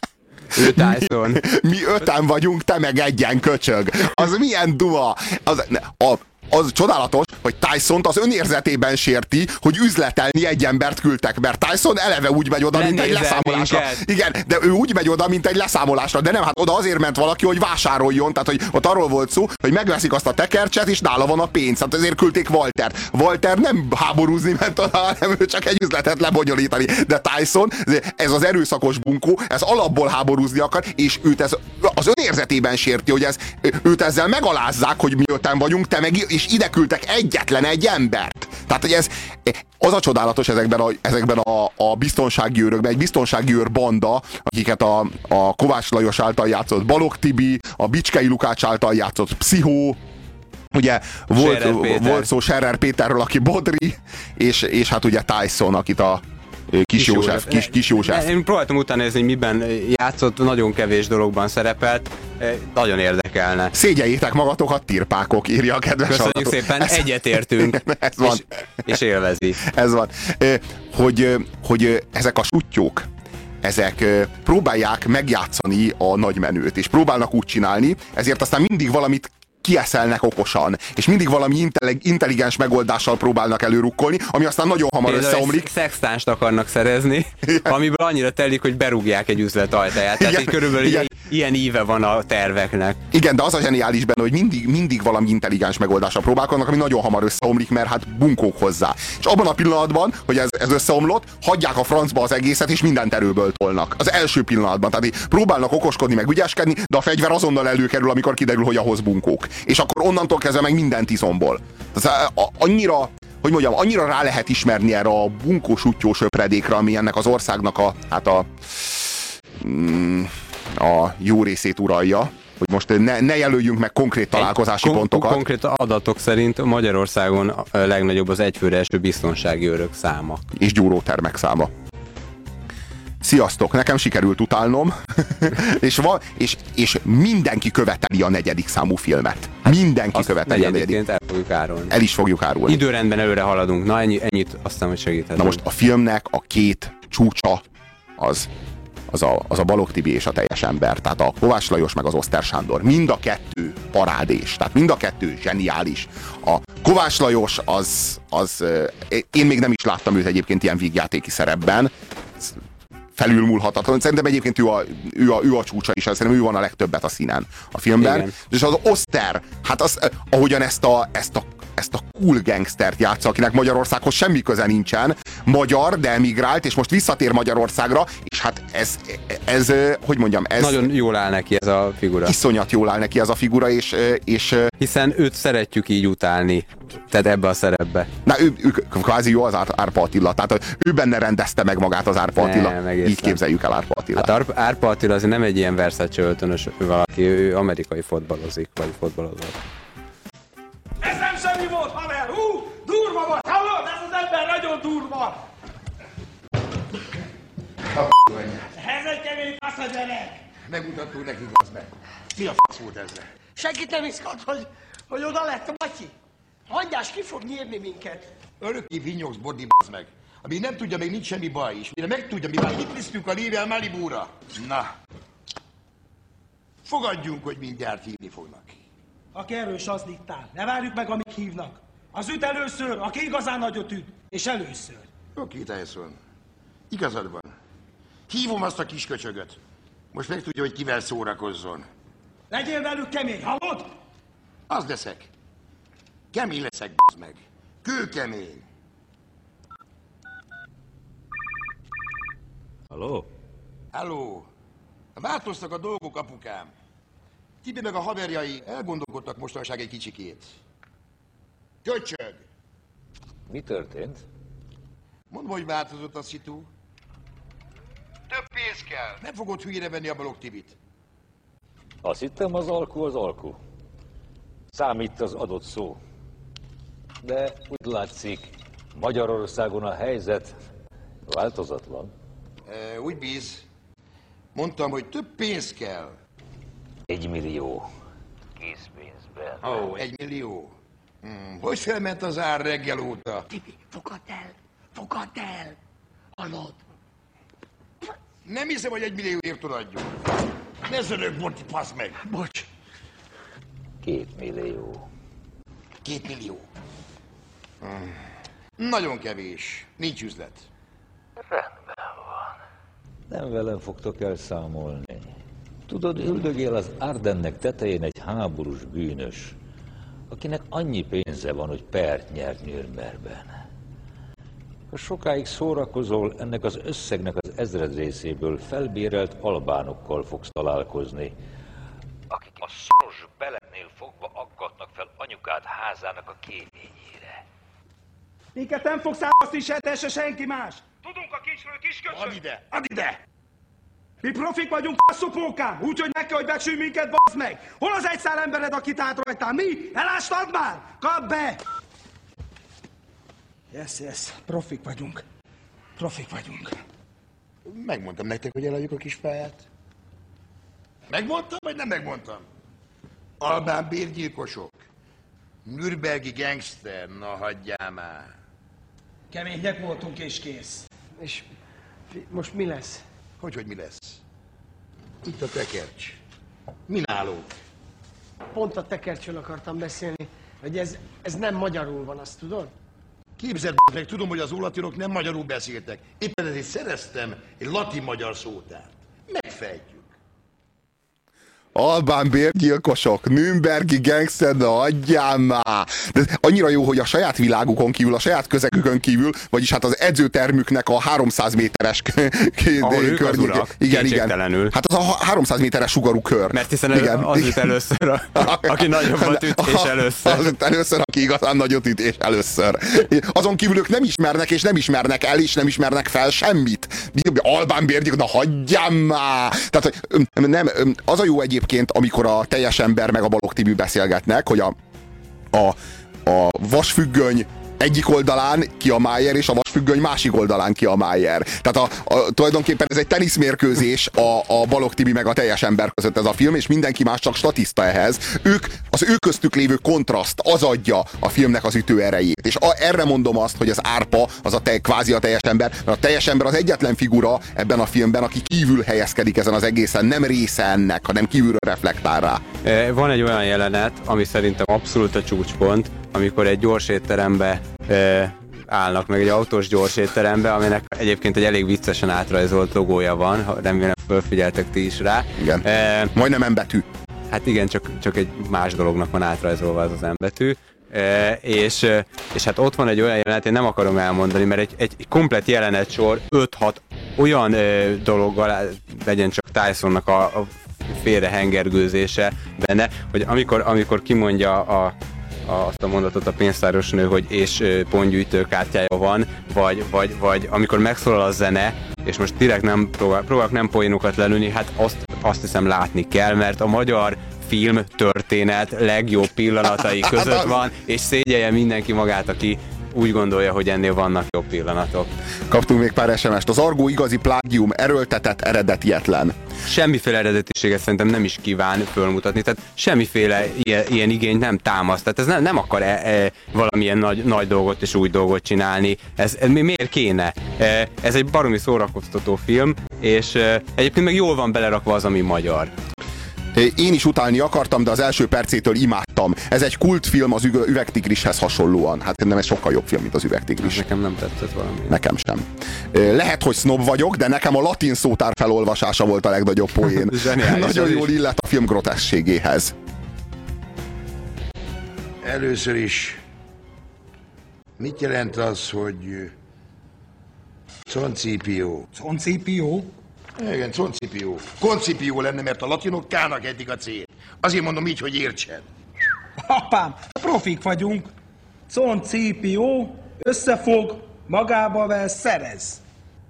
Ő Tyson. Mi öten vagyunk, te meg egyen, köcsög. Az milyen duma? Az, a, az csodálatos, hogy Tysont az önérzetében sérti, hogy üzletelni egy embert küldtek, mert Tyson eleve úgy megy oda, mint egy leszámolásra. Igen, de ő úgy megy oda, mint egy leszámolásra, de nem, hát oda azért ment valaki, hogy vásároljon, tehát hogy ott arról volt szó, hogy megveszik azt a tekercset, és nála van a pénz, hát ezért küldték Waltert. Walter nem háborúzni ment oda, hanem ő csak egy üzletet lebonyolítani, de Tyson, ez az erőszakos bunkó, ez alapból háborúzni akar, és őt ez az önérzetében sérti, hogy ez, őt ezzel megalázzák, hogy mi öten vagyunk, te meg, és ide küldtek egyetlen egy embert. Tehát, hogy ez az a csodálatos ezekben a, ezekben a, a biztonsági őrökben, egy biztonsági őr banda, akiket a, a Kovács Lajos által játszott Balogh Tibi, a Bicskei Lukács által játszott Pszichó, ugye volt, volt szó Scherer Péterről, aki Bodri, és, és hát ugye Tyson, akit a Kis, kis József, József. Kis, kis József. Én próbáltam utána nézni, hogy miben játszott, nagyon kevés dologban szerepelt, nagyon érdekelne. Szégyeljétek magatokat, tirpákok, írja a kedves Köszönjük hallgató. szépen, ez, egyetértünk, ez van. És, és élvezi. Ez van. Hogy, hogy ezek a sutyók, ezek próbálják megjátszani a nagymenőt, és próbálnak úgy csinálni, ezért aztán mindig valamit kieszelnek okosan, és mindig valami intelligens megoldással próbálnak előrukkolni, ami aztán nagyon hamar Például összeomlik. Szextánst akarnak szerezni, igen. Amiből annyira telik, hogy berúgják egy üzlet ajtaját. Tehát igen, körülbelül igen. Ilyen íve van a terveknek. Igen, de az a zseniális benne, hogy mindig, mindig valami intelligens megoldással próbálkoznak, ami nagyon hamar összeomlik, mert hát bunkók hozzá. És abban a pillanatban, hogy ez, ez összeomlott, hagyják a francba az egészet, és mindent erőből tolnak. Az első pillanatban. Tehát próbálnak okoskodni, meg ügyeskedni, de a fegyver azonnal előkerül, amikor kiderül, hogy ahhoz bunkók. És akkor onnantól kezdve meg mindent izomból. Tehát annyira, hogy mondjam, annyira rá lehet ismerni erre a bunkó-sutyó söpredékre, ami ennek az országnak a, hát a, a jó részét uralja, hogy most ne, ne jelöljünk meg konkrét találkozási kon- pontokat. Konkrét adatok szerint Magyarországon a legnagyobb az egyfőre eső biztonsági őrök száma. És gyúrótermek száma. Sziasztok, nekem sikerült utálnom, és, van, és, és mindenki követeli a negyedik számú filmet. Mindenki követeli a negyedik. El fogjuk árulni. El is fogjuk árulni. Időrendben előre haladunk. Na ennyi, ennyit aztán, hogy segíthetünk. Na most a filmnek a két csúcsa az, az, a, az a Balogh Tibi és a teljes ember. Tehát a Kovács Lajos meg az Oszter Sándor. Mind a kettő parádés. Tehát mind a kettő zseniális. A Kovács Lajos az, az én még nem is láttam őt egyébként ilyen vígjátéki szerepben. Felülmúlhatatlan. Szerintem egyébként ő a, ő a, ő a csúcsa is, szerintem ő van a legtöbbet a színen a filmben. Igen. És az Oszter, hát az, ahogyan ezt a, ezt a, ezt a cool gangstert játsza, akinek Magyarországhoz semmi köze nincsen, magyar, de emigrált, és most visszatér Magyarországra, és hát ez, ez, hogy mondjam, ez... Nagyon jól áll neki ez a figura. Iszonyat jól áll neki ez a figura, és... és hiszen őt szeretjük így utálni, tehát ebbe a szerepbe. Na, ő, ő kvázi jó az Árpa Attila, tehát ő benne rendezte meg magát az Árpa Attila. Ne, így képzeljük el Árpa Attilát. Hát Árpa Attila azért nem egy ilyen Versace öltönös valaki, ő amerikai fotballozik, vagy fotballozott. Ez nem semmi volt, haver! Hú, durva volt, hallod? Ez az ember nagyon durva! Ez egy kemény fasz a gyerek! Megmutattuk nekik, az meg. Mi a fasz volt ezzel? Senkit nem iszkat, hogy, hogy oda lett, Matyi. Hangyás ki fog nyírni minket. Örökké vinyogsz, body, b***z meg. Amíg nem tudja, még nincs semmi baj is. Mire megtudja, mi már itt lisztünk a Liriel Malibúra. Na. Fogadjunk, hogy mindjárt hívni fognak. Aki erős, az diktál. Ne várjuk meg, amíg hívnak. Az üt először, aki igazán nagyot üt. És először. Oké, Tyson. Igazad van. Hívom azt a kisköcsögöt. Most megtudja, hogy kivel szórakozzon. Legyél velük kemény, hallod? Az leszek. Kemény leszek, b***z meg. Kőkemény. Halló? Halló. Változtak a dolgok, apukám. Tibi meg a haverjai elgondolkodtak mostanság egy kicsikét. Köcsög! Mi történt? Mondd, hogy változott a szitu. Több pénz kell. Nem fogod hülyére venni a Balogh Tibit. Azt hittem, az alkú az alkú. Számít az adott szó. De úgy látszik, Magyarországon a helyzet változatlan. E, úgy bíz. Mondtam, hogy több pénz kell. Egy millió. Készpénzben. Ó, oh, egy millió. Hmm. Hogy felment az ár reggel óta? Tibi, fogadd el! Fogadd el! Hallod? Nem hiszem, hogy egy millióért adjuk. Ne zörög, Borti, passz meg! Bocs. Két millió. Két millió. Hmm. Nagyon kevés. Nincs üzlet. Rendben van. Nem velem fogtok elszámolni. Tudod, üldögél az Ardennek tetején egy háborús bűnös, akinek annyi pénze van, hogy pert nyert Nürnbergben. Ha sokáig szórakozol, ennek az összegnek az ezredrészéből felbérelt albánokkal fogsz találkozni, akik a szoros beletnél fogva aggatnak fel anyukád házának a kéményére. Minket nem fog szávaszni se te, se senki más! Tudunk a kincsről, kisköcsög! Add ide! Add ide! Mi profik vagyunk, passzopókám, úgyhogy meg kell, hogy becsülj minket, bazd meg! Hol az egy szál embered, akit átrajtál? Mi? Elástad már? Kap be! Yes, yes, profik vagyunk. Profik vagyunk. Megmondtam nektek, hogy eladjuk a kis pályát. Megmondtam, vagy nem megmondtam? Albán bérgyilkosok. Nürnbergi gangster, na hagyjál már. Kemények voltunk és kész. És most mi lesz? Hogy, hogy mi lesz? Itt a tekercs. Mi nálunk? Pont a tekercsről akartam beszélni, hogy ez, ez nem magyarul van, azt tudod? Képzeld meg, tudom, hogy az ólatinok nem magyarul beszéltek. Éppen ezért szereztem egy latin-magyar szótárt. Megfejtjük. Albán bérgyilkosok, Nürnbergi gangster, de adjál már! De annyira jó, hogy a saját világukon kívül, a saját közegükön kívül, vagyis hát az edzőtermüknek a háromszáz méteres környéke. Igen, igen. Hát az a háromszáz méteres sugarú kör. Mert hiszen igen, az jut először, a, aki nagyobbat üt, és először. Az jut először, aki igazán nagyot üt, és először. Azon kívül ők nem ismernek, és nem ismernek el, és nem ismernek fel semmit. Albán bérgyilkosok, na hagyjál már! Tehát, nem, az a jó egyéb amikor a teljes ember meg a Balogh Tibi beszélgetnek, hogy a, a, a vasfüggöny egyik oldalán ki a Mayer, és a vasfüggöny másik oldalán ki a Mayer. Tehát a, a, tulajdonképpen ez egy teniszmérkőzés a, a Balogh Tibi meg a teljes ember között ez a film, és mindenki más csak statiszta ehhez. Ők, az ő köztük lévő kontraszt, az adja a filmnek az ütő erejét. És a, erre mondom azt, hogy az árpa, az a te, kvázi a teljes ember, mert a teljes ember az egyetlen figura ebben a filmben, aki kívül helyezkedik ezen az egészen, nem része ennek, hanem kívülről reflektál rá. Van egy olyan jelenet, ami szerintem abszolút a csúcspont, amikor egy gyors étterembe e, állnak, meg egy autós gyors étterembe, aminek egyébként egy elég viccesen átrajzolt logója van, ha remélem fölfigyeltek ti is rá. Igen. E, Majdnem embetű. Hát igen, csak, csak egy más dolognak van átrajzolva az az embetű. E, és, és hát ott van egy olyan jelenet, én nem akarom elmondani, mert egy, egy komplet jelenetsor öt-hat olyan e, dologgal, legyen csak Tysonnak a, a félrehengergőzése benne, hogy amikor, amikor kimondja a azt a mondatot a pénztáros nő, hogy és pontgyűjtőkártyája van, vagy, vagy, vagy amikor megszólal a zene, és most direkt nem próbál, próbálok nem poénokat lelőni, hát azt, azt hiszem látni kell, mert a magyar film történet legjobb pillanatai között van, és szégyelje mindenki magát, aki úgy gondolja, hogy ennél vannak jobb pillanatok. Kaptunk még pár es em est. Az argó igazi plágium, erőltetett, eredetietlen. Semmiféle eredetiséget szerintem nem is kíván fölmutatni, tehát semmiféle ilyen, ilyen igényt nem támaszt, tehát ez nem, nem akar e, e, valamilyen nagy, nagy dolgot és új dolgot csinálni, ez, ez miért kéne? E, ez egy baromi szórakoztató film, és e, egyébként meg jól van belerakva az, ami magyar. Én is utálni akartam, de az első percétől imádtam. Ez egy kultfilm az Üvegtigrishez hasonlóan. Hát nem, ez sokkal jobb film, mint az Üvegtigris. Nekem nem tetszett valami. Nekem sem. Lehet, hogy sznob vagyok, de nekem a latin szótár felolvasása volt a legnagyobb poén. Nagyon jól illett a film groteszségéhez. Először is, mit jelent az, hogy concipió? Concipió? Igen, concipió. Concipió lenne, mert a latinok K-nak eddig a C-t. Azért mondom így, hogy értsed. Apám, profik vagyunk. Concipió, összefog, magába vesz, szerez.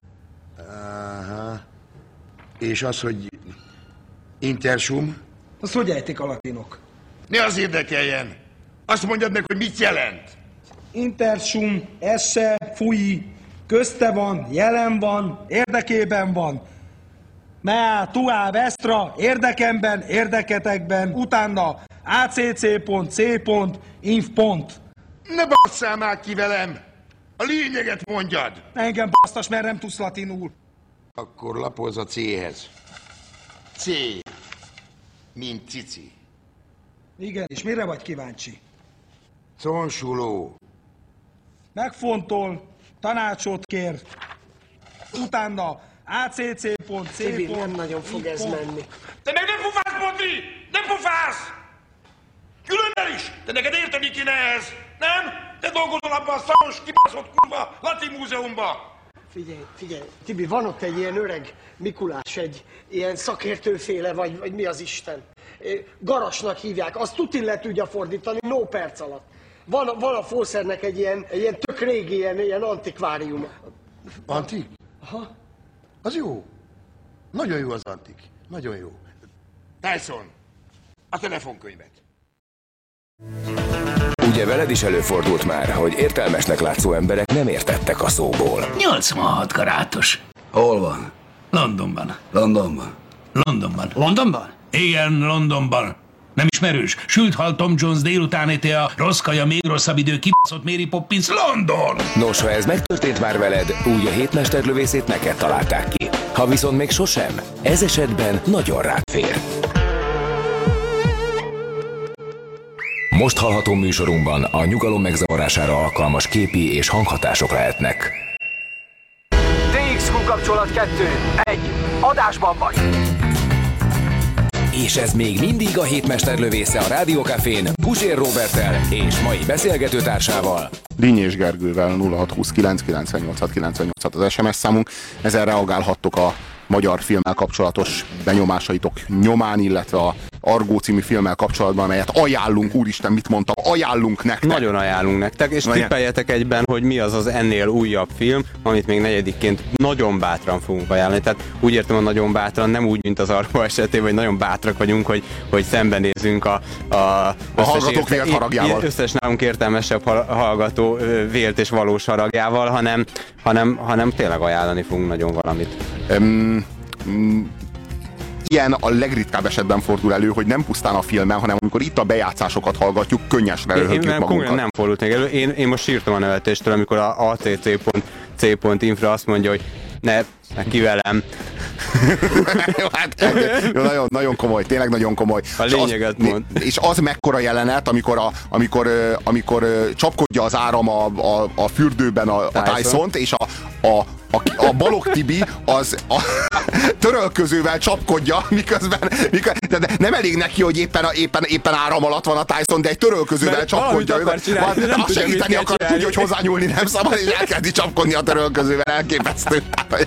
Aha. És az, hogy intersum? Azt hogy ejtik a latinok? Ne az érdekeljen. Azt mondjad meg, hogy mit jelent. Intersum, esse, fui, közte van, jelen van, érdekében van. Mea, tua, vestra, érdekemben, érdeketekben, utána acc.c. Inf. Ne basszál már ki velem! A lényeget mondjad! Engem basztas, mert nem tudsz latinul. Akkor lapozz a C-hez. C. Mint cici. Igen, és mire vagy kíváncsi? Consuló. Megfontol, tanácsot kér, utána acc.c. Tibi, nem nagyon fog ez menni. Te meg nem pufász, Botri! Nem pufász! Különben is! Te neked érteni kéne ehhez, nem? Te dolgozol abban a szaros, kibaszott kurva latin múzeumban! Figyelj, figyelj, Tibi, van ott egy ilyen öreg Mikulás, egy ilyen szakértőféle, vagy, vagy mi az Isten. Garasnak hívják, azt tuti le tudja fordítani, no perc alatt. Van, van a Fószernek egy ilyen, egy ilyen tök régi, ilyen, ilyen antikvárium. Antik? Aha. Az jó. Nagyon jó az antik. Nagyon jó. Tyson, a telefonkönyvet. Ugye veled is előfordult már, hogy értelmesnek látszó emberek nem értettek a szóból. nyolcvanhat karátos. Hol van? Londonban. Londonban? Londonban. Londonban? Igen, Londonban. Nem ismerős? Sült hal Tom Jones délutáni tea, rossz kaja, még rosszabb idő, kibaszott Mary Poppins, London! Nos, ha ez megtörtént már veled, úgy a hétmesterlövészét neked találták ki. Ha viszont még sosem, ez esetben nagyon rád fér. Most hallható műsorunkban a nyugalom megzavarására alkalmas képi és hanghatások lehetnek. té iksz Q kapcsolat kettő, egy, adásban vagy! És ez még mindig a hétmesterlövésze a Rádiókafén Puzsér Róberttel és mai beszélgetőtársával. Dínyés Gergővel nulla hat huszonkilenc kilencvennyolc kilencvennyolc az es em es számunk. Ezzel reagálhattok a magyar filmmel kapcsolatos benyomásaitok nyomán, illetve a Argó című filmmel kapcsolatban, amelyet ajánlunk, úristen, mit mondtam, ajánlunk nektek. Nagyon ajánlunk nektek, és tippeljetek egyben, hogy mi az az ennél újabb film, amit még negyedikként nagyon bátran fogunk ajánlani. Tehát úgy értem, hogy nagyon bátran, nem úgy, mint az Argó esetében, hogy nagyon bátrak vagyunk, hogy, hogy szembenézünk a, a, a hallgatók vélt haragjával. Összes nálunk értelmesebb hallgató vélt és valós haragjával, hanem, hanem, hanem tényleg ajánlani fogunk nagyon valamit. Um, um, Ilyen a legritkább esetben fordul elő, hogy nem pusztán a filmen, hanem amikor itt a bejátszásokat hallgatjuk, könnyesre röhögjük magunkat. Nem fordult még elő. Én, én most sírtam a nevetéstől, amikor a acc.c. Infra azt mondja, hogy ne, ne ki velem. Jó, hát, jó, nagyon, nagyon komoly, tényleg nagyon komoly. A lényeget mond. És az mekkora jelenet, amikor, a, amikor, amikor csapkodja az áram a, a, a fürdőben a, a Tyson-t, és a, a, a, a Balogh Tibi az a törölközővel csapkodja, miközben, miközben de nem elég neki, hogy éppen, éppen, éppen áram alatt van a Tyson, de egy törölközővel mert csapkodja. Akar csinálni, nem azt segíteni akar, tudja, hogy hozzányúlni nem szabad, és elkezdi csapkodni a törölközővel, elképesztő.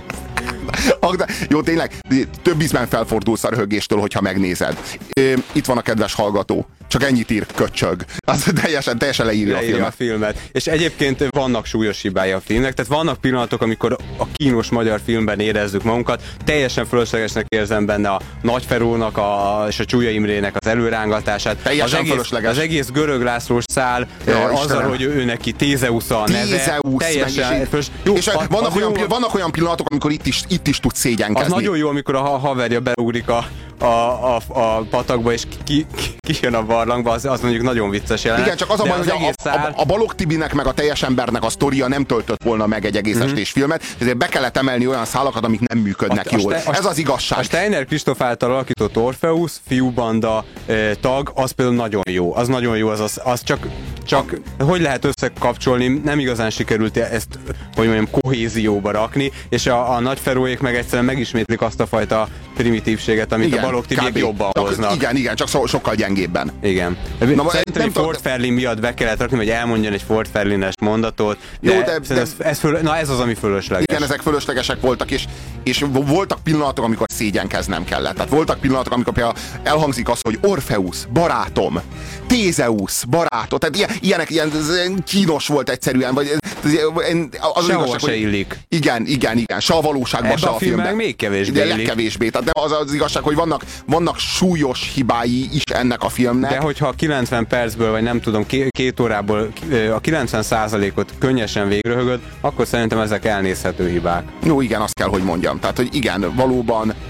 Jó, tényleg, több ízben felfordulsz a röhögéstől, hogyha megnézed. Itt van a kedves hallgató. Csak ennyit ír, köcsög. Az teljesen, teljesen leírja, leírja a, filmet. a filmet. És egyébként vannak súlyos hibái a filmnek, tehát vannak pillanatok, amikor a kínos magyar filmben érezzük magunkat. Teljesen fölöslegesnek érzem benne a Nagyferónak a, és a Csúlya Imrének az előrángatását. Teljesen az egész, fölösleges. Az egész Görög Lászlós szál, ja, azzal, hogy ő neki Tézeusz a neve. Tézeusz, teljesen fölös... jó, és a, vannak, olyan, jó, vannak olyan pillanatok, amikor itt is, itt is tud szégyenkezni. Az nagyon jó, amikor a haverja beugrik a A, a, a patakba, és ki, ki, ki jön a barlangba, az, az mondjuk nagyon vicces jelenet. Igen, csak az a baj, hogy a, szál... a, a Balogh Tibinek meg a teljes embernek a sztoria nem töltött volna meg egy egész mm-hmm. estés filmet, ezért be kellett emelni olyan szálakat, amik nem működnek a, jól. A, a, Ez az igazság. A Steiner Kristóf által alakított Orpheus, fiúbanda e, tag, az például nagyon jó. Az nagyon jó, az, az, az csak, csak a... hogy lehet összekapcsolni, nem igazán sikerült ezt, hogy mondjam, kohézióba rakni, és a, a Nagyferóék meg egyszerűen megismétlik azt a fajta primitívséget, amit igen, a Balogh Tibiek jobban hoznak. Igen, igen, csak so, sokkal gyengébben. Igen. Na, szerintem egy Ford Fairlane miatt be kellett rakni, hogy elmondjon egy Ford Fairlane-es mondatot, de, jó, de, de ez, ez, föl, na ez az, ami fölösleges. Igen, ezek fölöslegesek voltak, és, és voltak pillanatok, amikor szégyenkeznem kellett. Tehát voltak pillanatok, amikor például elhangzik az, hogy Orpheus, barátom, Tézeusz, barátom, tehát ilyen, ilyenek, ilyen, ilyen kínos volt egyszerűen, vagy az sehol igazság, se illik. Igen, igen, igen, se a valóságban, se a filmben. Még kevésbé de legkevésbé. Tehát az az igazság, hogy vannak, vannak súlyos hibái is ennek a filmnek. De hogyha a kilencven percből, vagy nem tudom, két órából a kilencven százalékot könnyesen végrehögöd, akkor szerintem ezek elnézhető hibák. Jó, igen, azt kell, hogy mondjam. Tehát, hogy igen, valóban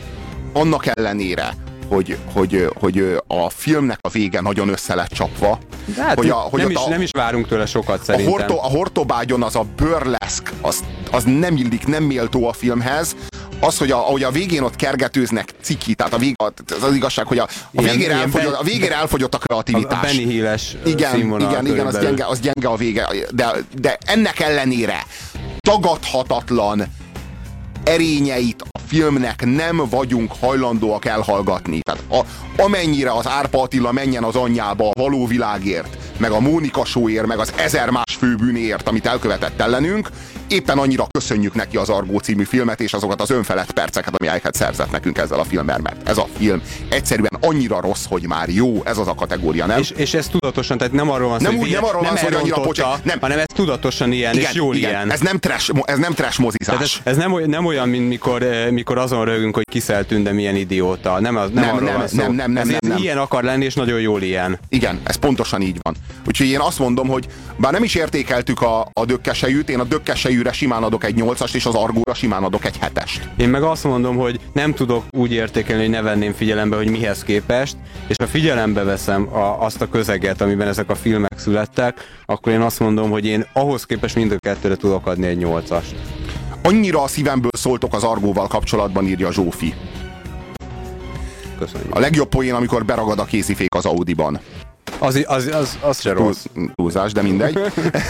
annak ellenére, hogy, hogy, hogy a filmnek a vége nagyon össze lett csapva. Hát, hogy a, hogy nem, is, a, nem is várunk tőle sokat szerintem. A, horto, a hortobágyon az a burleszk, az, az nem illik, nem méltó a filmhez. Az, hogy a, ahogy a végén ott kergetőznek ciki, tehát a vég, az, az igazság, hogy a, a, végére, ilyen, elfogyott, a végére elfogyott a kreativitás. A Benny Hill-es igen, színvonal igen, igen, az gyenge, az gyenge a vége. De, de ennek ellenére tagadhatatlan erényeit a filmnek nem vagyunk hajlandóak elhallgatni. Tehát a, amennyire az Árpa Attila menjen az anyjába a való világért, meg a Mónika Show-ért, meg az ezer más főbűnért, amit elkövetett ellenünk, éppen annyira köszönjük neki az Argó című filmet, és azokat az önfelett perceket, amelyeket szerzett nekünk ezzel a filmmel, mert ez a film egyszerűen annyira rossz, hogy már jó, ez az a kategória, nem? És, és ez tudatosan, tehát nem arról van szó, nem hogy, úgy, nem arról van szó, hogy annyira pocsek, nem. hanem ez tudatosan ilyen, igen, és jól igen. ilyen. Ez nem trash, ez nem trash mozizás. Ez, ez nem, nem olyan, mint mikor, mikor azon rögünk, hogy Kiszel Tünde milyen idióta. Nem, az, nem, nem, arról nem, van szó. Nem, nem, nem, ez nem, nem. ilyen akar lenni, és nagyon jól ilyen. Igen, ez pontosan így van. Úgyhogy én azt mondom, hogy bár nem is értékeltük a, a dökkesejűt, én a dökkesejűre simán adok egy nyolcast, és az Argóra simán adok egy hetest. Én meg azt mondom, hogy nem tudok úgy értékelni, hogy ne venném figyelembe, hogy mihez képest, és ha figyelembe veszem a, azt a közeget, amiben ezek a filmek születtek, akkor én azt mondom, hogy én ahhoz képest mind a kettőre tudok adni egy nyolcast. Annyira a szívemből szóltok az Argóval kapcsolatban, írja Zsófi. Köszönjük. A legjobb poén, amikor beragad a kézifék az Audiban. Az, az, az, az se rossz. Túlzás, de mindegy.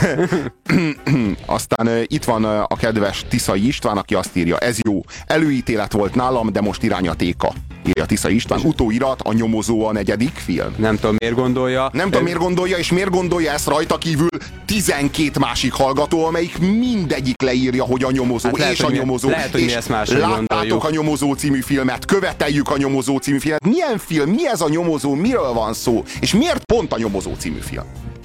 Aztán uh, itt van uh, a kedves Tiszai István, aki azt írja, ez jó. Előítélet volt nálam, de most irány a téka. Írja Tiszai István. Utóirat, a Nyomozó a negyedik film. Nem tudom, miért gondolja. Nem tudom, miért gondolja, és miért gondolja ezt rajta kívül tizenkét másik hallgató, amelyik mindegyik leírja, hogy a Nyomozó, hát lehet, és a Nyomozó. Mi, lehet, hogy és mi ezt máshogy láttátok gondoljuk. a Nyomozó című filmet, követeljük a Nyomozó című filmet. Milyen film? Mi ez a Nyomozó? Miről van szó? És miért pont a Nyomozó című film?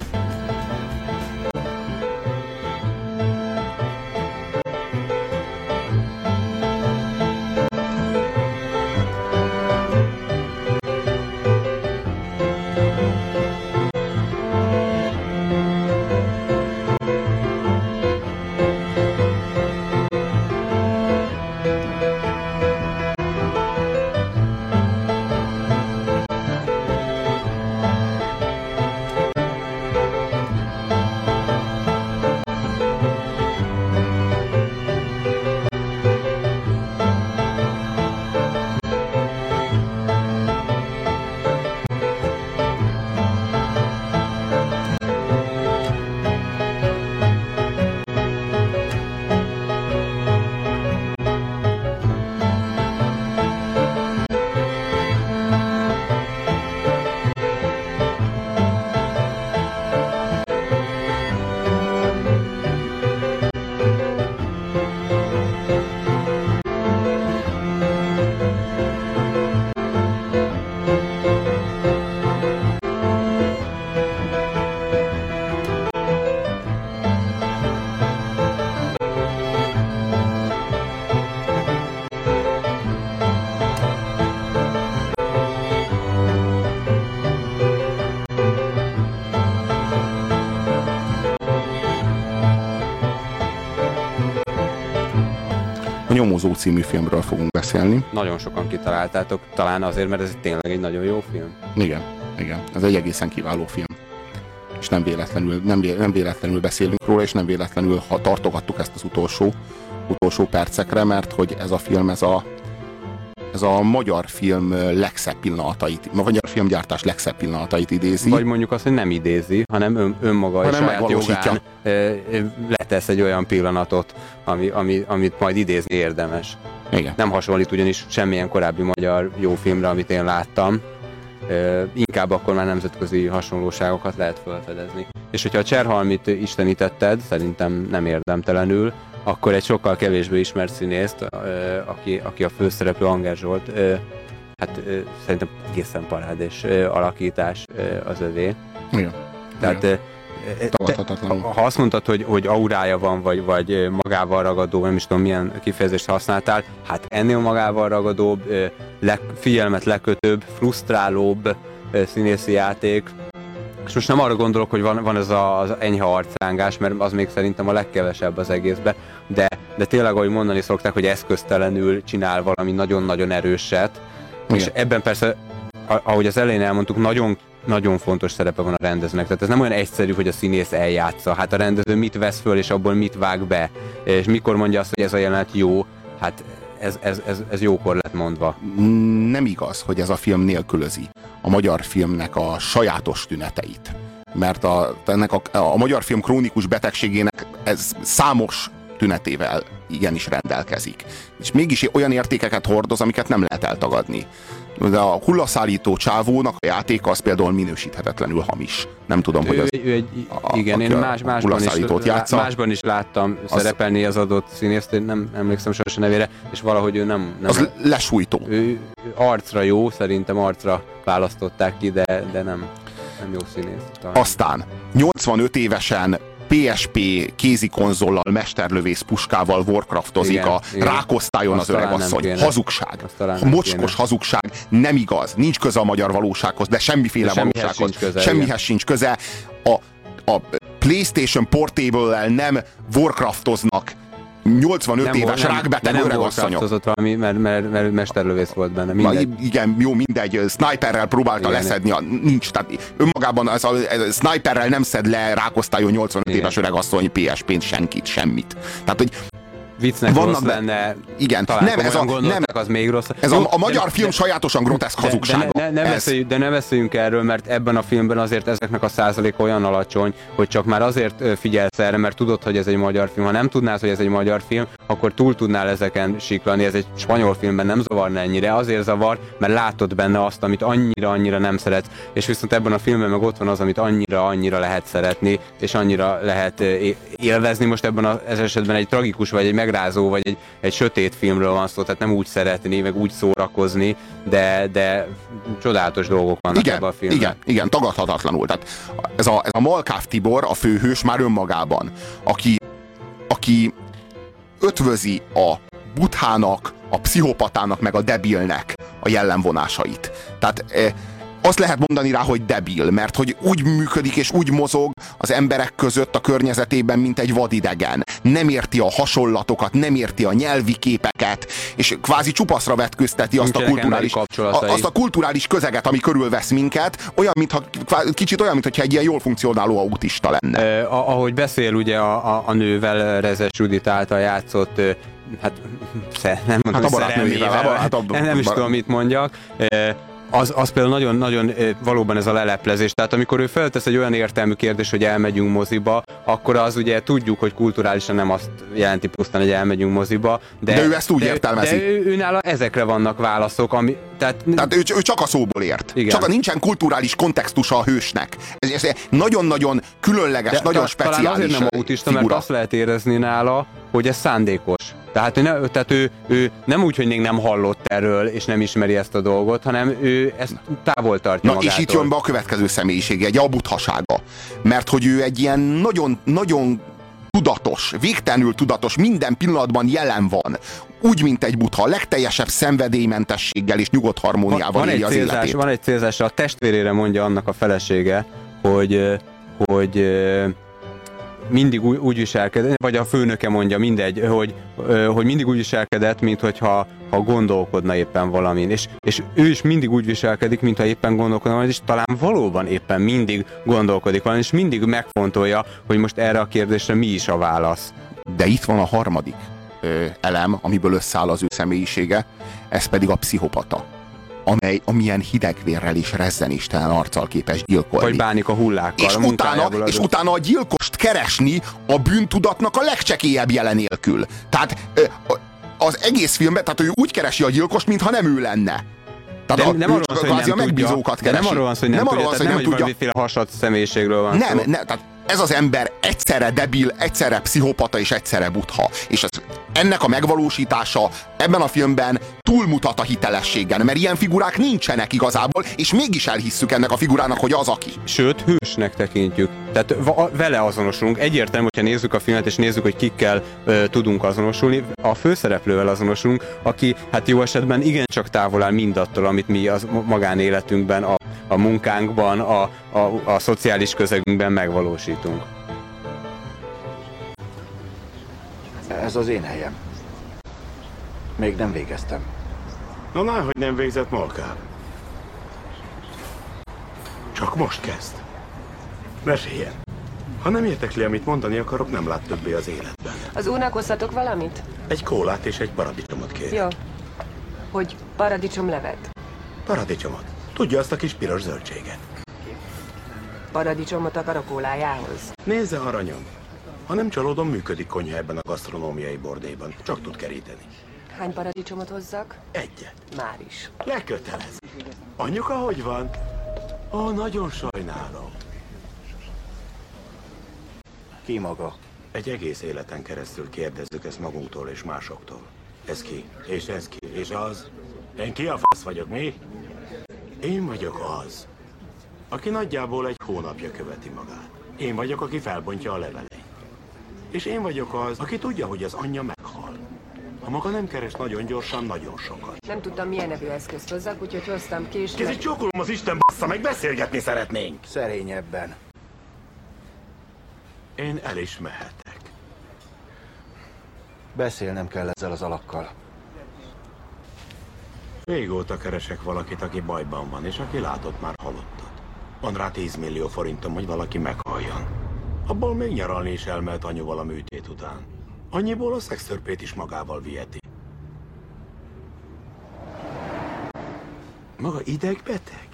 Nyomozó című filmről fogunk beszélni. Nagyon sokan kitaláltátok, talán azért, mert ez tényleg egy nagyon jó film. Igen, igen. Ez egy egészen kiváló film. És nem véletlenül, nem, vé, nem véletlenül beszélünk róla, és nem véletlenül ha tartogattuk ezt az utolsó, utolsó percekre, mert hogy ez a film, ez a, ez a magyar film legszebb pillanatait, a magyar filmgyártás legszebb pillanatait idézi. Vagy mondjuk azt, hogy nem idézi, hanem ön, önmaga hanem és saját jogán letesz egy olyan pillanatot, ami, ami, amit majd idézni érdemes. Igen. Nem hasonlít ugyanis semmilyen korábbi magyar jó filmre, amit én láttam. Inkább akkor már nemzetközi hasonlóságokat lehet felfedezni. És hogyha a Cserhalmit istenítetted, szerintem nem érdemtelenül, akkor egy sokkal kevésbé ismert színészt, aki, aki a főszereplő Anger Zsolt, hát szerintem egészen parádés alakítás az övé. Igen. Tehát Igen. Te, ha azt mondtad, hogy, hogy aurája van, vagy, vagy magával ragadó, nem is tudom milyen kifejezést használtál, hát ennél magával ragadóbb, le, figyelmet lekötőbb, frusztrálóbb színészi játék És most nem arra gondolok, hogy van, van ez a, az enyhe arcángás, mert az még szerintem a legkevesebb az egészben, de, de tényleg, ahogy mondani szokták, hogy eszköztelenül csinál valami nagyon-nagyon erőset, igen. És ebben persze, ahogy az elején elmondtuk, nagyon nagyon fontos szerepe van a rendezőnek. Tehát ez nem olyan egyszerű, hogy a színész eljátsza. Hát a rendező mit vesz föl, és abból mit vág be. És mikor mondja azt, hogy ez a jelenet jó, hát ez, ez, ez, ez jókor lett mondva. Nem igaz, hogy ez a film nélkülözi a magyar filmnek a sajátos tüneteit. Mert a, ennek a, a magyar film krónikus betegségének ez számos tünetével igenis rendelkezik. És mégis olyan értékeket hordoz, amiket nem lehet eltagadni. De a hullaszállító csávónak a játéka az például minősíthetetlenül hamis. Nem tudom, ő, hogy az... Ő egy, a, igen, én más, másban, is, játsza. másban is láttam az, szerepelni az adott színészt, én nem emlékszem sosem nevére, és valahogy ő nem... nem az lesújtó. Ő, ő arcra jó, szerintem arcra választották ki, de, de nem, nem jó színész. Talán. Aztán nyolcvanöt évesen pé es pé kézikonzollal, mesterlövész puskával warcraftozik, igen, a igen. Rákosztályon az öregasszony. Hazugság. Mocskos kéne. hazugság. Nem igaz. Nincs köze a magyar valósághoz, de semmiféle de valósághoz. Sincs köze, semmihez igen. sincs köze. A, a PlayStation Portable-lel nem warcraftoznak nyolcvanöt nem éves rákbeteg öregasszonyok. Valami, mert, mert, mert mesterlövész volt benne. Mindegy. Na, igen, jó, mindegy. Sniperrel próbálta igen. leszedni. A, nincs, tehát önmagában ez a, ez a sniperrel nem szed le rákosztályon nyolcvanöt igen. éves öregasszony pé es pén senkit, semmit. Tehát, hogy viccnek vannak rossz lenne, igen, nem, ez a, nem, az még rossz. Ez a, a magyar de, film de, sajátosan groteszk hazugsága. De, de, ne, ne beszéljünk, de ne beszéljünk erről, mert ebben a filmben azért ezeknek a százalék olyan alacsony, hogy csak már azért figyelsz erre, mert tudod, hogy ez egy magyar film. Ha nem tudnád, hogy ez egy magyar film, akkor túl tudnál ezeken siklani. Ez egy spanyol filmben nem zavarna ennyire. Azért zavar, mert látod benne azt, amit annyira-annyira nem szeretsz. És viszont ebben a filmben meg ott van az, amit annyira-annyira lehet szeretni, és annyira lehet élvezni. Most ebben az esetben egy tragikus vagy egy megrázó, vagy egy, egy sötét filmről van szó, tehát nem úgy szeretni, meg úgy szórakozni, de, de csodálatos dolgok vannak igen, ebben a filmben. Igen, igen, tagadhatatlanul. Tehát ez a, ez a Malkáv Tibor, a főhős már önmagában, aki, aki ötvözi a buthának, a pszichopatának, meg a debilnek a jellemvonásait. Tehát eh, azt lehet mondani rá, hogy debil, mert hogy úgy működik és úgy mozog az emberek között a környezetében, mint egy vadidegen. Nem érti a hasonlatokat, nem érti a nyelvi képeket, és kvázi csupaszra vetközteti azt a, kulturális, a, azt a kulturális közeget, ami körülvesz minket, olyan, mintha, kicsit olyan, mintha egy ilyen jól funkcionáló autista lenne. Eh, ahogy beszél ugye a, a, a nővel, Rezes Judit által játszott, hát nem mondom, hát szerelmével, hát nem, nem is tudom, mit mondjak, eh, Az, az például nagyon-nagyon valóban ez a leleplezés. Tehát amikor ő feltesz egy olyan értelmű kérdés, hogy elmegyünk moziba, akkor az ugye tudjuk, hogy kulturálisan nem azt jelenti pusztán, hogy elmegyünk moziba. De, de ő ezt úgy de, értelmezi. De ő, ő nála ezekre vannak válaszok, ami... Tehát, tehát ő, ő csak a szóból ért. Igen. Csak nincsen kulturális kontextusa a hősnek. Ez, ez nagyon-nagyon különleges, de nagyon ta, speciális talán azért nem autista, mert azt lehet érezni nála, hogy ez szándékos. Tehát, ő, ne, tehát ő, ő nem úgy, hogy még nem hallott erről, és nem ismeri ezt a dolgot, hanem ő ezt távol tartja Na, magától. És itt jön be a következő személyisége, egy a buthasága. Mert hogy ő egy ilyen nagyon, nagyon tudatos, végtelenül tudatos, minden pillanatban jelen van. Úgy, mint egy butha, a legteljesebb szenvedélymentességgel és nyugodt harmóniával éli az célzás, életét. Van egy célzás, a testvérére mondja annak a felesége, hogy, hogy mindig úgy, úgy viselkedett, vagy a főnöke mondja, mindegy, hogy, hogy mindig úgy viselkedett, mintha ha gondolkodna éppen valamin. És, és ő is mindig úgy viselkedik, mintha éppen gondolkodna valamin, és talán valóban éppen mindig gondolkodik valamin, és mindig megfontolja, hogy most erre a kérdésre mi is a válasz. De itt van a harmadik ö, elem, amiből összeáll az ő személyisége, ez pedig a pszichopata. Amely, amilyen hidegvérrel és rezzenéstelen arccal képes gyilkolni. Vagy bánik a hullákkal. És, a utána, és utána a gyilkost keresni a bűntudatnak a legcsekélyebb jelen nélkül. Tehát az egész filmben, tehát ő úgy keresi a gyilkost, mintha nem ő lenne. Tehát de a, nem arról van szó, hogy nem megbízókat tudja. Nem arról van szó, hogy nem, nem tudja, tehát nem, hogy valamiféle hasad személyiségről van nem, szó. Nem, tehát ez az ember egyszerre debil, egyszerre pszichopata és egyszerre butha. És az, ennek a megvalósítása ebben a filmben túlmutat a hitelességen, mert ilyen figurák nincsenek igazából, és mégis elhisszük ennek a figurának, hogy az aki. Sőt, hősnek tekintjük. Tehát vele azonosulunk. Egyértelmű, hogyha nézzük a filmet, és nézzük, hogy kikkel ö, tudunk azonosulni. A főszereplővel azonosulunk, aki hát jó esetben igencsak távol áll mindattól, amit mi az magánéletünkben a a munkánkban, a, a, a szociális közegünkben megvalósítunk. Ez az én helyem. Még nem végeztem. Na, na, hogy nem végzett Malkám. Csak most kezd. Meséljen. Ha nem értekli, amit mondani akarok, nem lát többé az életben. Az úrnak hoztatok valamit? Egy kólát és egy paradicsomot kér. Jó. Hogy paradicsomlevet? Paradicsomot. Tudja azt a kis piros zöldséget? Paradicsomot akar a kólájához? Nézze, aranyom. Ha nem csalódom, működik konyha ebben a gasztronómiai bordéban. Csak tud keríteni. Hány paradicsomot hozzak? Egyet. Már is. Lekötelez. Anyuka, hogy van? Ó, nagyon sajnálom. Ki maga? Egy egész életen keresztül kérdezzük ezt magunktól és másoktól. Ez ki? És ez ki? És az? Én ki a fasz vagyok, mi? Én vagyok az, aki nagyjából egy hónapja követi magát. Én vagyok, aki felbontja a leveleit. És én vagyok az, aki tudja, hogy az anyja meghal. Ha maga nem keres nagyon gyorsan, nagyon sokat. Nem tudtam, milyen nevű eszközt hozzak, úgyhogy hoztam ki, és... Kézit csókolom az Isten bassza, meg beszélgetni szeretnénk. Szerényebben. Én el is mehetek. Beszélnem kell ezzel az alakkal. Régóta keresek valakit, aki bajban van, és aki látott már halottat. Van rá tíz millió forintom, hogy valaki meghalljon. Abból még nyaralni is elmehet anyuval a műtét után. Annyiból a szextörpét is magával viheti. Maga idegbeteg?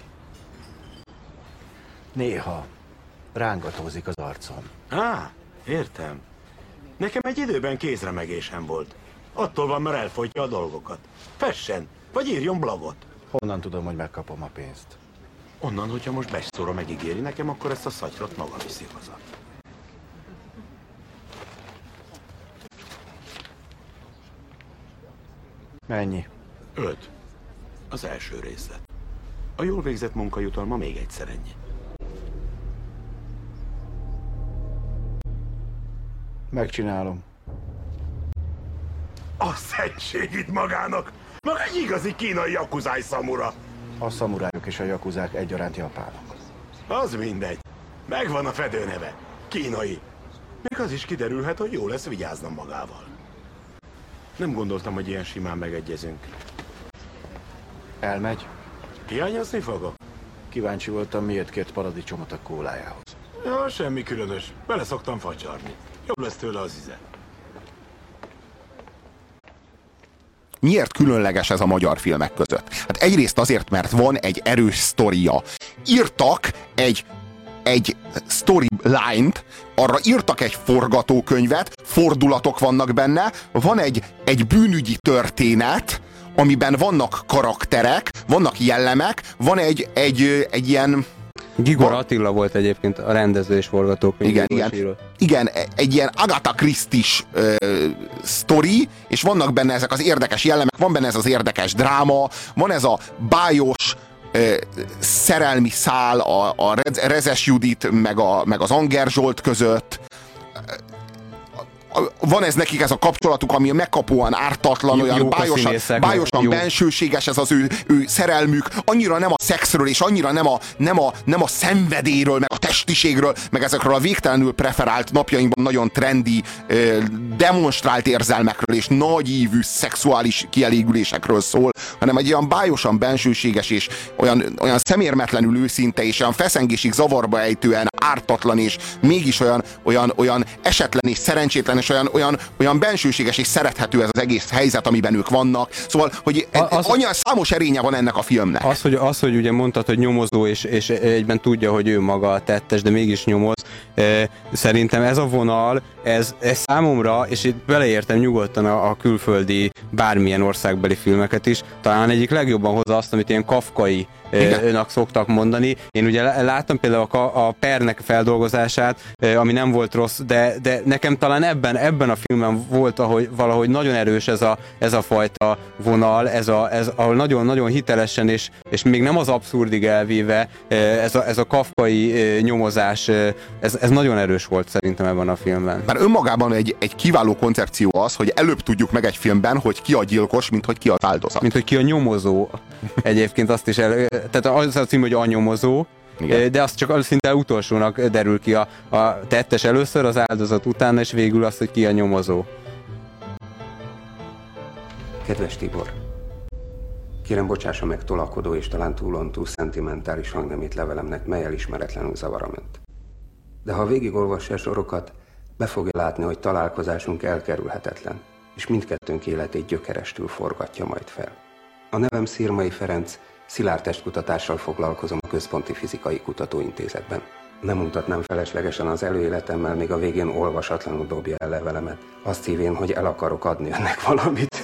Néha rángatózik az arcom. Á, értem. Nekem egy időben kézremegésem volt. Attól van, mert elfolytja a dolgokat. Fessen, vagy írjon blogot. Honnan tudom, hogy megkapom a pénzt? Onnan, hogyha most bestszóra megígéri nekem, akkor ezt a szatyrot maga viszi haza. Mennyi? Öt. Az első részlet. A jól végzett munkajutalma még egyszer ennyi. Megcsinálom. A szentség itt magának! Maga egy igazi kínai jakuzáj szamura! A szamurájuk és a jakuzák egyaránt japánok. Az mindegy. Megvan a fedőneve. Kínai. Még az is kiderülhet, hogy jó lesz vigyáznom magával. Nem gondoltam, hogy ilyen simán megegyezünk. Elmegy? Hiányozni fogok? Kíváncsi voltam, miért kért paradicsomot a kólájához. Ja, semmi különös. Bele szoktam facsarni. Jobb lesz tőle az íze. Miért különleges ez a magyar filmek között? Hát egyrészt azért, mert van egy erős sztoria. Írtak egy, egy storyline-t, arra írtak egy forgatókönyvet, fordulatok vannak benne, van egy, egy bűnügyi történet, amiben vannak karakterek, vannak jellemek, van egy, egy, egy ilyen... Gigor Attila volt egyébként a rendező és forgatókönyv. Igen, igen, igen, egy ilyen Agatha Christie-s ö, sztori, és vannak benne ezek az érdekes jellemek, van benne ez az érdekes dráma, van ez a bájos ö, szerelmi szál a, a Rezes Judit meg, a, meg az Anger Zsolt között. Van ez nekik ez a kapcsolatuk, ami megkapóan ártatlan, jó, olyan bájosan, bájosan bensőséges ez az ő, ő szerelmük, annyira nem a szexről, és annyira nem a, nem, a, nem a szenvedélyről, meg a testiségről, meg ezekről a végtelenül preferált, napjainkban nagyon trendi, demonstrált érzelmekről, és nagyívű szexuális kielégülésekről szól, hanem egy olyan bájosan bensőséges, és olyan, olyan szemérmetlenül őszinte, és olyan feszengésig zavarba ejtően ártatlan, és mégis olyan, olyan, olyan esetlen és szerencsétlen, és olyan, olyan, olyan bensőséges és szerethető ez az egész helyzet, amiben ők vannak. Szóval, hogy az, olyan számos erénye van ennek a filmnek. Az, hogy, az, hogy ugye mondtad, hogy nyomozó, és, és egyben tudja, hogy ő maga a tettes, de mégis nyomoz. Szerintem ez a vonal, ez, ez számomra, és itt beleértem nyugodtan a, a külföldi bármilyen országbeli filmeket is, talán egyik legjobban hozza azt, amit ilyen kafkai önök szoktak mondani. Én ugye láttam például a, a pernek feldolgozását, ami nem volt rossz, de, de nekem talán ebben, ebben a filmben volt, ahogy, valahogy nagyon erős ez a, ez a fajta vonal, ez a, ez, ahol nagyon-nagyon hitelesen, és, és még nem az abszurdig elvéve, ez a, ez a kafkai nyomozás, ez, ez nagyon erős volt szerintem ebben a filmben. Már önmagában egy, egy kiváló koncepció az, hogy előbb tudjuk meg egy filmben, hogy ki a gyilkos, mint hogy ki az áldozat. Mint hogy ki a nyomozó. Egyébként azt is el... Tehát az a cím, hogy a nyomozó, igen. De azt csak szinte utolsónak derül ki a, a tettes először, az áldozat utána, és végül az, hogy ki a nyomozó. Kedves Tibor, kérem bocsássa meg tolakodó és talán túlontúl szentimentális hangnemét levelemnek, melyel ismeretlenül zavaram önt. De ha végigolvassa a sorokat, be fogja látni, hogy találkozásunk elkerülhetetlen, és mindkettőnk életét gyökerestül forgatja majd fel. A nevem Szirmai Ferenc, szilárd testkutatással foglalkozom a Központi Fizikai Kutatóintézetben. Nem mutatnám feleslegesen az előéletemmel, még a végén olvasatlanul dobja el levelemet, azt hívén, hogy el akarok adni önnek valamit.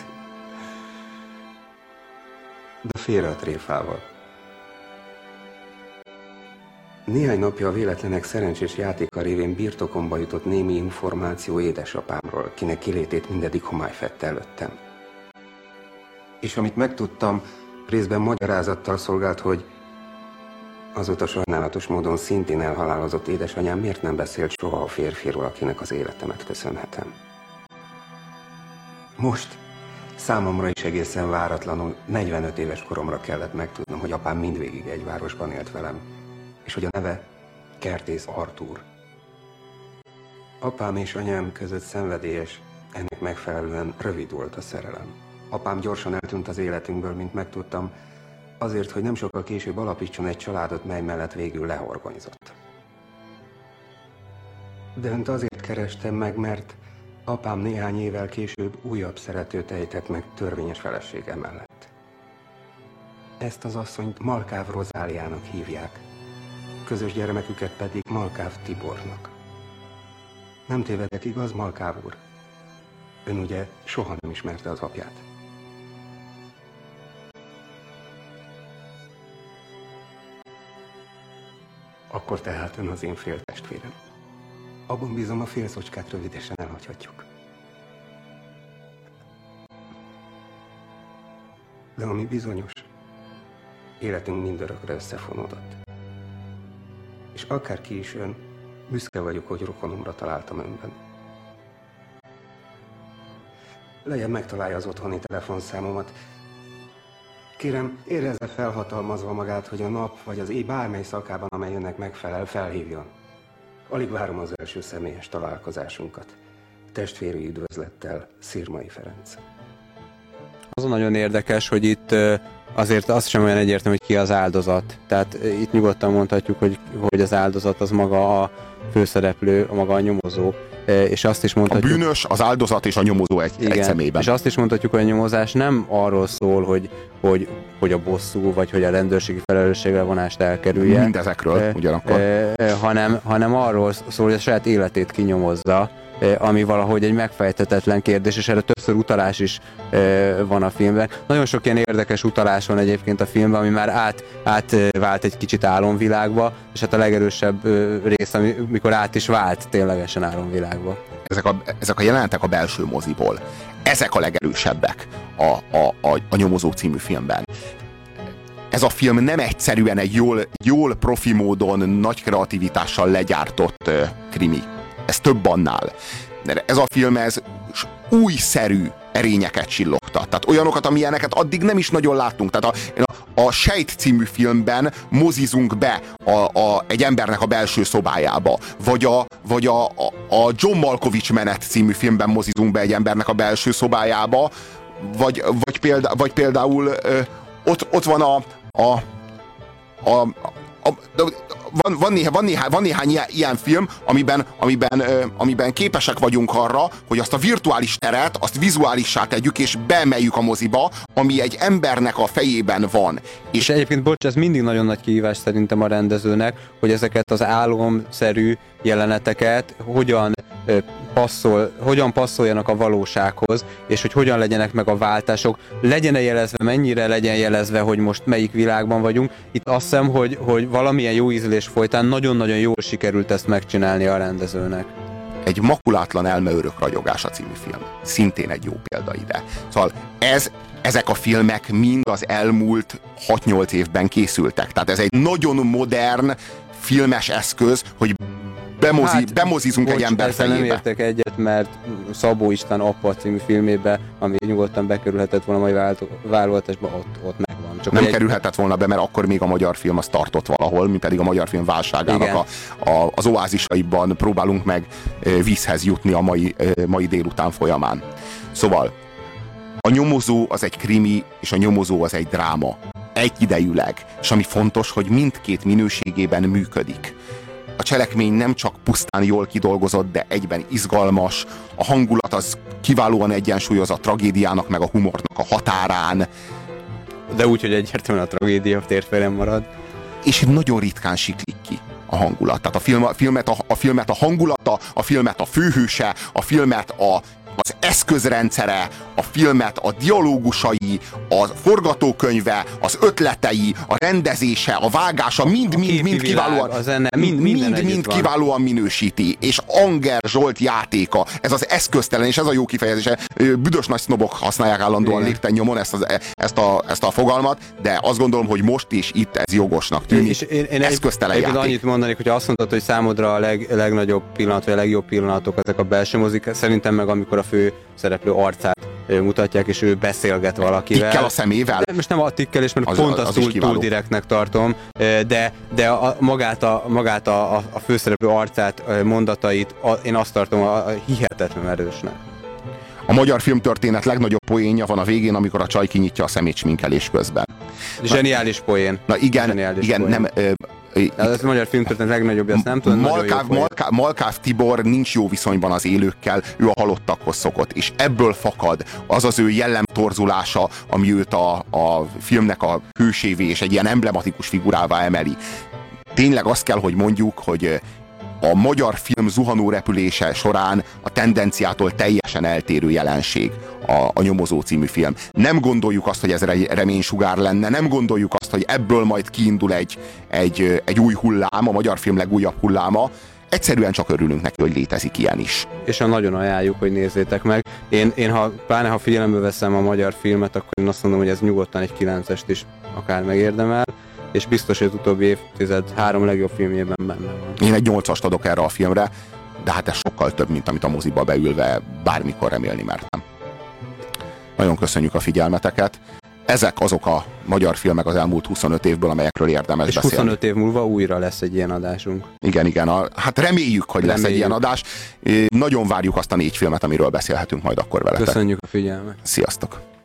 De félre a tréfával. Néhány napja a véletlenek szerencsés játéka révén birtokomba jutott némi információ édesapámról, kinek kilétét mindeddig homály fedte előttem. És amit megtudtam, részben magyarázattal szolgált, hogy azóta sajnálatos módon szintén elhalálozott édesanyám miért nem beszélt soha a férfiról, akinek az életemet köszönhetem. Most számomra is egészen váratlanul negyvenöt éves koromra kellett megtudnom, hogy apám mindvégig egy városban élt velem, és hogy a neve Kertész Artúr. Apám és anyám között szenvedélyes, ennek megfelelően rövid volt a szerelem. Apám gyorsan eltűnt az életünkből, mint megtudtam, azért, hogy nem sokkal később alapítson egy családot, mely mellett végül lehorgonyzott. De önt azért kerestem meg, mert apám néhány évvel később újabb szeretőt ejtett meg törvényes felesége mellett. Ezt az asszonyt Malkáv Rozáliának hívják, közös gyermeküket pedig Malkáv Tibornak. Nem tévedek, igaz, Malkáv úr? Ön ugye soha nem ismerte az apját. Akkor tehát ön az én féltestvérem. Abban bízom, a félszocskát rövidesen elhagyhatjuk. De ami bizonyos, életünk mindörökre összefonódott. És akárki is ön, büszke vagyok, hogy rokonomra találtam önben. Lejjebb megtalálja az otthoni telefonszámomat. Kérem, érezze felhatalmazva magát, hogy a nap vagy az éj bármely szakában, amely önnek megfelel, felhívjon. Alig várom az első személyes találkozásunkat. Testvéri üdvözlettel, Szirmai Ferenc. Az nagyon érdekes, hogy itt azért az sem olyan egyértelmű, hogy ki az áldozat. Tehát itt nyugodtan mondhatjuk, hogy, hogy az áldozat az maga a főszereplő, a maga a nyomozó. És azt is mondhatjuk, a bűnös, az áldozat és a nyomozó egy, igen, egy személyben. És azt is mondhatjuk, hogy a nyomozás nem arról szól, hogy, hogy, hogy a bosszú, vagy hogy a rendőrségi felelősségre vonást elkerülje. Mindezekről e, ugyanakkor. E, hanem, hanem arról szól, hogy a saját életét kinyomozza, ami valahogy egy megfejtetetlen kérdés, és erre többször utalás is e, van a filmben. Nagyon sok ilyen érdekes utalás van egyébként a filmben, ami már át, átvált egy kicsit álomvilágba, és hát a legerősebb e, rész, amikor át is vált ténylegesen álomvilágba. Ezek a, ezek a jelenetek a belső moziból. Ezek a legerősebbek a, a, a, a Nyomozó című filmben. Ez a film nem egyszerűen egy jól, jól profi módon, nagy kreativitással legyártott uh, krimi. Ez több annál. Ez a film, ez újszerű erényeket csillogtat. Tehát olyanokat, amilyeneket addig nem is nagyon láttunk. Tehát a, a, a Sejt című filmben mozizunk be a, a, egy embernek a belső szobájába. Vagy a, vagy a, a, a John Malkovich Menet című filmben mozizunk be egy embernek a belső szobájába. Vagy, vagy, példá, vagy például ö, ott, ott van a, a, a, a, a Van, van, néhány, van, néhány, van néhány ilyen, ilyen film, amiben, amiben, ö, amiben képesek vagyunk arra, hogy azt a virtuális teret, azt vizuálissá tegyük, és beemeljük a moziba, ami egy embernek a fejében van. És, és egyébként, bocs, ez mindig nagyon nagy kihívás szerintem a rendezőnek, hogy ezeket az álomszerű jeleneteket hogyan ö, passzol, hogyan passzoljanak a valósághoz, és hogy hogyan legyenek meg a váltások, legyen-e jelezve, mennyire legyen jelezve, hogy most melyik világban vagyunk. Itt azt hiszem, hogy, hogy valamilyen jó ízlés folytán nagyon-nagyon jól sikerült ezt megcsinálni a rendezőnek. Egy makulátlan elmeörök ragyogása című film. Szintén egy jó példa ide. Szóval ez, ezek a filmek mind az elmúlt hat-nyolc évben készültek. Tehát ez egy nagyon modern filmes eszköz, hogy bemozi, Hát, bemozizunk bocs, egy ember ezzel nem fejébe. értek egyet, mert Szabó István Apa című filmébe, ami nyugodtan bekerülhetett volna a mai válogatásba, ott, ott megvan. Csak nem egy... kerülhetett volna be, mert akkor még a magyar film az tartott valahol, mi pedig a magyar film válságának a, a, az oázisaiban próbálunk meg vízhez jutni a mai, mai délután folyamán. Szóval a nyomozó az egy krimi, és a nyomozó az egy dráma. Egyidejűleg. És ami fontos, hogy mindkét minőségében működik. A cselekmény nem csak pusztán jól kidolgozott, de egyben izgalmas. A hangulat az kiválóan egyensúlyoz a tragédiának, meg a humornak a határán. De úgy, hogy egyértelműen a tragédia térfélen marad. És nagyon ritkán siklik ki a hangulat. Tehát a, film, a, filmet, a, a filmet a hangulata, a filmet a főhőse, a filmet a az eszközrendszere, a filmet, a dialógusai, a forgatókönyve, az ötletei, a rendezése, a vágása, mind-mind-mind kiválóan, a zene, mind, mind, mind kiválóan minősíti. És Anger Zsolt játéka, ez az eszköztelen, és ez a jó kifejezése. Büdös nagy sznobok használják állandóan lépten nyomon ezt, az, ezt, a, ezt a fogalmat, de azt gondolom, hogy most is itt ez jogosnak tűnik. És én, én eszköztelen egy, játék. Annyit mondanék, hogy azt mondtad, hogy számodra a leg, legnagyobb pillanat, vagy a legjobb pillanatok ezek a belső mozik, szerintem meg amikor a fő szereplő arcát mutatják, és ő beszélget valakivel. Tikkel a szemével? De most nem a tikkelés, mert az, pont az, azt az túl, túl direktnek tartom, de, de a, magát, a, magát a, a főszereplő arcát, mondatait a, én azt tartom a, a hihetetlen erősnek. A magyar filmtörténet legnagyobb poénja van a végén, amikor a csaj kinyitja a szemét sminkelés közben. Zseniális poén. Na igen, Zseniális igen, poén. nem... Ö, Ez a magyar filmtörténet legnagyobb, azt nem tudom. Malkáv, Malkáv, Malkáv Tibor nincs jó viszonyban az élőkkel, ő a halottakhoz szokott, és ebből fakad az az ő jellemtorzulása, ami őt a, a filmnek a hősévé és egy ilyen emblematikus figurává emeli. Tényleg azt kell, hogy mondjuk, hogy a magyar film zuhanó repülése során a tendenciától teljesen eltérő jelenség a, a Nyomozó című film. Nem gondoljuk azt, hogy ez reménysugár lenne, nem gondoljuk azt, hogy ebből majd kiindul egy, egy, egy új hullám, a magyar film legújabb hulláma. Egyszerűen csak örülünk neki, hogy létezik ilyen is. És nagyon ajánljuk, hogy nézzétek meg. Én, én ha, pláne ha figyelembe veszem a magyar filmet, akkor én azt mondom, hogy ez nyugodtan egy kilencest is akár megérdemel, és biztos, hogy az utóbbi évtized három legjobb filmjében benne van. Én egy nyolcast adok erre a filmre, de hát ez sokkal több, mint amit a moziba beülve bármikor remélni mertem. Nagyon köszönjük a figyelmeteket. Ezek azok a magyar filmek az elmúlt huszonöt évből, amelyekről érdemes és beszélni. És huszonöt év múlva újra lesz egy ilyen adásunk. Igen, igen. A, hát reméljük, hogy reméljük. lesz egy ilyen adás. Nagyon várjuk azt a négy filmet, amiről beszélhetünk majd akkor veletek. Köszönjük a figyelmet. Sziasztok!